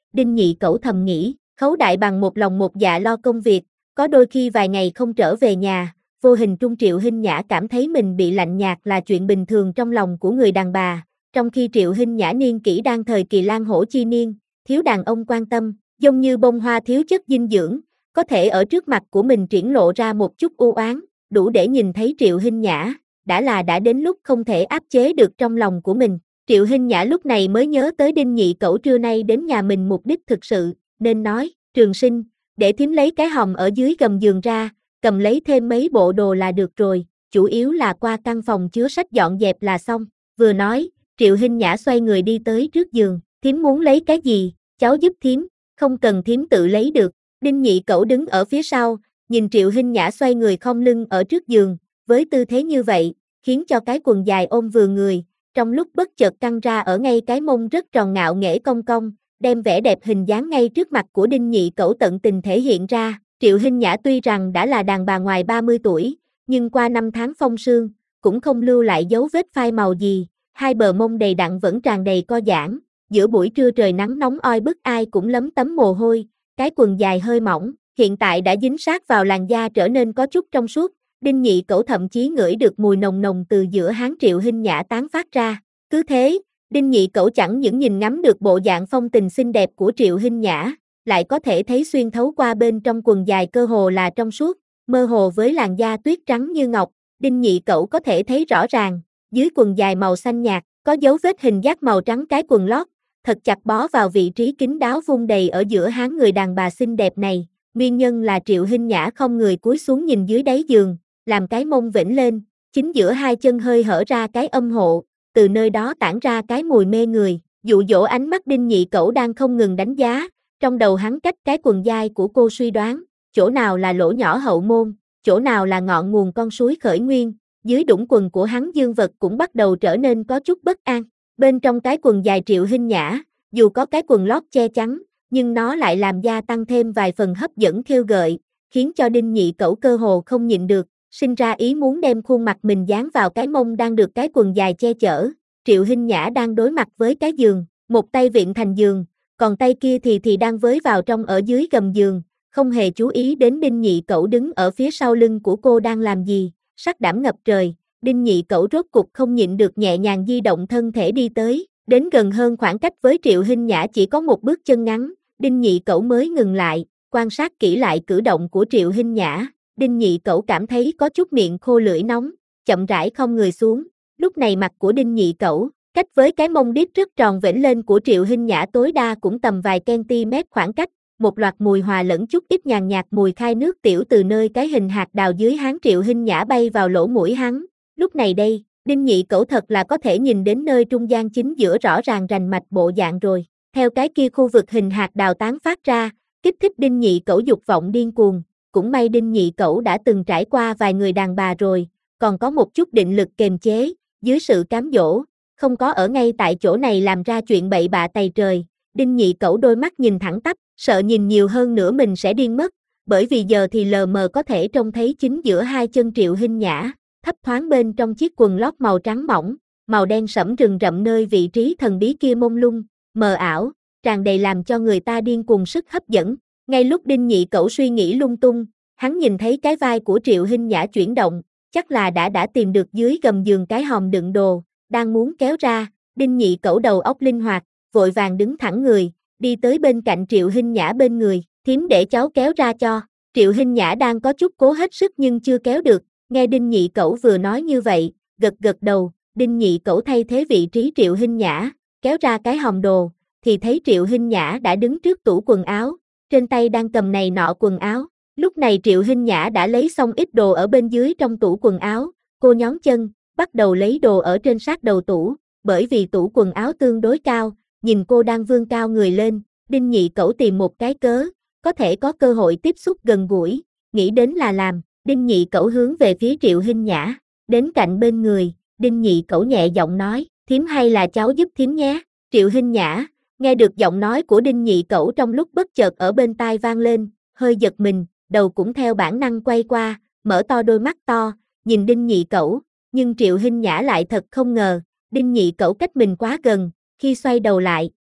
S1: Đinh Nhị Cẩu thầm nghĩ, Khấu Đại Bằng một lòng một dạ lo công việc, có đôi khi vài ngày không trở về nhà, vô hình trung Triệu Hinh Nhã cảm thấy mình bị lạnh nhạt là chuyện bình thường trong lòng của người đàn bà, trong khi Triệu Hinh Nhã niên kỷ đang thời kỳ lang hổ chi niên, thiếu đàn ông quan tâm, giống như bông hoa thiếu chất dinh dưỡng, có thể ở trước mặt của mình triển lộ ra một chút u oán, đủ để nhìn thấy Triệu Hinh Nhã, đã đến lúc không thể áp chế được trong lòng của mình. Triệu Hinh Nhã lúc này mới nhớ tới Đinh Nhị Cẩu trưa nay đến nhà mình mục đích thực sự, nên nói, Trường Sinh, để thím lấy cái hòm ở dưới gầm giường ra, cầm lấy thêm mấy bộ đồ là được rồi, chủ yếu là qua căn phòng chứa sách dọn dẹp là xong. Vừa nói, Triệu Hinh Nhã xoay người đi tới trước giường, thím muốn lấy cái gì, cháu giúp thím, không cần thím tự lấy được. Đinh Nhị Cẩu đứng ở phía sau, nhìn Triệu Hinh Nhã xoay người khom lưng ở trước giường, với tư thế như vậy, khiến cho cái quần dài ôm vừa người, trong lúc bất chợt căng ra ở ngay cái mông rất tròn ngạo nghễ cong cong, đem vẻ đẹp hình dáng ngay trước mặt của Đinh Nhị Cẩu tận tình thể hiện ra. Triệu Hinh Nhã tuy rằng đã là đàn bà ngoài 30 tuổi, nhưng qua 5 tháng phong sương, cũng không lưu lại dấu vết phai màu gì, hai bờ mông đầy đặn vẫn tràn đầy co giãn, giữa buổi trưa trời nắng nóng oi bức ai cũng lấm tấm mồ hôi, cái quần dài hơi mỏng, hiện tại đã dính sát vào làn da trở nên có chút trong suốt. Đinh Nhị Cẩu thậm chí ngửi được mùi nồng nồng từ giữa háng Triệu Hinh Nhã tán phát ra. Cứ thế, Đinh Nhị Cẩu chẳng những nhìn ngắm được bộ dạng phong tình xinh đẹp của Triệu Hinh Nhã, lại có thể thấy xuyên thấu qua bên trong quần dài cơ hồ là trong suốt, mơ hồ với làn da tuyết trắng như ngọc. Đinh Nhị Cẩu có thể thấy rõ ràng, dưới quần dài màu xanh nhạt, có dấu vết hình dát màu trắng cái quần lót, thật chặt bó vào vị trí kín đáo vung đầy ở giữa háng người đàn bà xinh đẹp này. Nguyên nhân là Triệu Hinh Nhã không người cúi xuống nhìn dưới đáy giường, làm cái mông vểnh lên, chính giữa hai chân hơi hở ra cái âm hộ, từ nơi đó tản ra cái mùi mê người, dụ dỗ ánh mắt Đinh Nhị Cẩu đang không ngừng đánh giá, trong đầu hắn cách cái quần dai của cô suy đoán, chỗ nào là lỗ nhỏ hậu môn, chỗ nào là ngọn nguồn con suối khởi nguyên, dưới đũng quần của hắn dương vật cũng bắt đầu trở nên có chút bất an. Bên trong cái quần dài Triệu Hinh Nhã, dù có cái quần lót che chắn, nhưng nó lại làm gia tăng thêm vài phần hấp dẫn khêu gợi, khiến cho Đinh Nhị Cẩu cơ hồ không nhịn được, sinh ra ý muốn đem khuôn mặt mình dán vào cái mông đang được cái quần dài che chở. Triệu Hinh Nhã đang đối mặt với cái giường, một tay vịn thành giường, còn tay kia thì đang với vào trong ở dưới gầm giường, không hề chú ý đến Đinh Nhị Cẩu đứng ở phía sau lưng của cô đang làm gì, sắc đảm ngập trời. Đinh Nhị Cẩu rốt cục không nhịn được nhẹ nhàng di động thân thể đi tới, đến gần hơn khoảng cách với Triệu Hinh Nhã chỉ có một bước chân ngắn, Đinh Nhị Cẩu mới ngừng lại, quan sát kỹ lại cử động của Triệu Hinh Nhã. Đinh Nhị Cẩu cảm thấy có chút miệng khô lưỡi nóng, chậm rãi không người xuống. Lúc này mặt của Đinh Nhị Cẩu, cách với cái mông đít rất tròn vểnh lên của Triệu Hinh Nhã tối đa cũng tầm vài cm khoảng cách. Một loạt mùi hòa lẫn chút ít nhàn nhạt mùi khai nước tiểu từ nơi cái hình hạt đào dưới háng Triệu Hinh Nhã bay vào lỗ mũi hắn. Lúc này đây, Đinh Nhị Cẩu thật là có thể nhìn đến nơi trung gian chính giữa rõ ràng rành mạch bộ dạng rồi. Theo cái kia khu vực hình hạt đào tán phát ra, kích thích Đinh Nhị Cẩu dục vọng điên cuồng. Cũng may Đinh Nhị Cẩu đã từng trải qua vài người đàn bà rồi, còn có một chút định lực kềm chế, dưới sự cám dỗ, không có ở ngay tại chỗ này làm ra chuyện bậy bạ tày trời. Đinh Nhị Cẩu đôi mắt nhìn thẳng tắp, sợ nhìn nhiều hơn nữa mình sẽ điên mất, bởi vì giờ thì lờ mờ có thể trông thấy chính giữa hai chân Triệu Hinh Nhã, thấp thoáng bên trong chiếc quần lót màu trắng mỏng, màu đen sẫm rừng rậm nơi vị trí thần bí kia mông lung, mờ ảo, tràn đầy làm cho người ta điên cuồng sức hấp dẫn. Ngay lúc Đinh Nhị Cẩu suy nghĩ lung tung, hắn nhìn thấy cái vai của Triệu Hinh Nhã chuyển động, chắc là đã tìm được dưới gầm giường cái hòm đựng đồ, đang muốn kéo ra. Đinh Nhị Cẩu đầu óc linh hoạt, vội vàng đứng thẳng người, đi tới bên cạnh Triệu Hinh Nhã bên người, thím để cháu kéo ra cho. Triệu Hinh Nhã đang có chút cố hết sức nhưng chưa kéo được, nghe Đinh Nhị Cẩu vừa nói như vậy, gật gật đầu. Đinh Nhị Cẩu thay thế vị trí Triệu Hinh Nhã, kéo ra cái hòm đồ, thì thấy Triệu Hinh Nhã đã đứng trước tủ quần áo, trên tay đang cầm này nọ quần áo. Lúc này Triệu Hinh Nhã đã lấy xong ít đồ ở bên dưới trong tủ quần áo, cô nhón chân, bắt đầu lấy đồ ở trên sát đầu tủ, bởi vì tủ quần áo tương đối cao, nhìn cô đang vươn cao người lên, Đinh Nhị Cẩu tìm một cái cớ, có thể có cơ hội tiếp xúc gần gũi, nghĩ đến là làm. Đinh Nhị Cẩu hướng về phía Triệu Hinh Nhã, đến cạnh bên người, Đinh Nhị Cẩu nhẹ giọng nói, thím hay là cháu giúp thím nhé. Triệu Hinh Nhã, nghe được giọng nói của Đinh Nhị Cẩu trong lúc bất chợt ở bên tai vang lên, hơi giật mình, đầu cũng theo bản năng quay qua, mở to đôi mắt to, nhìn Đinh Nhị Cẩu, nhưng Triệu Hinh Nhã lại thật không ngờ, Đinh Nhị Cẩu cách mình quá gần, khi xoay đầu lại, mặt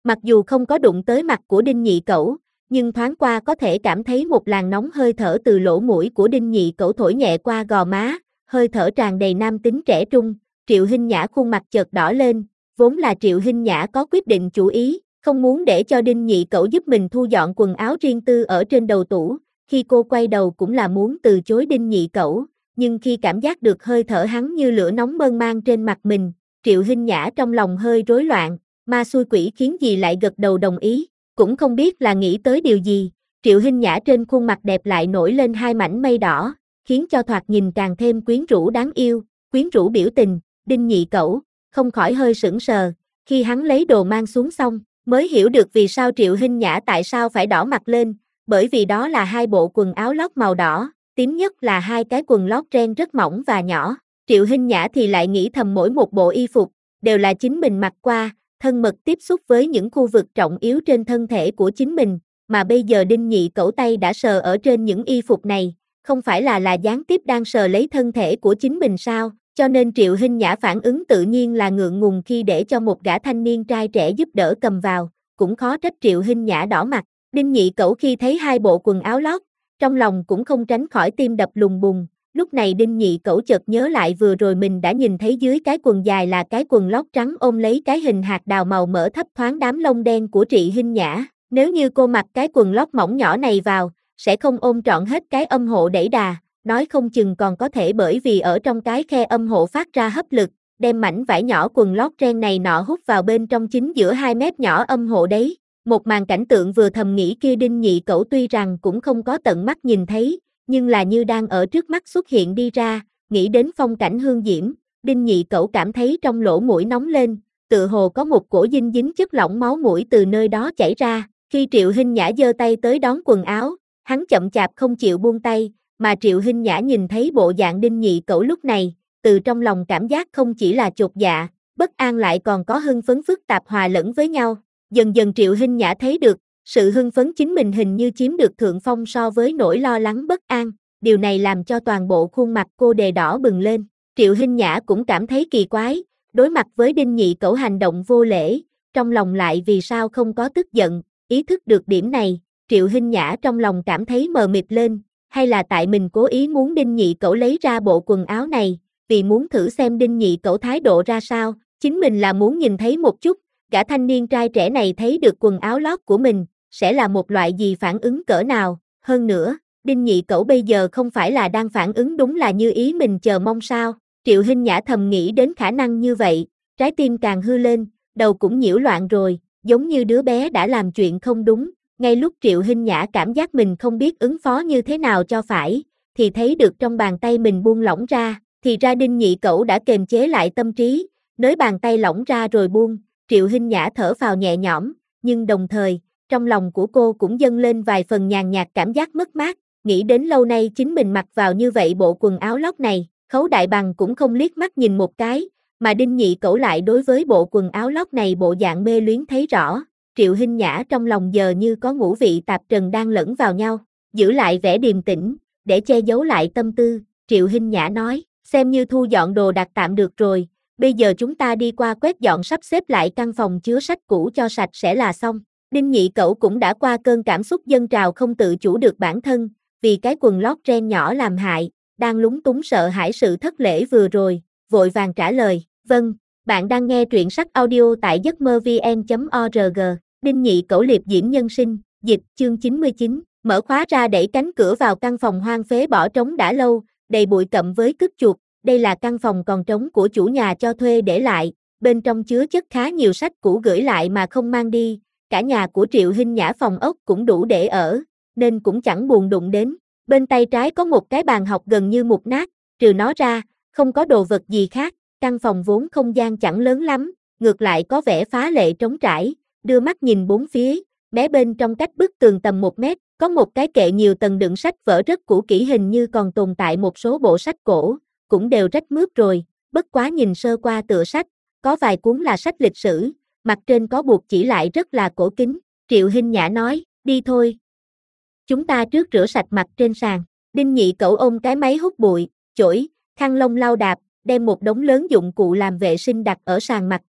S1: Mặc dù không có đụng tới mặt của Đinh Nhị Cẩu, nhưng thoáng qua có thể cảm thấy một làn nóng hơi thở từ lỗ mũi của Đinh Nhị Cẩu thổi nhẹ qua gò má, hơi thở tràn đầy nam tính trẻ trung. Triệu Hinh Nhã khuôn mặt chợt đỏ lên, vốn là Triệu Hinh Nhã có quyết định chủ ý, không muốn để cho Đinh Nhị Cẩu giúp mình thu dọn quần áo riêng tư ở trên đầu tủ, khi cô quay đầu cũng là muốn từ chối Đinh Nhị Cẩu, nhưng khi cảm giác được hơi thở hắn như lửa nóng mơn man trên mặt mình, Triệu Hinh Nhã trong lòng hơi rối loạn, ma xui quỷ khiến gì lại gật đầu đồng ý, cũng không biết là nghĩ tới điều gì, Triệu Hinh Nhã trên khuôn mặt đẹp lại nổi lên hai mảnh mây đỏ, khiến cho thoạt nhìn càng thêm quyến rũ đáng yêu, quyến rũ biểu tình, Đinh Nhị Cẩu không khỏi hơi sững sờ, khi hắn lấy đồ mang xuống xong, mới hiểu được vì sao Triệu Hinh Nhã tại sao phải đỏ mặt lên, bởi vì đó là hai bộ quần áo lót màu đỏ, tím nhất là hai cái quần lót ren rất mỏng và nhỏ, Triệu Hinh Nhã thì lại nghĩ thầm mỗi một bộ y phục, đều là chính mình mặc qua, thân mật tiếp xúc với những khu vực trọng yếu trên thân thể của chính mình, mà bây giờ Đinh Nhị Cẩu tay đã sờ ở trên những y phục này, không phải là gián tiếp đang sờ lấy thân thể của chính mình sao, cho nên Triệu Hinh Nhã phản ứng tự nhiên là ngượng ngùng khi để cho một gã thanh niên trai trẻ giúp đỡ cầm vào, cũng khó trách Triệu Hinh Nhã đỏ mặt. Đinh Nhị Cẩu khi thấy hai bộ quần áo lót, trong lòng cũng không tránh khỏi tim đập lùng bùng, lúc này Đinh Nhị Cẩu chợt nhớ lại vừa rồi mình đã nhìn thấy dưới cái quần dài là cái quần lót trắng ôm lấy cái hình hạt đào màu mỡ thấp thoáng đám lông đen của Triệu Hinh Nhã, nếu như cô mặc cái quần lót mỏng nhỏ này vào, sẽ không ôm trọn hết cái âm hộ đẩy đà, nói không chừng còn có thể bởi vì ở trong cái khe âm hộ phát ra hấp lực, đem mảnh vải nhỏ quần lót ren này nọ hút vào bên trong chính giữa hai mép nhỏ âm hộ đấy. Một màn cảnh tượng vừa thầm nghĩ kia Đinh Nhị Cẩu tuy rằng cũng không có tận mắt nhìn thấy, nhưng là như đang ở trước mắt xuất hiện đi ra, nghĩ đến phong cảnh hương diễm, Đinh Nhị Cẩu cảm thấy trong lỗ mũi nóng lên, tựa hồ có một cổ dinh dính chất lỏng máu mũi từ nơi đó chảy ra, khi Triệu Hinh Nhã giơ tay tới đón quần áo, hắn chậm chạp không chịu buông tay, mà Triệu Hinh Nhã nhìn thấy bộ dạng Đinh Nhị Cẩu lúc này, từ trong lòng cảm giác không chỉ là chột dạ, bất an lại còn có hưng phấn phức tạp hòa lẫn với nhau. Dần dần Triệu Hinh Nhã thấy được, sự hưng phấn chính mình hình như chiếm được thượng phong so với nỗi lo lắng bất an, điều này làm cho toàn bộ khuôn mặt cô đề đỏ bừng lên. Triệu Hinh Nhã cũng cảm thấy kỳ quái, đối mặt với Đinh Nhị Cẩu hành động vô lễ, trong lòng lại vì sao không có tức giận, ý thức được điểm này, Triệu Hinh Nhã trong lòng cảm thấy mờ mịt lên, hay là tại mình cố ý muốn Đinh Nhị Cẩu lấy ra bộ quần áo này, vì muốn thử xem Đinh Nhị Cẩu thái độ ra sao, chính mình là muốn nhìn thấy một chút, gã thanh niên trai trẻ này thấy được quần áo lót của mình, sẽ là một loại gì phản ứng cỡ nào, hơn nữa, Đinh Nhị Cẩu bây giờ không phải là đang phản ứng đúng là như ý mình chờ mong sao, Triệu Hinh Nhã thầm nghĩ đến khả năng như vậy, trái tim càng hư lên, đầu cũng nhiễu loạn rồi, giống như đứa bé đã làm chuyện không đúng, ngay lúc Triệu Hinh Nhã cảm giác mình không biết ứng phó như thế nào cho phải, thì thấy được trong bàn tay mình buông lỏng ra, thì ra Đinh Nhị Cẩu đã kềm chế lại tâm trí, nới bàn tay lỏng ra rồi buông, Triệu Hinh Nhã thở phào nhẹ nhõm, nhưng đồng thời, trong lòng của cô cũng dâng lên vài phần nhàn nhạt cảm giác mất mát, nghĩ đến lâu nay chính mình mặc vào như vậy bộ quần áo lót này, Khấu Đại Bằng cũng không liếc mắt nhìn một cái, mà Đinh Nhị Cẩu lại đối với bộ quần áo lót này bộ dạng mê luyến thấy rõ, Triệu Hinh Nhã trong lòng giờ như có ngũ vị tạp trần đang lẫn vào nhau, giữ lại vẻ điềm tĩnh, để che giấu lại tâm tư, Triệu Hinh Nhã nói, xem như thu dọn đồ đạc tạm được rồi, bây giờ chúng ta đi qua quét dọn sắp xếp lại căn phòng chứa sách cũ cho sạch sẽ là xong. Đinh Nhị Cẩu cũng đã qua cơn cảm xúc dâng trào không tự chủ được bản thân, vì cái quần lót ren nhỏ làm hại, đang lúng túng sợ hãi sự thất lễ vừa rồi, vội vàng trả lời, vâng, bạn đang nghe truyện sách audio tại giấc mơ vn.org, Đinh Nhị Cẩu liệp diễm nhân sinh, dịch, chương 99, mở khóa ra đẩy cánh cửa vào căn phòng hoang phế bỏ trống đã lâu, đầy bụi cậm với cứt chuột, đây là căn phòng còn trống của chủ nhà cho thuê để lại, bên trong chứa chất khá nhiều sách cũ gửi lại mà không mang đi, cả nhà của Triệu Hinh Nhã phòng ốc cũng đủ để ở, nên cũng chẳng buồn đụng đến, bên tay trái có một cái bàn học gần như mục nát, trừ nó ra, không có đồ vật gì khác, căn phòng vốn không gian chẳng lớn lắm, ngược lại có vẻ phá lệ trống trải, đưa mắt nhìn bốn phía, mé bên trong cách bức tường tầm 1 mét, có một cái kệ nhiều tầng đựng sách vở rất cũ kỹ hình như còn tồn tại một số bộ sách cổ, cũng đều rách mướp rồi, bất quá nhìn sơ qua tựa sách, có vài cuốn là sách lịch sử, mặt trên có buộc chỉ lại rất là cổ kính, Triệu Hinh Nhã nói, đi thôi. Chúng ta trước rửa sạch mặt trên sàn, Đinh Nhị Cẩu ôm cái máy hút bụi, chổi, khăn lông lau đạp, đem một đống lớn dụng cụ làm vệ sinh đặt ở sàn mặt trên,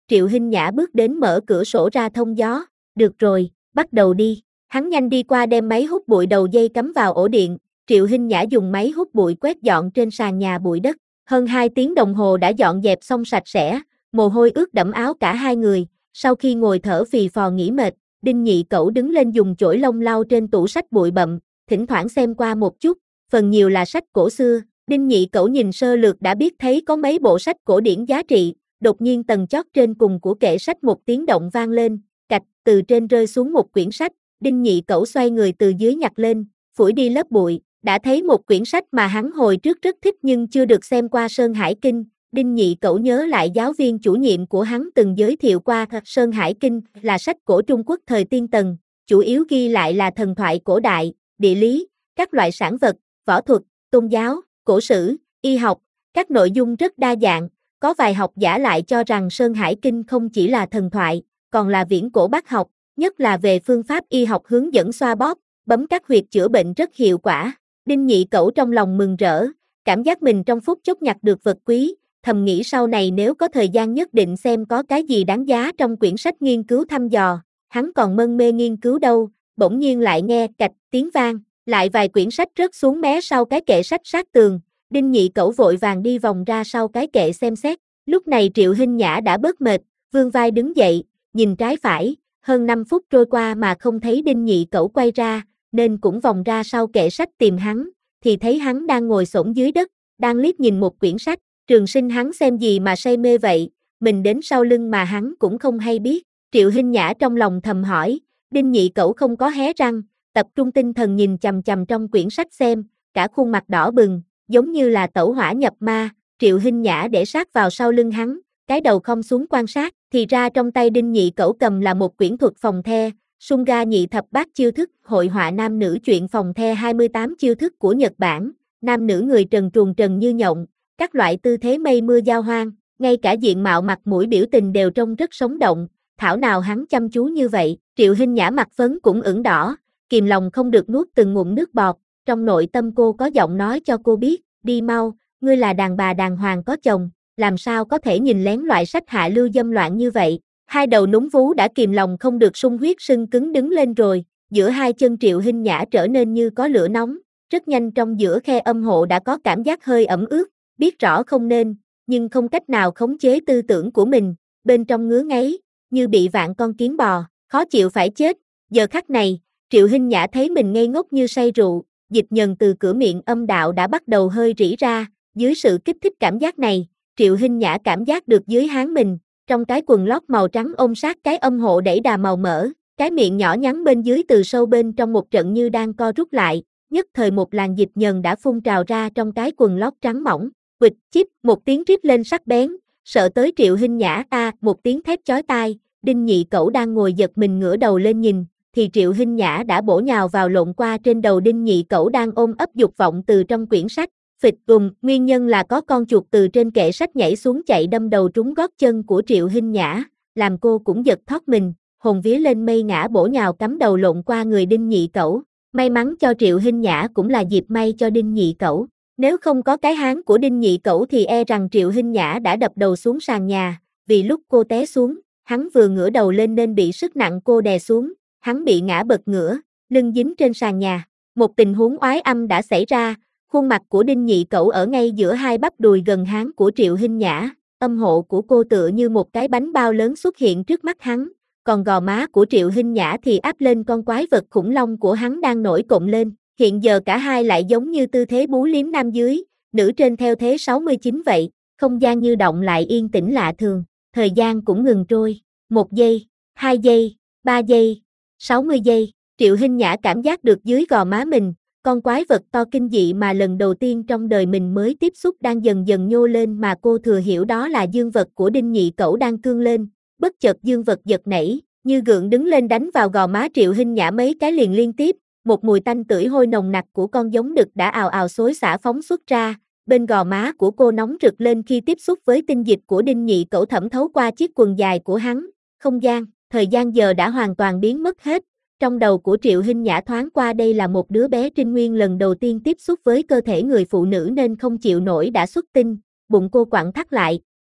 S1: Triệu Hinh Nhã bước đến mở cửa sổ ra thông gió, được rồi, bắt đầu đi. Hắn nhanh đi qua đem máy hút bụi đầu dây cắm vào ổ điện, Triệu Hinh Nhã dùng máy hút bụi quét dọn trên sàn nhà bụi đất. Hơn 2 tiếng đồng hồ đã dọn dẹp xong sạch sẽ, mồ hôi ướt đẫm áo cả hai người, sau khi ngồi thở phì phò nghỉ mệt, Đinh Nhị Cẩu đứng lên dùng chổi lông lau trên tủ sách bụi bặm, thỉnh thoảng xem qua một chút, phần nhiều là sách cổ xưa. Đinh Nhị Cẩu nhìn sơ lược đã biết thấy có mấy bộ sách cổ điển giá trị, đột nhiên tầng chót trên cùng của kệ sách một tiếng động vang lên, cạch, từ trên rơi xuống một quyển sách, Đinh Nhị Cẩu xoay người từ dưới nhặt lên, phủi đi lớp bụi, đã thấy một quyển sách mà hắn hồi trước rất thích nhưng chưa được xem qua Sơn Hải Kinh. Đinh Nhị Cẩu nhớ lại giáo viên chủ nhiệm của hắn từng giới thiệu qua Sơn Hải Kinh là sách cổ Trung Quốc thời Tiên Tần, chủ yếu ghi lại là thần thoại cổ đại, địa lý, các loại sản vật, võ thuật, tôn giáo, cổ sử, y học, các nội dung rất đa dạng. Có vài học giả lại cho rằng Sơn Hải Kinh không chỉ là thần thoại, còn là viễn cổ bác học, nhất là về phương pháp y học hướng dẫn xoa bóp, bấm các huyệt chữa bệnh rất hiệu quả. Đinh Nhị Cẩu trong lòng mừng rỡ, cảm giác mình trong phút chốc nhặt được vật quý, thầm nghĩ sau này nếu có thời gian nhất định xem có cái gì đáng giá trong quyển sách nghiên cứu thăm dò. Hắn còn mân mê nghiên cứu đâu, bỗng nhiên lại nghe cạch tiếng vang, lại vài quyển sách rớt xuống mé sau cái kệ sách sát tường. Đinh Nhị Cẩu vội vàng đi vòng ra sau cái kệ xem xét. Lúc này Triệu Hinh Nhã đã bớt mệt, vươn vai đứng dậy, nhìn trái phải, hơn 5 phút trôi qua mà không thấy Đinh Nhị Cẩu quay ra, nên cũng vòng ra sau kệ sách tìm hắn, thì thấy hắn đang ngồi xổm dưới đất, đang liếc nhìn một quyển sách. Trường Sinh hắn xem gì mà say mê vậy, mình đến sau lưng mà hắn cũng không hay biết. Triệu Hinh Nhã trong lòng thầm hỏi, Đinh Nhị Cẩu không có hé răng, tập trung tinh thần nhìn chằm chằm trong quyển sách xem, cả khuôn mặt đỏ bừng, giống như là tẩu hỏa nhập ma. Triệu Hinh Nhã để sát vào sau lưng hắn, cái đầu khom xuống quan sát, thì ra trong tay Đinh Nhị Cẩu cầm là một quyển thuật phòng the, Sunga nhị thập bát chiêu thức, hội họa nam nữ chuyện phòng the 28 chiêu thức của Nhật Bản, nam nữ người trần truồng trần như nhộng, các loại tư thế mây mưa giao hoang, ngay cả diện mạo mặt mũi biểu tình đều trông rất sống động, thảo nào hắn chăm chú như vậy. Triệu Hinh Nhã mặt phấn cũng ửng đỏ, kìm lòng không được nuốt từng ngụm nước bọt, trong nội tâm cô có giọng nói cho cô biết, đi mau, ngươi là đàn bà đàng hoàng có chồng, làm sao có thể nhìn lén loại sách hạ lưu dâm loạn như vậy. Hai đầu núm vú đã kìm lòng không được sung huyết sưng cứng đứng lên rồi, giữa hai chân Triệu Hinh Nhã trở nên như có lửa nóng, rất nhanh trong giữa khe âm hộ đã có cảm giác hơi ẩm ướt, biết rõ không nên, nhưng không cách nào khống chế tư tưởng của mình, bên trong ngứa ngáy, như bị vạn con kiến bò, khó chịu phải chết. Giờ khắc này, Triệu Hinh Nhã thấy mình ngây ngốc như say rượu, dịch nhờn từ cửa miệng âm đạo đã bắt đầu hơi rỉ ra, dưới sự kích thích cảm giác này, Triệu Hinh Nhã cảm giác được dưới háng mình, trong cái quần lót màu trắng ôm sát cái âm hộ đẩy đà màu mỡ, cái miệng nhỏ nhắn bên dưới từ sâu bên trong một trận như đang co rút lại, nhất thời một làn dịch nhờn đã phun trào ra trong cái quần lót trắng mỏng, bịch chip, một tiếng rít lên sắc bén, sợ tới Triệu Hinh Nhã một tiếng thét chói tai. Đinh Nhị Cẩu đang ngồi giật mình ngửa đầu lên nhìn, thì Triệu Hinh Nhã đã bổ nhào vào lộn qua trên đầu Đinh Nhị Cẩu đang ôm ấp dục vọng từ trong quyển sách. Phịch cùng, nguyên nhân là có con chuột từ trên kệ sách nhảy xuống chạy đâm đầu trúng gót chân của Triệu Hinh Nhã, làm cô cũng giật thót mình, hồn vía lên mây ngã bổ nhào cắm đầu lộn qua người Đinh Nhị Cẩu. May mắn cho Triệu Hinh Nhã cũng là dịp may cho Đinh Nhị Cẩu. Nếu không có cái háng của Đinh Nhị Cẩu thì e rằng Triệu Hinh Nhã đã đập đầu xuống sàn nhà, vì lúc cô té xuống, hắn vừa ngửa đầu lên nên bị sức nặng cô đè xuống, hắn bị ngã bật ngửa, lưng dính trên sàn nhà. Một tình huống oái âm đã xảy ra, khuôn mặt của Đinh Nhị Cẩu ở ngay giữa hai bắp đùi gần háng của Triệu Hinh Nhã, âm hộ của cô tựa như một cái bánh bao lớn xuất hiện trước mắt hắn, còn gò má của Triệu Hinh Nhã thì áp lên con quái vật khủng long của hắn đang nổi cộm lên. Hiện giờ cả hai lại giống như tư thế bú liếm nam dưới, nữ trên theo thế 69 vậy, không gian như động lại yên tĩnh lạ thường, thời gian cũng ngừng trôi, 1 giây, 2 giây, 3 giây, 60 giây, Triệu Hinh Nhã cảm giác được dưới gò má mình, con quái vật to kinh dị mà lần đầu tiên trong đời mình mới tiếp xúc đang dần dần nhô lên mà cô thừa hiểu đó là dương vật của Đinh Nhị Cẩu đang cương lên, bất chợt dương vật giật nảy, như gượng đứng lên đánh vào gò má Triệu Hinh Nhã mấy cái liền liên tiếp. Một mùi tanh tưởi hôi nồng nặc của con giống đực đã ào ào xối xả phóng xuất ra, bên gò má của cô nóng rực lên khi tiếp xúc với tinh dịch của Đinh Nhị Cẩu thẩm thấu qua chiếc quần dài của hắn. Không gian, thời gian giờ đã hoàn toàn biến mất hết. Trong đầu của Triệu Hinh Nhã thoáng qua đây là một đứa bé trinh nguyên lần đầu tiên tiếp xúc với cơ thể người phụ nữ nên không chịu nổi đã xuất tinh, bụng cô quặn thắt lại,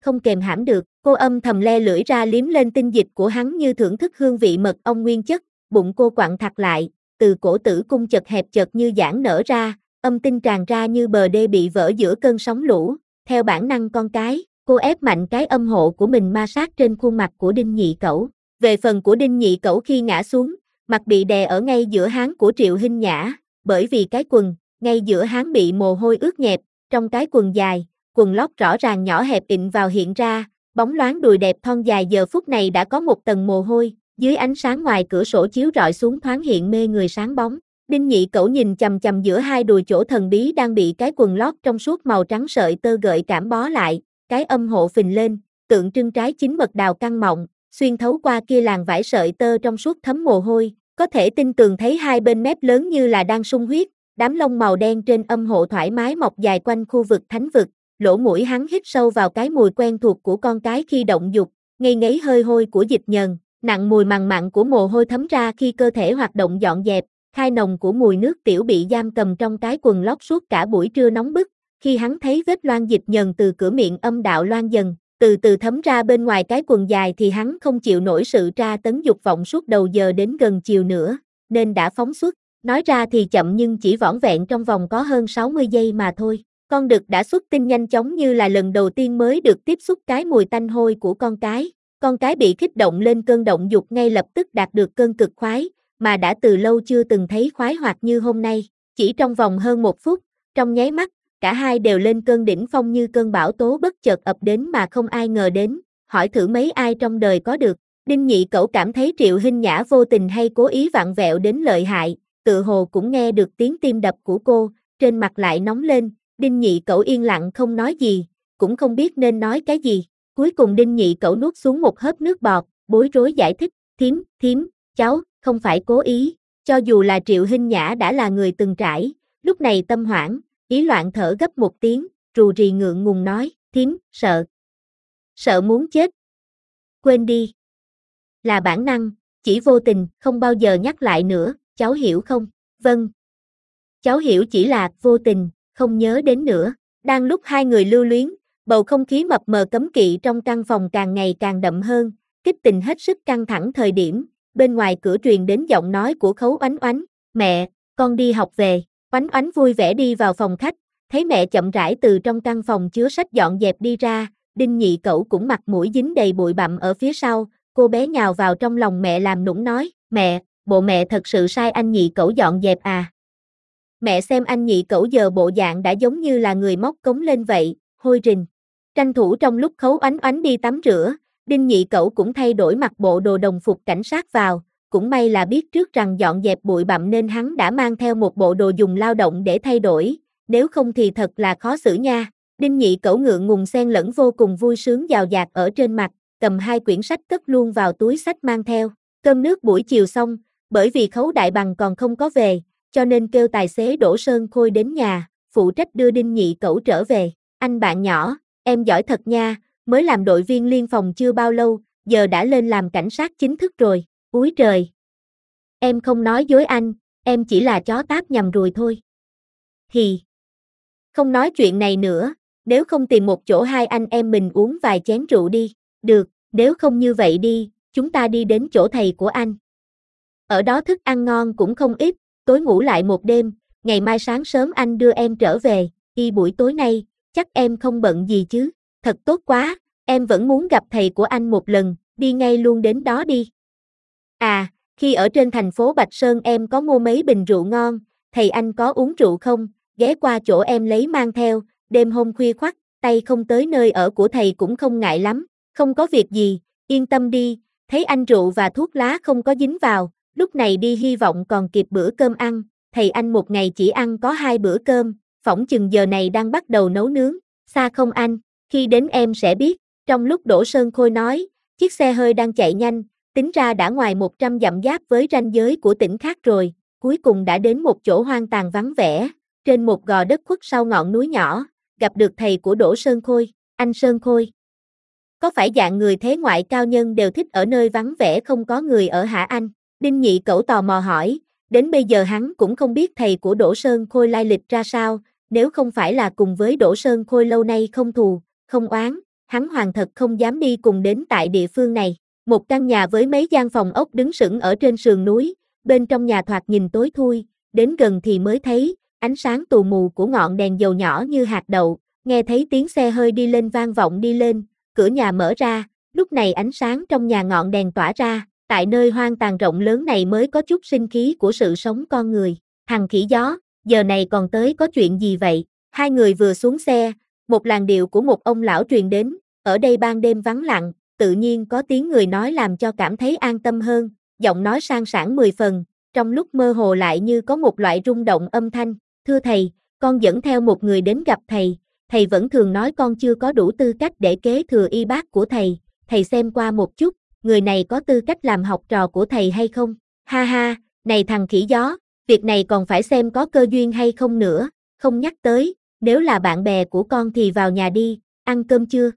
S1: không kềm hãm được, cô âm thầm le lưỡi ra liếm lên tinh dịch của hắn như thưởng thức hương vị mật ong nguyên chất, bụng cô quặn thắt lại, từ cổ tử cung chật hẹp chợt như giãn nở ra, âm tinh tràn ra như bờ đê bị vỡ giữa cơn sóng lũ, theo bản năng con cái, cô ép mạnh cái âm hộ của mình ma sát trên khuôn mặt của Đinh Nhị Cẩu. Về phần của Đinh Nhị Cẩu khi ngã xuống, mặt bị đè ở ngay giữa háng của Triệu Hinh Nhã, bởi vì cái quần, ngay giữa háng bị mồ hôi ướt nhẹp, trong cái quần dài, quần lót rõ ràng nhỏ hẹp ịn vào hiện ra, bóng loáng đùi đẹp thon dài giờ phút này đã có một tầng mồ hôi, dưới ánh sáng ngoài cửa sổ chiếu rọi xuống thoáng hiện mê người sáng bóng. Đinh Nhị Cẩu nhìn chằm chằm giữa hai đùi chỗ thần bí đang bị cái quần lót trong suốt màu trắng sợi tơ gợi cảm bó lại, cái âm hộ phình lên, tượng trưng trái chín mật đào căng mọng, xuyên thấu qua kia làn vải sợi tơ trong suốt thấm mồ hôi, có thể tinh tường thấy hai bên mép lớn như là đang sung huyết, đám lông màu đen trên âm hộ thoải mái mọc dài quanh khu vực thánh vực, lỗ mũi hắn hít sâu vào cái mùi quen thuộc của con cái khi động dục, ngây ngấy hơi hôi của dịch nhờn, nặng mùi mằn mặn của mồ hôi thấm ra khi cơ thể hoạt động dọn dẹp, khai nồng của mùi nước tiểu bị giam cầm trong cái quần lót suốt cả buổi trưa nóng bức, khi hắn thấy vết loang dịch nhờn từ cửa miệng âm đạo loang dần, từ từ thấm ra bên ngoài cái quần dài thì hắn không chịu nổi sự tra tấn dục vọng suốt đầu giờ đến gần chiều nữa, nên đã phóng xuất, nói ra thì chậm nhưng chỉ vỏn vẹn trong vòng có hơn 60 giây mà thôi. Con đực đã xuất tinh nhanh chóng như là lần đầu tiên mới được tiếp xúc cái mùi tanh hôi của con cái bị kích động lên cơn động dục ngay lập tức đạt được cơn cực khoái, mà đã từ lâu chưa từng thấy khoái hoạt như hôm nay, chỉ trong vòng hơn 1 phút, trong nháy mắt, cả hai đều lên cơn đỉnh phong như cơn bão tố bất chợt ập đến mà không ai ngờ đến, hỏi thử mấy ai trong đời có được. Đinh Nhị Cẩu cảm thấy Triệu Hinh Nhã vô tình hay cố ý vặn vẹo đến lợi hại, tự hồ cũng nghe được tiếng tim đập của cô, trên mặt lại nóng lên, Đinh Nhị Cẩu yên lặng không nói gì, cũng không biết nên nói cái gì, cuối cùng Đinh Nhị Cẩu nuốt xuống một hớp nước bọt, bối rối giải thích, thím, cháu, không phải cố ý, cho dù là Triệu Hinh Nhã đã là người từng trải, lúc này tâm hoảng, ý loạn thở gấp một tiếng, rù rì ngượng ngùng nói, thím, sợ muốn chết. Quên đi. Là bản năng, chỉ vô tình, không bao giờ nhắc lại nữa, cháu hiểu không? Vâng. Cháu hiểu chỉ là vô tình, không nhớ đến nữa. Đang lúc hai người lưu luyến, bầu không khí mập mờ cấm kỵ trong căn phòng càng ngày càng đậm hơn, kích tình hết sức căng thẳng thời điểm, bên ngoài cửa truyền đến giọng nói của Khấu Oánh Oánh, mẹ, con đi học về. Oánh Oánh vui vẻ đi vào phòng khách, thấy mẹ chậm rãi từ trong căn phòng chứa sách dọn dẹp đi ra, Đinh Nhị Cẩu cũng mặt mũi dính đầy bụi bặm ở phía sau, cô bé nhào vào trong lòng mẹ làm nũng nói, mẹ, bộ mẹ thật sự sai anh Nhị Cẩu dọn dẹp à? Mẹ xem anh Nhị Cẩu giờ bộ dạng đã giống như là người móc cống lên vậy, hôi rình. Tranh thủ trong lúc Khấu Oánh Oánh đi tắm rửa, Đinh Nhị Cẩu cũng thay đổi mặc bộ đồ đồng phục cảnh sát vào, cũng may là biết trước rằng dọn dẹp bụi bặm nên hắn đã mang theo một bộ đồ dùng lao động để thay đổi, nếu không thì thật là khó xử nha. Đinh Nhị Cẩu ngượng ngùng xen lẫn vô cùng vui sướng dào dạt ở trên mặt, cầm 2 quyển sách cất luôn vào túi sách mang theo. Cơm nước buổi chiều xong, bởi vì Khấu Đại Bằng còn không có về, cho nên kêu tài xế Đỗ Sơn Khôi đến nhà, phụ trách đưa Đinh Nhị Cẩu trở về. Anh bạn nhỏ, em giỏi thật nha, mới làm đội viên liên phòng chưa bao lâu, giờ đã lên làm cảnh sát chính thức rồi. Úi trời! Em không nói dối anh, em chỉ là chó táp nhầm rồi thôi. Hì! Không nói chuyện này nữa, nếu không tìm một chỗ hai anh em mình uống vài chén rượu đi. Được, nếu không như vậy đi, chúng ta đi đến chỗ thầy của anh. Ở đó thức ăn ngon cũng không ít, tối ngủ lại một đêm, ngày mai sáng sớm anh đưa em trở về, buổi tối nay, chắc em không bận gì chứ. Thật tốt quá, em vẫn muốn gặp thầy của anh một lần, đi ngay luôn đến đó đi. À, khi ở trên thành phố Bạch Sơn em có mua mấy bình rượu ngon, thầy anh có uống rượu không, ghé qua chỗ em lấy mang theo, đêm hôm khuya khoắt, tay không tới nơi ở của thầy cũng không ngại lắm, không có việc gì, yên tâm đi, thấy anh rượu và thuốc lá không có dính vào, lúc này đi hy vọng còn kịp bữa cơm ăn, thầy anh một ngày chỉ ăn có 2 bữa cơm, phỏng chừng giờ này đang bắt đầu nấu nướng, xa không anh, khi đến em sẽ biết. Trong lúc Đỗ Sơn Khôi nói, chiếc xe hơi đang chạy nhanh, tính ra đã ngoài 100 dặm giáp với ranh giới của tỉnh khác rồi, cuối cùng đã đến một chỗ hoang tàn vắng vẻ, trên một gò đất khuất sau ngọn núi nhỏ, gặp được thầy của Đỗ Sơn Khôi, anh Sơn Khôi. Có phải dạng người thế ngoại cao nhân đều thích ở nơi vắng vẻ không có người ở hả anh? Đinh Nhị Cẩu tò mò hỏi, đến bây giờ hắn cũng không biết thầy của Đỗ Sơn Khôi lai lịch ra sao, nếu không phải là cùng với Đỗ Sơn Khôi lâu nay không thù, không oán, hắn hoàn thật không dám đi cùng đến tại địa phương này. Một căn nhà với mấy gian phòng ốc đứng sững ở trên sườn núi, bên trong nhà thoạt nhìn tối thui, đến gần thì mới thấy, ánh sáng tù mù của ngọn đèn dầu nhỏ như hạt đậu, nghe thấy tiếng xe hơi đi lên vang vọng đi lên, cửa nhà mở ra, lúc này ánh sáng trong nhà ngọn đèn tỏa ra, tại nơi hoang tàn rộng lớn này mới có chút sinh khí của sự sống con người. Thằng khỉ gió, giờ này còn tới có chuyện gì vậy? Hai người vừa xuống xe, một làn điệu của một ông lão truyền đến, ở đây ban đêm vắng lặng, tự nhiên có tiếng người nói làm cho cảm thấy an tâm hơn, giọng nói sang sảng 10 phần, trong lúc mơ hồ lại như có một loại rung động âm thanh. Thưa thầy, con dẫn theo một người đến gặp thầy vẫn thường nói con chưa có đủ tư cách để kế thừa y bát của thầy xem qua một chút, người này có tư cách làm học trò của thầy hay không? Ha ha, này thằng khỉ gió, việc này còn phải xem có cơ duyên hay không nữa, không nhắc tới, nếu là bạn bè của con thì vào nhà đi, ăn cơm chưa?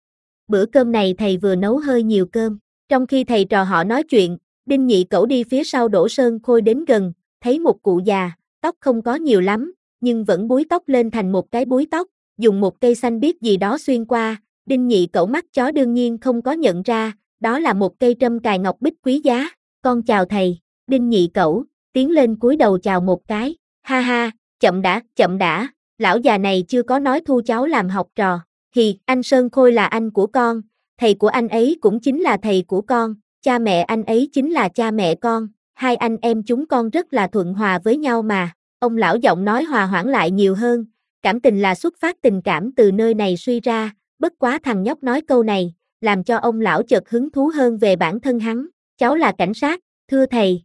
S1: Bữa cơm này thầy vừa nấu hơi nhiều cơm, trong khi thầy trò họ nói chuyện, Đinh Nhị Cẩu đi phía sau Đỗ Sơn Khôi đến gần, thấy một cụ già, tóc không có nhiều lắm, nhưng vẫn búi tóc lên thành một cái búi tóc, dùng một cây xanh biếc gì đó xuyên qua, Đinh Nhị Cẩu mắt chó đương nhiên không có nhận ra, đó là một cây trâm cài ngọc bích quý giá. Con chào thầy. Đinh Nhị Cẩu tiến lên cúi đầu chào một cái. Ha ha, chậm đã, lão già này chưa có nói thu cháu làm học trò. Anh Sơn Khôi là anh của con, thầy của anh ấy cũng chính là thầy của con, cha mẹ anh ấy chính là cha mẹ con, hai anh em chúng con rất là thuận hòa với nhau mà. Ông lão giọng nói hòa hoãn lại nhiều hơn, cảm tình là xuất phát tình cảm từ nơi này suy ra, bất quá thằng nhóc nói câu này, làm cho ông lão chợt hứng thú hơn về bản thân hắn. Cháu là cảnh sát, thưa thầy.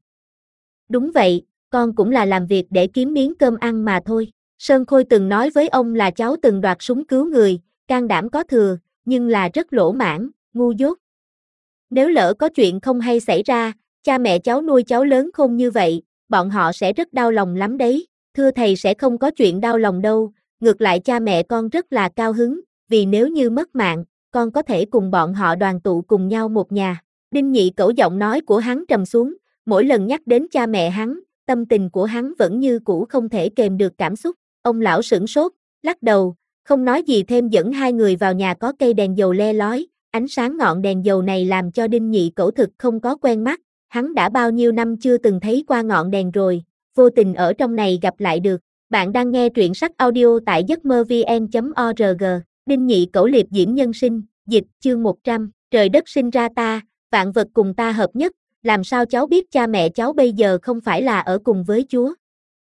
S1: Đúng vậy, con cũng là làm việc để kiếm miếng cơm ăn mà thôi. Sơn Khôi từng nói với ông là cháu từng đoạt súng cứu người, can đảm có thừa, nhưng là rất lỗ mãng, ngu dốt. Nếu lỡ có chuyện không hay xảy ra, cha mẹ cháu nuôi cháu lớn khôn như vậy, bọn họ sẽ rất đau lòng lắm đấy. Thưa thầy sẽ không có chuyện đau lòng đâu, ngược lại cha mẹ con rất là cao hứng, vì nếu như mất mạng, con có thể cùng bọn họ đoàn tụ cùng nhau một nhà. Đinh Nhị Cẩu giọng nói của hắn trầm xuống, mỗi lần nhắc đến cha mẹ hắn, tâm tình của hắn vẫn như cũ không thể kềm được cảm xúc. Ông lão sửng sốt, lắc đầu, không nói gì thêm dẫn hai người vào nhà có cây đèn dầu le lói, ánh sáng ngọn đèn dầu này làm cho Đinh Nhị Cẩu thực không có quen mắt, hắn đã bao nhiêu năm chưa từng thấy qua ngọn đèn rồi, vô tình ở trong này gặp lại được. Bạn đang nghe truyện sách audio tại giấc mơ vn.org, Đinh Nhị Cẩu liệp diễm nhân sinh, dịch, chương 100, trời đất sinh ra ta, vạn vật cùng ta hợp nhất, làm sao cháu biết cha mẹ cháu bây giờ không phải là ở cùng với Chúa?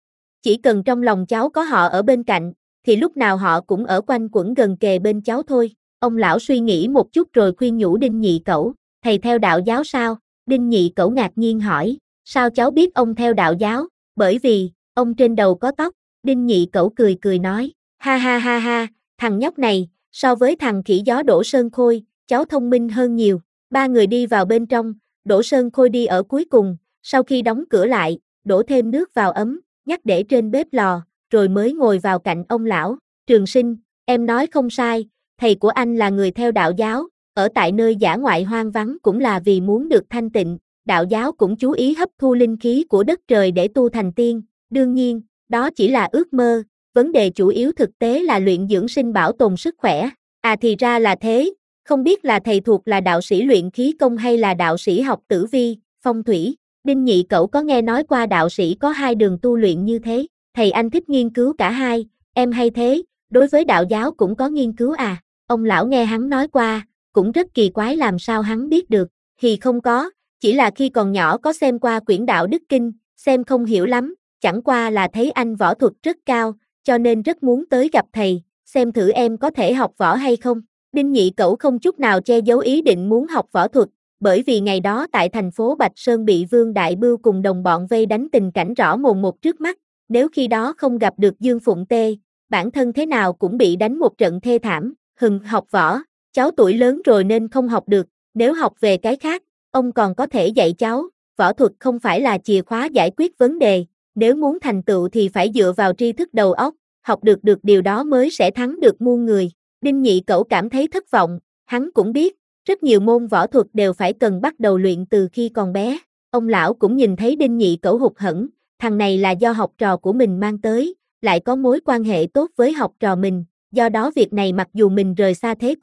S1: Chỉ cần trong lòng cháu có họ ở bên cạnh, thì lúc nào họ cũng ở quanh quẩn gần kề bên cháu thôi. Ông lão suy nghĩ một chút rồi khuyên nhủ Đinh Nhị Cẩu, thầy theo đạo giáo sao? Đinh Nhị Cẩu ngạc nhiên hỏi, sao cháu biết ông theo đạo giáo? Bởi vì, ông trên đầu có tóc. Đinh Nhị Cẩu cười cười nói, ha ha ha ha, thằng nhóc này, so với thằng khỉ gió Đỗ Sơn Khôi, cháu thông minh hơn nhiều. Ba người đi vào bên trong, Đỗ Sơn Khôi đi ở cuối cùng, sau khi đóng cửa lại, đổ thêm nước vào ấm, nhắc để trên bếp lò, rồi mới ngồi vào cạnh ông lão. Trường Sinh, em nói không sai, thầy của anh là người theo đạo giáo, ở tại nơi dã ngoại hoang vắng cũng là vì muốn được thanh tịnh, đạo giáo cũng chú ý hấp thu linh khí của đất trời để tu thành tiên, đương nhiên, đó chỉ là ước mơ, vấn đề chủ yếu thực tế là luyện dưỡng sinh bảo tồn sức khỏe. À thì ra là thế, không biết là thầy thuộc là đạo sĩ luyện khí công hay là đạo sĩ học tử vi, phong thủy. Đinh Nhị Cẩu có nghe nói qua đạo sĩ có hai đường tu luyện như thế, thầy anh thích nghiên cứu cả hai, em hay thế, đối với đạo giáo cũng có nghiên cứu à? Ông lão nghe hắn nói qua, cũng rất kỳ quái làm sao hắn biết được, thì không có, chỉ là khi còn nhỏ có xem qua quyển đạo đức kinh, xem không hiểu lắm, chẳng qua là thấy anh võ thuật rất cao, cho nên rất muốn tới gặp thầy, xem thử em có thể học võ hay không. Đinh Nhị Cẩu không chút nào che giấu ý định muốn học võ thuật, bởi vì ngày đó tại thành phố Bạch Sơn bị Vương Đại Bưu cùng đồng bọn vây đánh tình cảnh rõ mồn một trước mắt, nếu khi đó không gặp được Dương Phụng Tê, bản thân thế nào cũng bị đánh một trận thê thảm. Học võ, cháu tuổi lớn rồi nên không học được, nếu học về cái khác, ông còn có thể dạy cháu, võ thuật không phải là chìa khóa giải quyết vấn đề, nếu muốn thành tựu thì phải dựa vào tri thức đầu óc, học được điều đó mới sẽ thắng được muôn người. Đinh Nhị Cẩu cảm thấy thất vọng, hắn cũng biết, rất nhiều môn võ thuật đều phải cần bắt đầu luyện từ khi còn bé. Ông lão cũng nhìn thấy Đinh Nhị Cẩu hụt hẫng, thằng này là do học trò của mình mang tới, lại có mối quan hệ tốt với học trò mình, do đó việc này mặc dù mình rời xa thế tục,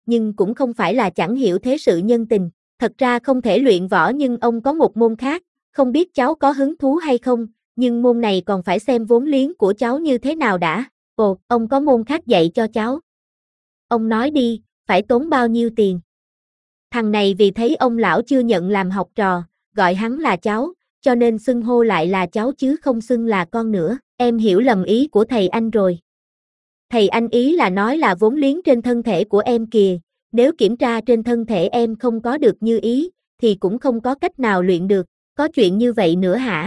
S1: nhưng cũng không phải là chẳng hiểu thế sự nhân tình. Thật ra không thể luyện võ nhưng ông có một môn khác, không biết cháu có hứng thú hay không, nhưng môn này còn phải xem vốn liếng của cháu như thế nào đã. Ồ, ông có môn khác dạy cho cháu. Ông nói đi, phải tốn bao nhiêu tiền? Thằng này vì thấy ông lão chưa nhận làm học trò, gọi hắn là cháu, cho nên xưng hô lại là cháu chứ không xưng là con nữa. Em hiểu lầm ý của thầy anh rồi. Thầy anh ý là nói là vốn liếng trên thân thể của em kìa, nếu kiểm tra trên thân thể em không có được như ý, thì cũng không có cách nào luyện được. Có chuyện như vậy nữa hả?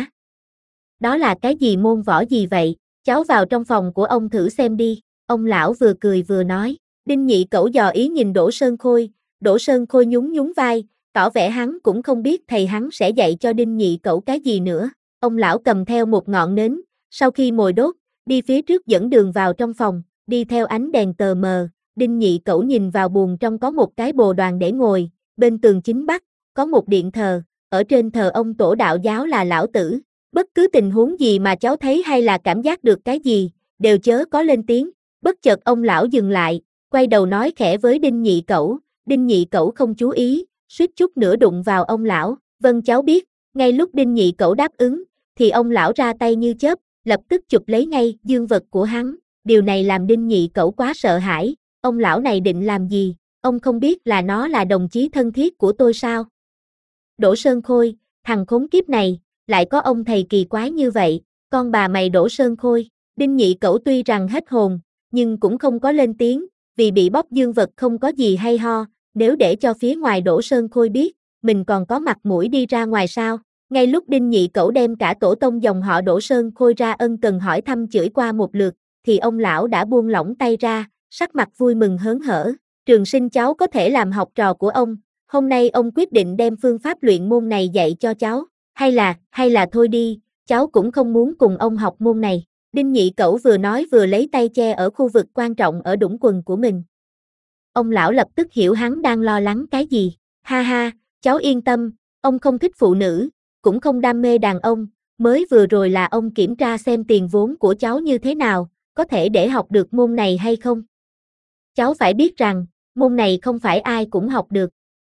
S1: Đó là cái gì, môn võ gì vậy? Cháu vào trong phòng của ông thử xem đi. Ông lão vừa cười vừa nói. Đinh Nhị Cẩu dò ý nhìn Đỗ Sơn Khôi. Đỗ Sơn Khôi nhún nhún vai, tỏ vẻ hắn cũng không biết thầy hắn sẽ dạy cho Đinh Nhị Cẩu cái gì nữa. Ông lão cầm theo một ngọn nến, sau khi mồi đốt, đi phía trước dẫn đường vào trong phòng, đi theo ánh đèn tờ mờ. Đinh Nhị Cẩu nhìn vào buồng trong có một cái bồ đoàn để ngồi, bên tường chính bắc, có một điện thờ, ở trên thờ ông tổ đạo giáo là lão tử. Bất cứ tình huống gì mà cháu thấy hay là cảm giác được cái gì, đều chớ có lên tiếng. Bất chợt ông lão dừng lại, quay đầu nói khẽ với Đinh Nhị Cẩu. Đinh Nhị Cẩu không chú ý, suýt chút nữa đụng vào ông lão. Vâng cháu biết. Ngay lúc Đinh Nhị Cẩu đáp ứng, thì ông lão ra tay như chớp, lập tức chụp lấy ngay dương vật của hắn. Điều này làm Đinh Nhị Cẩu quá sợ hãi. Ông lão này định làm gì? Ông không biết là nó là đồng chí thân thiết của tôi sao? Đỗ Sơn Khôi, thằng khốn kiếp này, lại có ông thầy kỳ quái như vậy. Con bà mày Đỗ Sơn Khôi. Đinh Nhị Cẩu tuy rằng hết hồn, nhưng cũng không có lên tiếng, vì bị bóp dương vật không có gì hay ho. Nếu để cho phía ngoài Đỗ Sơn Khôi biết, mình còn có mặt mũi đi ra ngoài sao? Ngay lúc Đinh Nhị Cẩu đem cả tổ tông dòng họ Đỗ Sơn Khôi ra ân cần hỏi thăm chửi qua một lượt, thì ông lão đã buông lỏng tay ra, sắc mặt vui mừng hớn hở. Trường Sinh cháu có thể làm học trò của ông, hôm nay ông quyết định đem phương pháp luyện môn này dạy cho cháu, hay là thôi đi, cháu cũng không muốn cùng ông học môn này. Đinh Nhị Cẩu vừa nói vừa lấy tay che ở khu vực quan trọng ở đũng quần của mình. Ông lão lập tức hiểu hắn đang lo lắng cái gì. Ha ha, cháu yên tâm, ông không thích phụ nữ, cũng không đam mê đàn ông, mới vừa rồi là ông kiểm tra xem tiền vốn của cháu như thế nào, có thể để học được môn này hay không. Cháu phải biết rằng, môn này không phải ai cũng học được.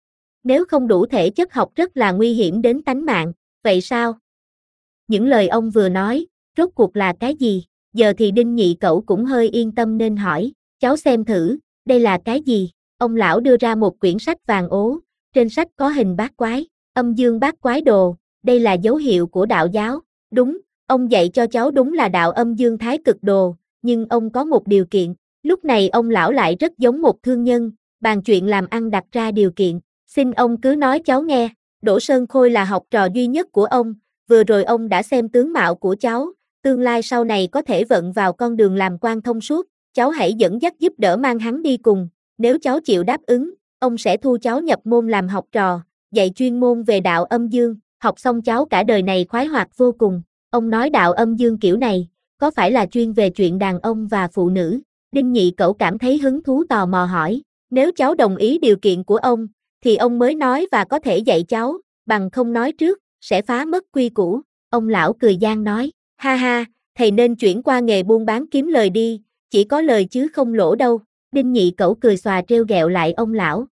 S1: Nếu không đủ thể chất học rất là nguy hiểm đến tánh mạng, vậy sao? Những lời ông vừa nói, rốt cuộc là cái gì? Giờ thì Đinh Nhị Cẩu cũng hơi yên tâm nên hỏi, cháu xem thử, đây là cái gì? Ông lão đưa ra một quyển sách vàng ố, trên sách có hình bát quái, âm dương bát quái đồ, đây là dấu hiệu của đạo giáo. Đúng, ông dạy cho cháu đúng là đạo âm dương thái cực đồ, nhưng ông có một điều kiện. Lúc này ông lão lại rất giống một thương nhân, bàn chuyện làm ăn đặt ra điều kiện. Xin ông cứ nói cháu nghe, Đỗ Sơn Khôi là học trò duy nhất của ông, vừa rồi ông đã xem tướng mạo của cháu, tương lai sau này có thể vận vào con đường làm quan thông suốt, cháu hãy dẫn dắt giúp đỡ mang hắn đi cùng, nếu cháu chịu đáp ứng, ông sẽ thu cháu nhập môn làm học trò, dạy chuyên môn về đạo âm dương, học xong cháu cả đời này khoái hoạt vô cùng. Ông nói đạo âm dương kiểu này, có phải là chuyên về chuyện đàn ông và phụ nữ? Đinh Nhị Cẩu cảm thấy hứng thú tò mò hỏi, nếu cháu đồng ý điều kiện của ông, thì ông mới nói và có thể dạy cháu, bằng không nói trước, sẽ phá mất quy củ. Ông lão cười gian nói, ha ha, thầy nên chuyển qua nghề buôn bán kiếm lời đi, chỉ có lời chứ không lỗ đâu. Đinh Nhị Cẩu cười xòa trêu ghẹo lại ông lão,